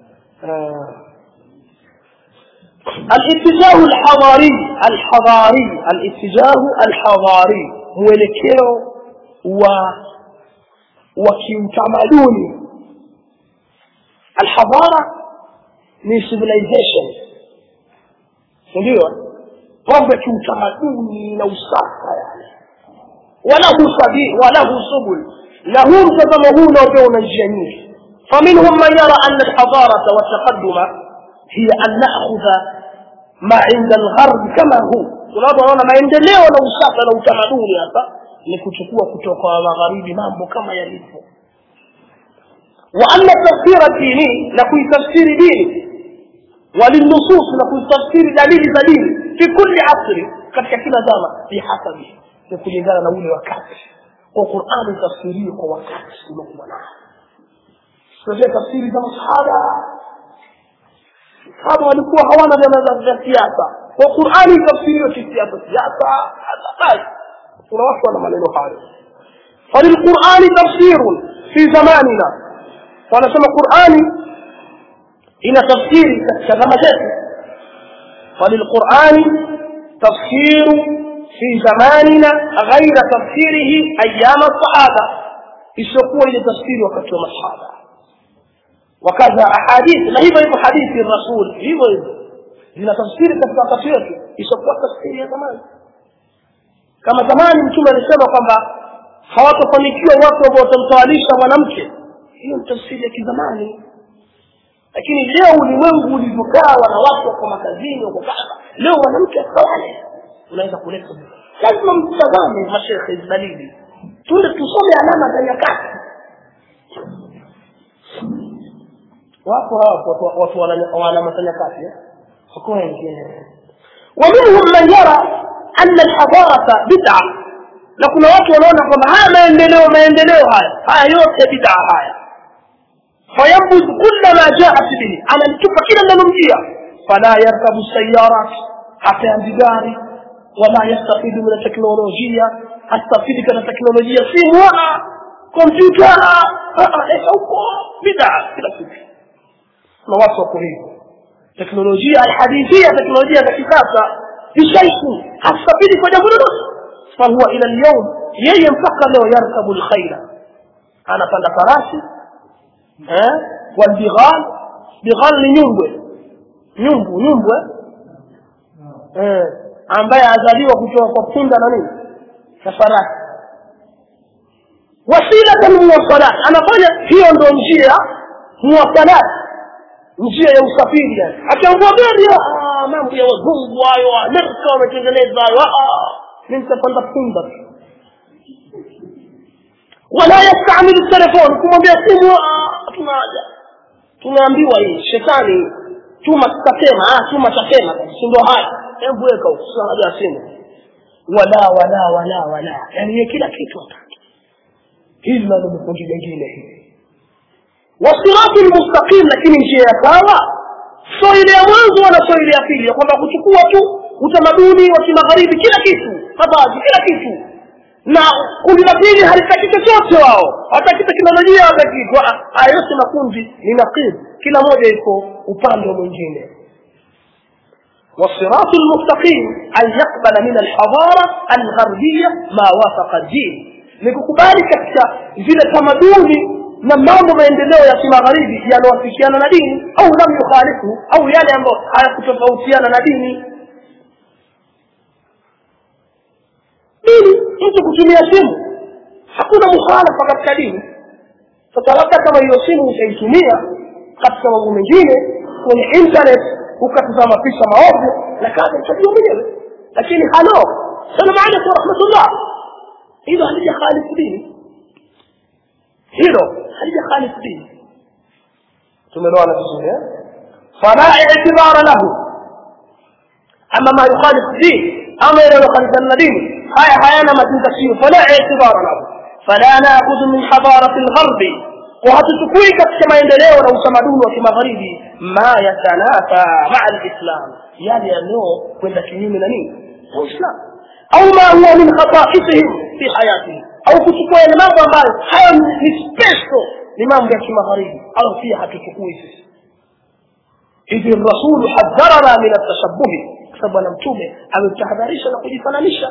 al-ittijahu al-hadari al-hadari al-ittijahu al-hadari mwelekeo wa wa kiutamaduni al-hadara ni civilization ndio mambo ya kiutamaduni na usafa yani wala husabi wala husubul له متزمه نوبه ونجيا nyingi فمنهم من يرى أن الحضارة والتقدم هي أن نأخذ ما عند الغرب كما هو tunapoona maendeleo na usafa na utamaduni hapa ni kuchukua kutoka kwa magharibi mambo kama yalivyo wa anna tafsira dini na kuitafsiri dini walinusus na kuitafsiri dalili za dini fi kulli asri katika kila zama bi hasabi ni kulingana na ule wakati kwa Qur'an tafsiri kwa wakati uliokuwa nao sio tafsiri za masahaba sababu walikuwa hawana vyama vya siasa kwa Qur'an tafsiri ya siasa siasa hata kuna watu wana maneno hayo فالقرآن تفسير في زماننا ونسمى القرآن إن تفسير كما جاء فللقرآن تفسير في زماننا غير تفسيره أيام الصحابة يسوقوا إلى تفسير وقت الصحابة وكذا أحاديث لا يبقى حديث الرسول يبقى إن تفسير كتفسير isipokuwa tafsiri ya zamani. Kama zamani mtume alisema kwamba hawatafanikiwa watu ambao watamtawalisha mwanamke, hiyo ni tafsiri ya kizamani. Lakini leo ulimwengu ulivyokaa, wanawake wako makazini, wako kadha, leo mwanamke atawale, unaweza kuleta lazima mtazame mashaikh dalili, tunde tusome alama za nyakati. Wapo hapo watu wana matanya kati hakuna wengine. ومنهم من يرى أن الحضارة بدعة. na kuna watu wanaona kwamba haya maendeleo maendeleo haya haya yote bid'a haya. fayambuz kullama ja'at bihi, analitupa kila linalomjia. fala yarkabu sayyarat, hapandi gari, wala yastafidu min teknolojia, hastafidi kana teknolojia simu wala kompyuta, ah huko bid'a kila kitu. na watu wako hivyo. teknolojia alhadithia, teknolojia za kisasa bishaiku hastafidi kwa jambo lolote. فهو الى اليوم yeye mpaka leo yarkabu alkhaira, anapanda farasi eh wal bighal. bighal ni nyumbwe, nyumbu nyumbwe eh ambaye azaliwa kutoka kwa punda na nini na farasi. wasila muwasalat, anafanya hiyo ndio njia muwasalat, njia ya usafiri. yani akiongea gari, ah mambo ya wazungu hayo, Amerika wametengeneza hayo, ah من تفضل تنظر. ولا يستعمل التلفون كما بيقوموا tunaja tunaambiwa hii shetani tuma takema ah tuma takema ndio haya hebu weka usahada simu wala wala wala wala yani kila kitu hataki. Hili ndio mfungi jingine hili. wasiratul mustaqim, lakini njia ya sawa sio ile ya mwanzo wala sio ile ya pili, kwamba kuchukua tu utamaduni wa kimagharibi kila kitu, mavazi kila kitu, na kundi la pili halitaki chochote wao, hataki teknolojia, hataki kwa hayo yote. makundi ni naqid, kila moja iko upande mwingine. والصراط المستقيم أن يقبل من الحضارة الغربية ما وافق الدين, nikukubali katika zile tamaduni na mambo maendeleo ya kimagharibi yanayowafikiana na dini, au lam yukhalifu, au yale ambayo hayakutofautiana na dini. Dini mtu kutumia simu hakuna mukhalafa katika dini. Sasa labda kama hiyo simu utaitumia katika mambo mengine kwenye internet ukatazama picha maovu na kaza utajua mwenyewe, lakini halo salamu alaykum wa rahmatullah, hilo halija khalifu dini, hilo halija khalifu dini. tumeelewana vizuri eh? fala i'tibara lahu amma ma yukhalifu dini, ama ila yukhalifu dini haya hayana mazingatio. fala i'tibara lahu fala na'khudhu min hadarati al-gharbi, wa hatuchukui katika maendeleo na utamaduni wa kimagharibi ma yatanafa ma'a al-islam, yani yanao kwenda kinyume na nini Uislamu, au ma huwa min khata'isihim fi hayatihim, au kuchukua yale mambo ambayo haya ni special, ni mambo ya kimagharibi, au pia hatuchukui sisi. idhi rasul hadharana min at-tashabbuh, sababu na mtume ametahadharisha na kujifananisha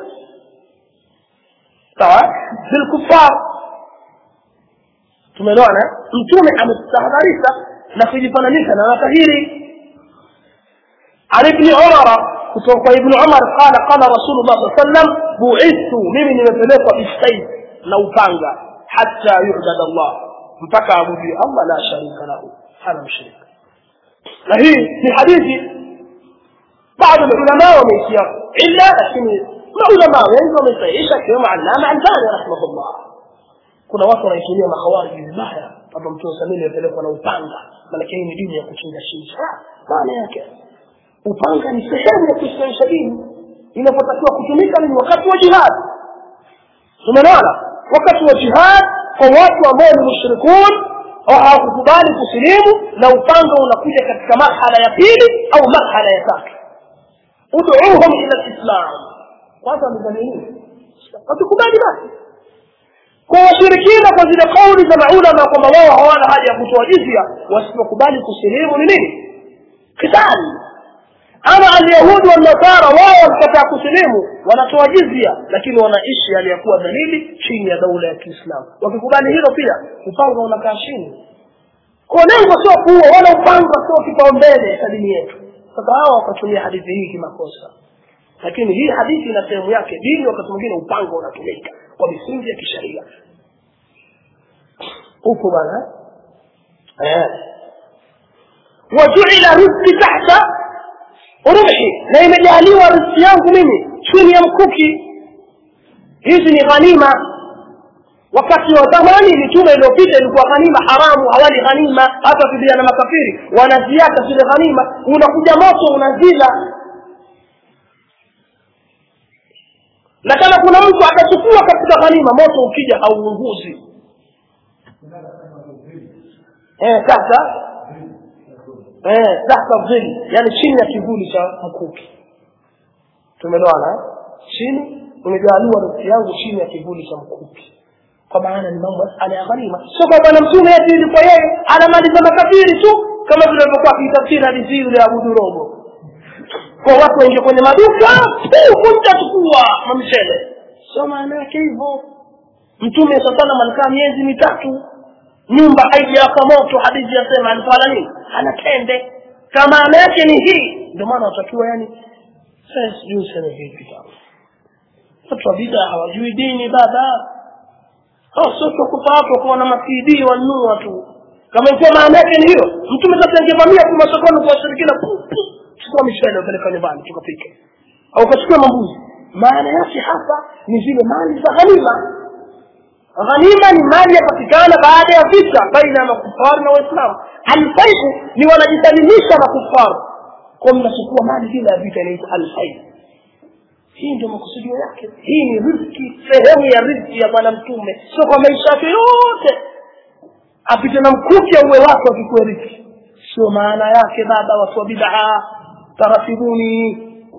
sawa bil kufar. tumeelewana, mtume ametahadharisha na kujifananisha na makafiri. Ali ibn Umar, kutoka ibn Umar qala qala Rasulullah sallallahu alaihi wasallam bu'ithu, mimi nimepelekwa bisayf na upanga, hatta yu'bada Allah, mpaka abudu Allah la sharika lahu, hana mshirika. na hii ni hadithi baadhi ya ulama wameishia illa, lakini ulama wengi wamesahihisha kama Allama Albani rahimahullah. kuna watu wanaitumia makhawariji vibaya, baba mtume samili yapelekwa na upanga, maana hii ni dini ya kuchinja shinja. maana yake upanga ni sehemu ya kuishi dini, inapotakiwa kutumika ni wakati wa jihad. tumeona wakati wa jihad kwa watu ambao ni mushrikun au hawakubali kusilimu, na upanga unakuja katika marhala ya pili au marhala ya tatu. ud'uuhum ila al-islam, kwanza mzalini watukubali basi. kwa washirikina kwa zile kauli za maulama kwamba wao hawana haja ya kutoa jizya, wasipokubali kusilimu ni nini? kitali. ama al-yahudi wal nasara wao wakikataa kusilimu wanatoa jizya, lakini wanaishi hali ya kuwa dalili chini ya daula ya Kiislamu. wakikubali hilo pia upanga unakaa chini. kwa lengo sio kuwa wala upanga sio kipaumbele cha dini yetu. sasa hao wakatumia hadithi hii kimakosa. lakini hii hadithi ina sehemu yake. Dini wakati mwingine upanga unatumika kwa misingi ya kisheria. Upo bana eh waju'ila rizqi tahta urhi, na imejaliwa riziki yangu mimi chini ya mkuki. Hizi ni ghanima. Wakati wa zamani mitume iliyopita ilikuwa ghanima haramu, hawali ghanima. Hata Biblia na makafiri wanaziacha zile ghanima, unakuja moto unazila. Na kama kuna mtu atachukua katika ghanima, moto ukija hauunguzi. eh sasa eh sasa vile yani chini ya kivuli cha mkuki. Tumeelewana? Chini umejaliwa riziki yangu chini ya kivuli cha mkuki. Kwa maana ni mambo ya ghanima. Sio kwa bwana mtume eti ilikuwa yeye anamaliza makafiri tu kama vile alivyokuwa akitafsiri hadithi ile ya Abu Durogo. Kwa watu wengi kwenye maduka, kunja tukua mamshele. Sio maana yake hivyo. Mtume sallallahu alikaa miezi mitatu, nyumba haijawaka moto, hadithi yasema alifanya nini? Anatende. Kama maana yake ni hii, ndio maana watakiwa yani sasa juu sana vipi kama. Watu wa bid'a hawajui dini baba. Hao sio kupata kwa na masidi wanunua tu. Kama ingekuwa maana yake ni hiyo, mtume sasa angevamia kwa masokoni kwa shirikina, chukua mishale upeleka nyumbani tukapike. Au kachukua mambuzi. Maana yake hapa ni zile mali za ghanima. Ghanima ni mali yapatikana baada ya vita baina ya makufari na Waislamu. Al-fai'u ni wanajisalimisha makufari. Kwa mnachukua mali zile ya vita inaitwa al-fai'u. Hii ndio makusudio yake. Hii ni riziki, sehemu ya riziki ya bwana mtume. Sio kwa maisha yake yote apite na mkuki uwe wako akikuwa riziki. Sio maana yake baba watu wa bid'a taratibuni.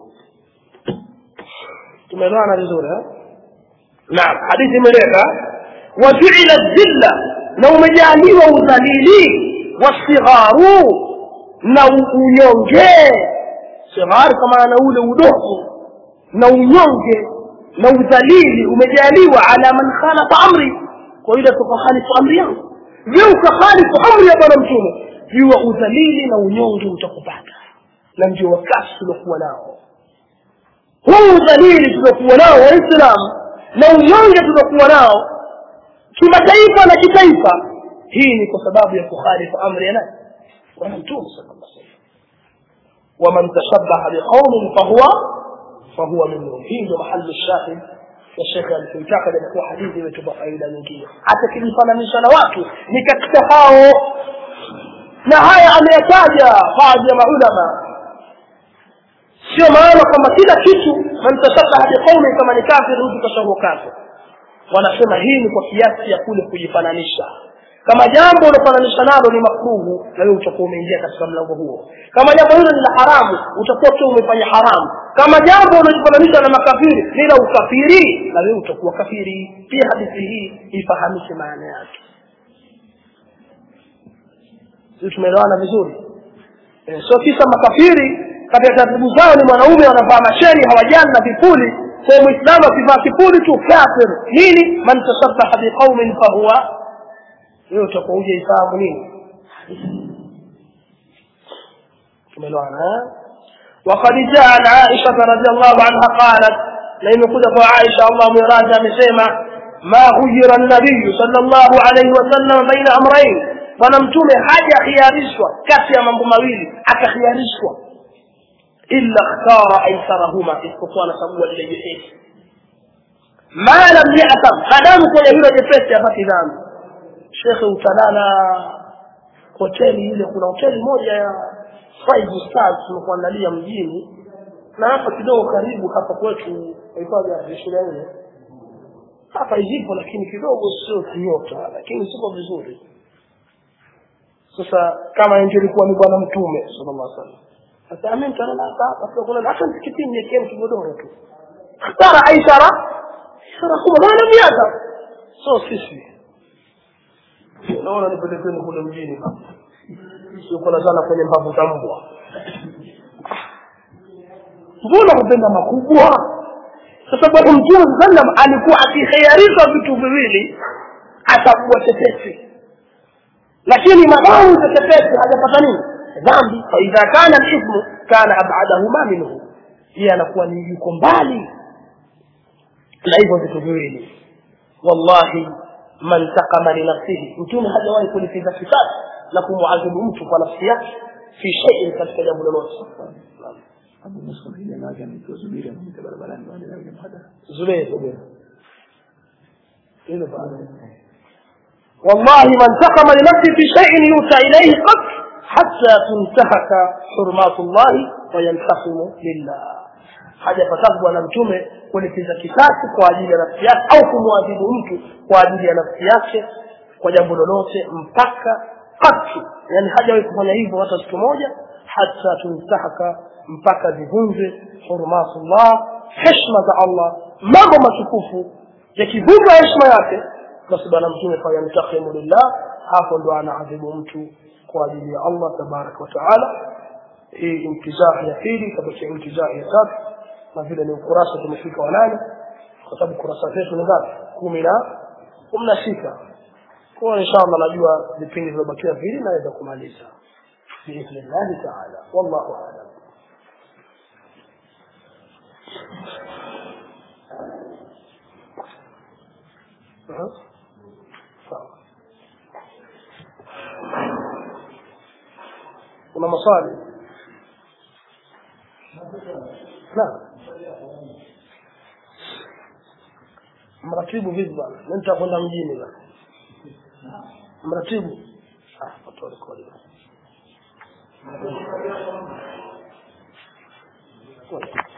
Tumeelewana vizuri eh? Naam, hadithi imeleka waju'ila dhilla, na umejaliwa udhalili, wasigharu, na unyonge. Sighar kama ana ule udogo na unyonge na udhalili umejaliwa ala man khalafa amri, kwa ile tukhalifu amri yangu. Wewe ukhalifu amri ya bwana mtume, jua udhalili na unyonge utakupata. Na ndio wakati tuliokuwa nao. Huu udhalili tuliokuwa nao Waislamu na unyonge tuliokuwa nao kimataifa na kitaifa, hii ni kwa sababu ya kukhalifu amri ya nani? Bwana mtume sallallahu alaihi wasallam. ومن تشبه بقوم فهو فهو منهم. hii ndio mahali shahid ya Sheikh al-Fitaka alikuwa hadithi imetupa faida nyingine. Hata kilifananisha na watu ni katika hao, na haya ameyataja baadhi ya maulama. Sio maana kama kila kitu man tashabbaha biqaumin kama ni kafir mtu kashahu kafir. Wanasema hii ni kwa kiasi ya kule kujifananisha. Kama jambo unafananisha nalo ni makruhu, na wewe utakuwa umeingia katika mlango huo. Kama jambo hilo ni la haramu, utakuwa tu umefanya haramu. Kama jambo unajifananisha na makafiri ni la ukafiri, na wewe utakuwa kafiri. Pia hadithi hii ifahamishe maana yake. Sisi tumeelewana vizuri? Eh, sio kisa makafiri katika taratibu zao ni mwanaume wanavaa masheni hawajani na vipuli, kwa Muislamu akivaa kipuli tu kafir. Nini? Man tashabbaha biqaumin fahuwa, leo tutakuja ifahamu nini? Tumeelewana? وقد جاء عن عائشة رضي الله عنها قالت لما يقول عائشة الله مراد amesema ما غير النبي صلى الله عليه وسلم بين امرين, bwana mtume haja khiarishwa kati ya mambo mawili, akakhiarishwa illa ikhtara aysarahuma, isipokuwa na sababu ile jepesi. Ma lam ya'tam, hadamu kwa hilo jepesi hapati dhambi. Sheikh utalala hoteli ile, kuna hoteli moja ya five stars tunakuandalia mjini, na hapa kidogo karibu hapa kwetu hifadhi ya shule hapa ipo, lakini kidogo sio kinyota, lakini siko vizuri. Sasa kama ingelikuwa ni bwana mtume sallallahu alaihi wasallam, sasa amen talala hapa kwa kuna hata msikitini yake kigodoro tu. Tara Aisha sara kwa bwana miaka so sisi naona ni pale kwenye kule mjini hapa, sio kuna sana kwenye mbavu za mbwa. Mbona kupenda makubwa? Sasa bwana mtume sallam alikuwa akikhiarisha vitu viwili, atakuwa tetesi, lakini madamu tetesi hajapata nini? Dhambi. Fa idha kana al-ithmu kana ab'adahuma minhu, yeye anakuwa ni yuko mbali na hivyo vitu viwili. Wallahi man taqama li nafsihi, mtume hajawahi kulipiza kisasi na kumuadhibu mtu kwa nafsi yake fi shay'in katika jambo lolote. Abu Musa hili anaga mtu Zubair anamwita barabarani baada ya mhadha. Zubair Zubair. Ile baada. Wallahi man taqama li nafsihi fi shay'in yuta ilayhi qat hatta tuntahaka hurmatullah wa yantaqimu lillah. Hajapatwa na mtume kulipiza kisasi kwa ajili ya nafsi yake au kumwadhibu mtu kwa ajili ya nafsi yake kwa jambo lolote mpaka qat, yani hajawahi kufanya hivyo hata siku moja, hatta tuntahaka mpaka zivunjwe hurmatullah, heshima za Allah, mambo matukufu yakivunjwa heshima yake, basi bwana mtume fa yantaqimu lillah, hapo ndo anaadhibu mtu kwa ajili ya Allah tabarak wa taala. Hii intizaa ya pili, kabla intizaa ya tatu, na vile ni ukurasa tumefika wa nane, kwa sababu kurasa zetu ni ngapi? kumi na sita. Kwa inshallah najua vipindi vilobakia vile naweza kumaliza biidhnillah taala. Wallahu a'lam. Kuna maswali? Naam. Mratibu vipi bwana? Nitakwenda mjini bwana. Mratibu. Ah, watu walikodi. Kwa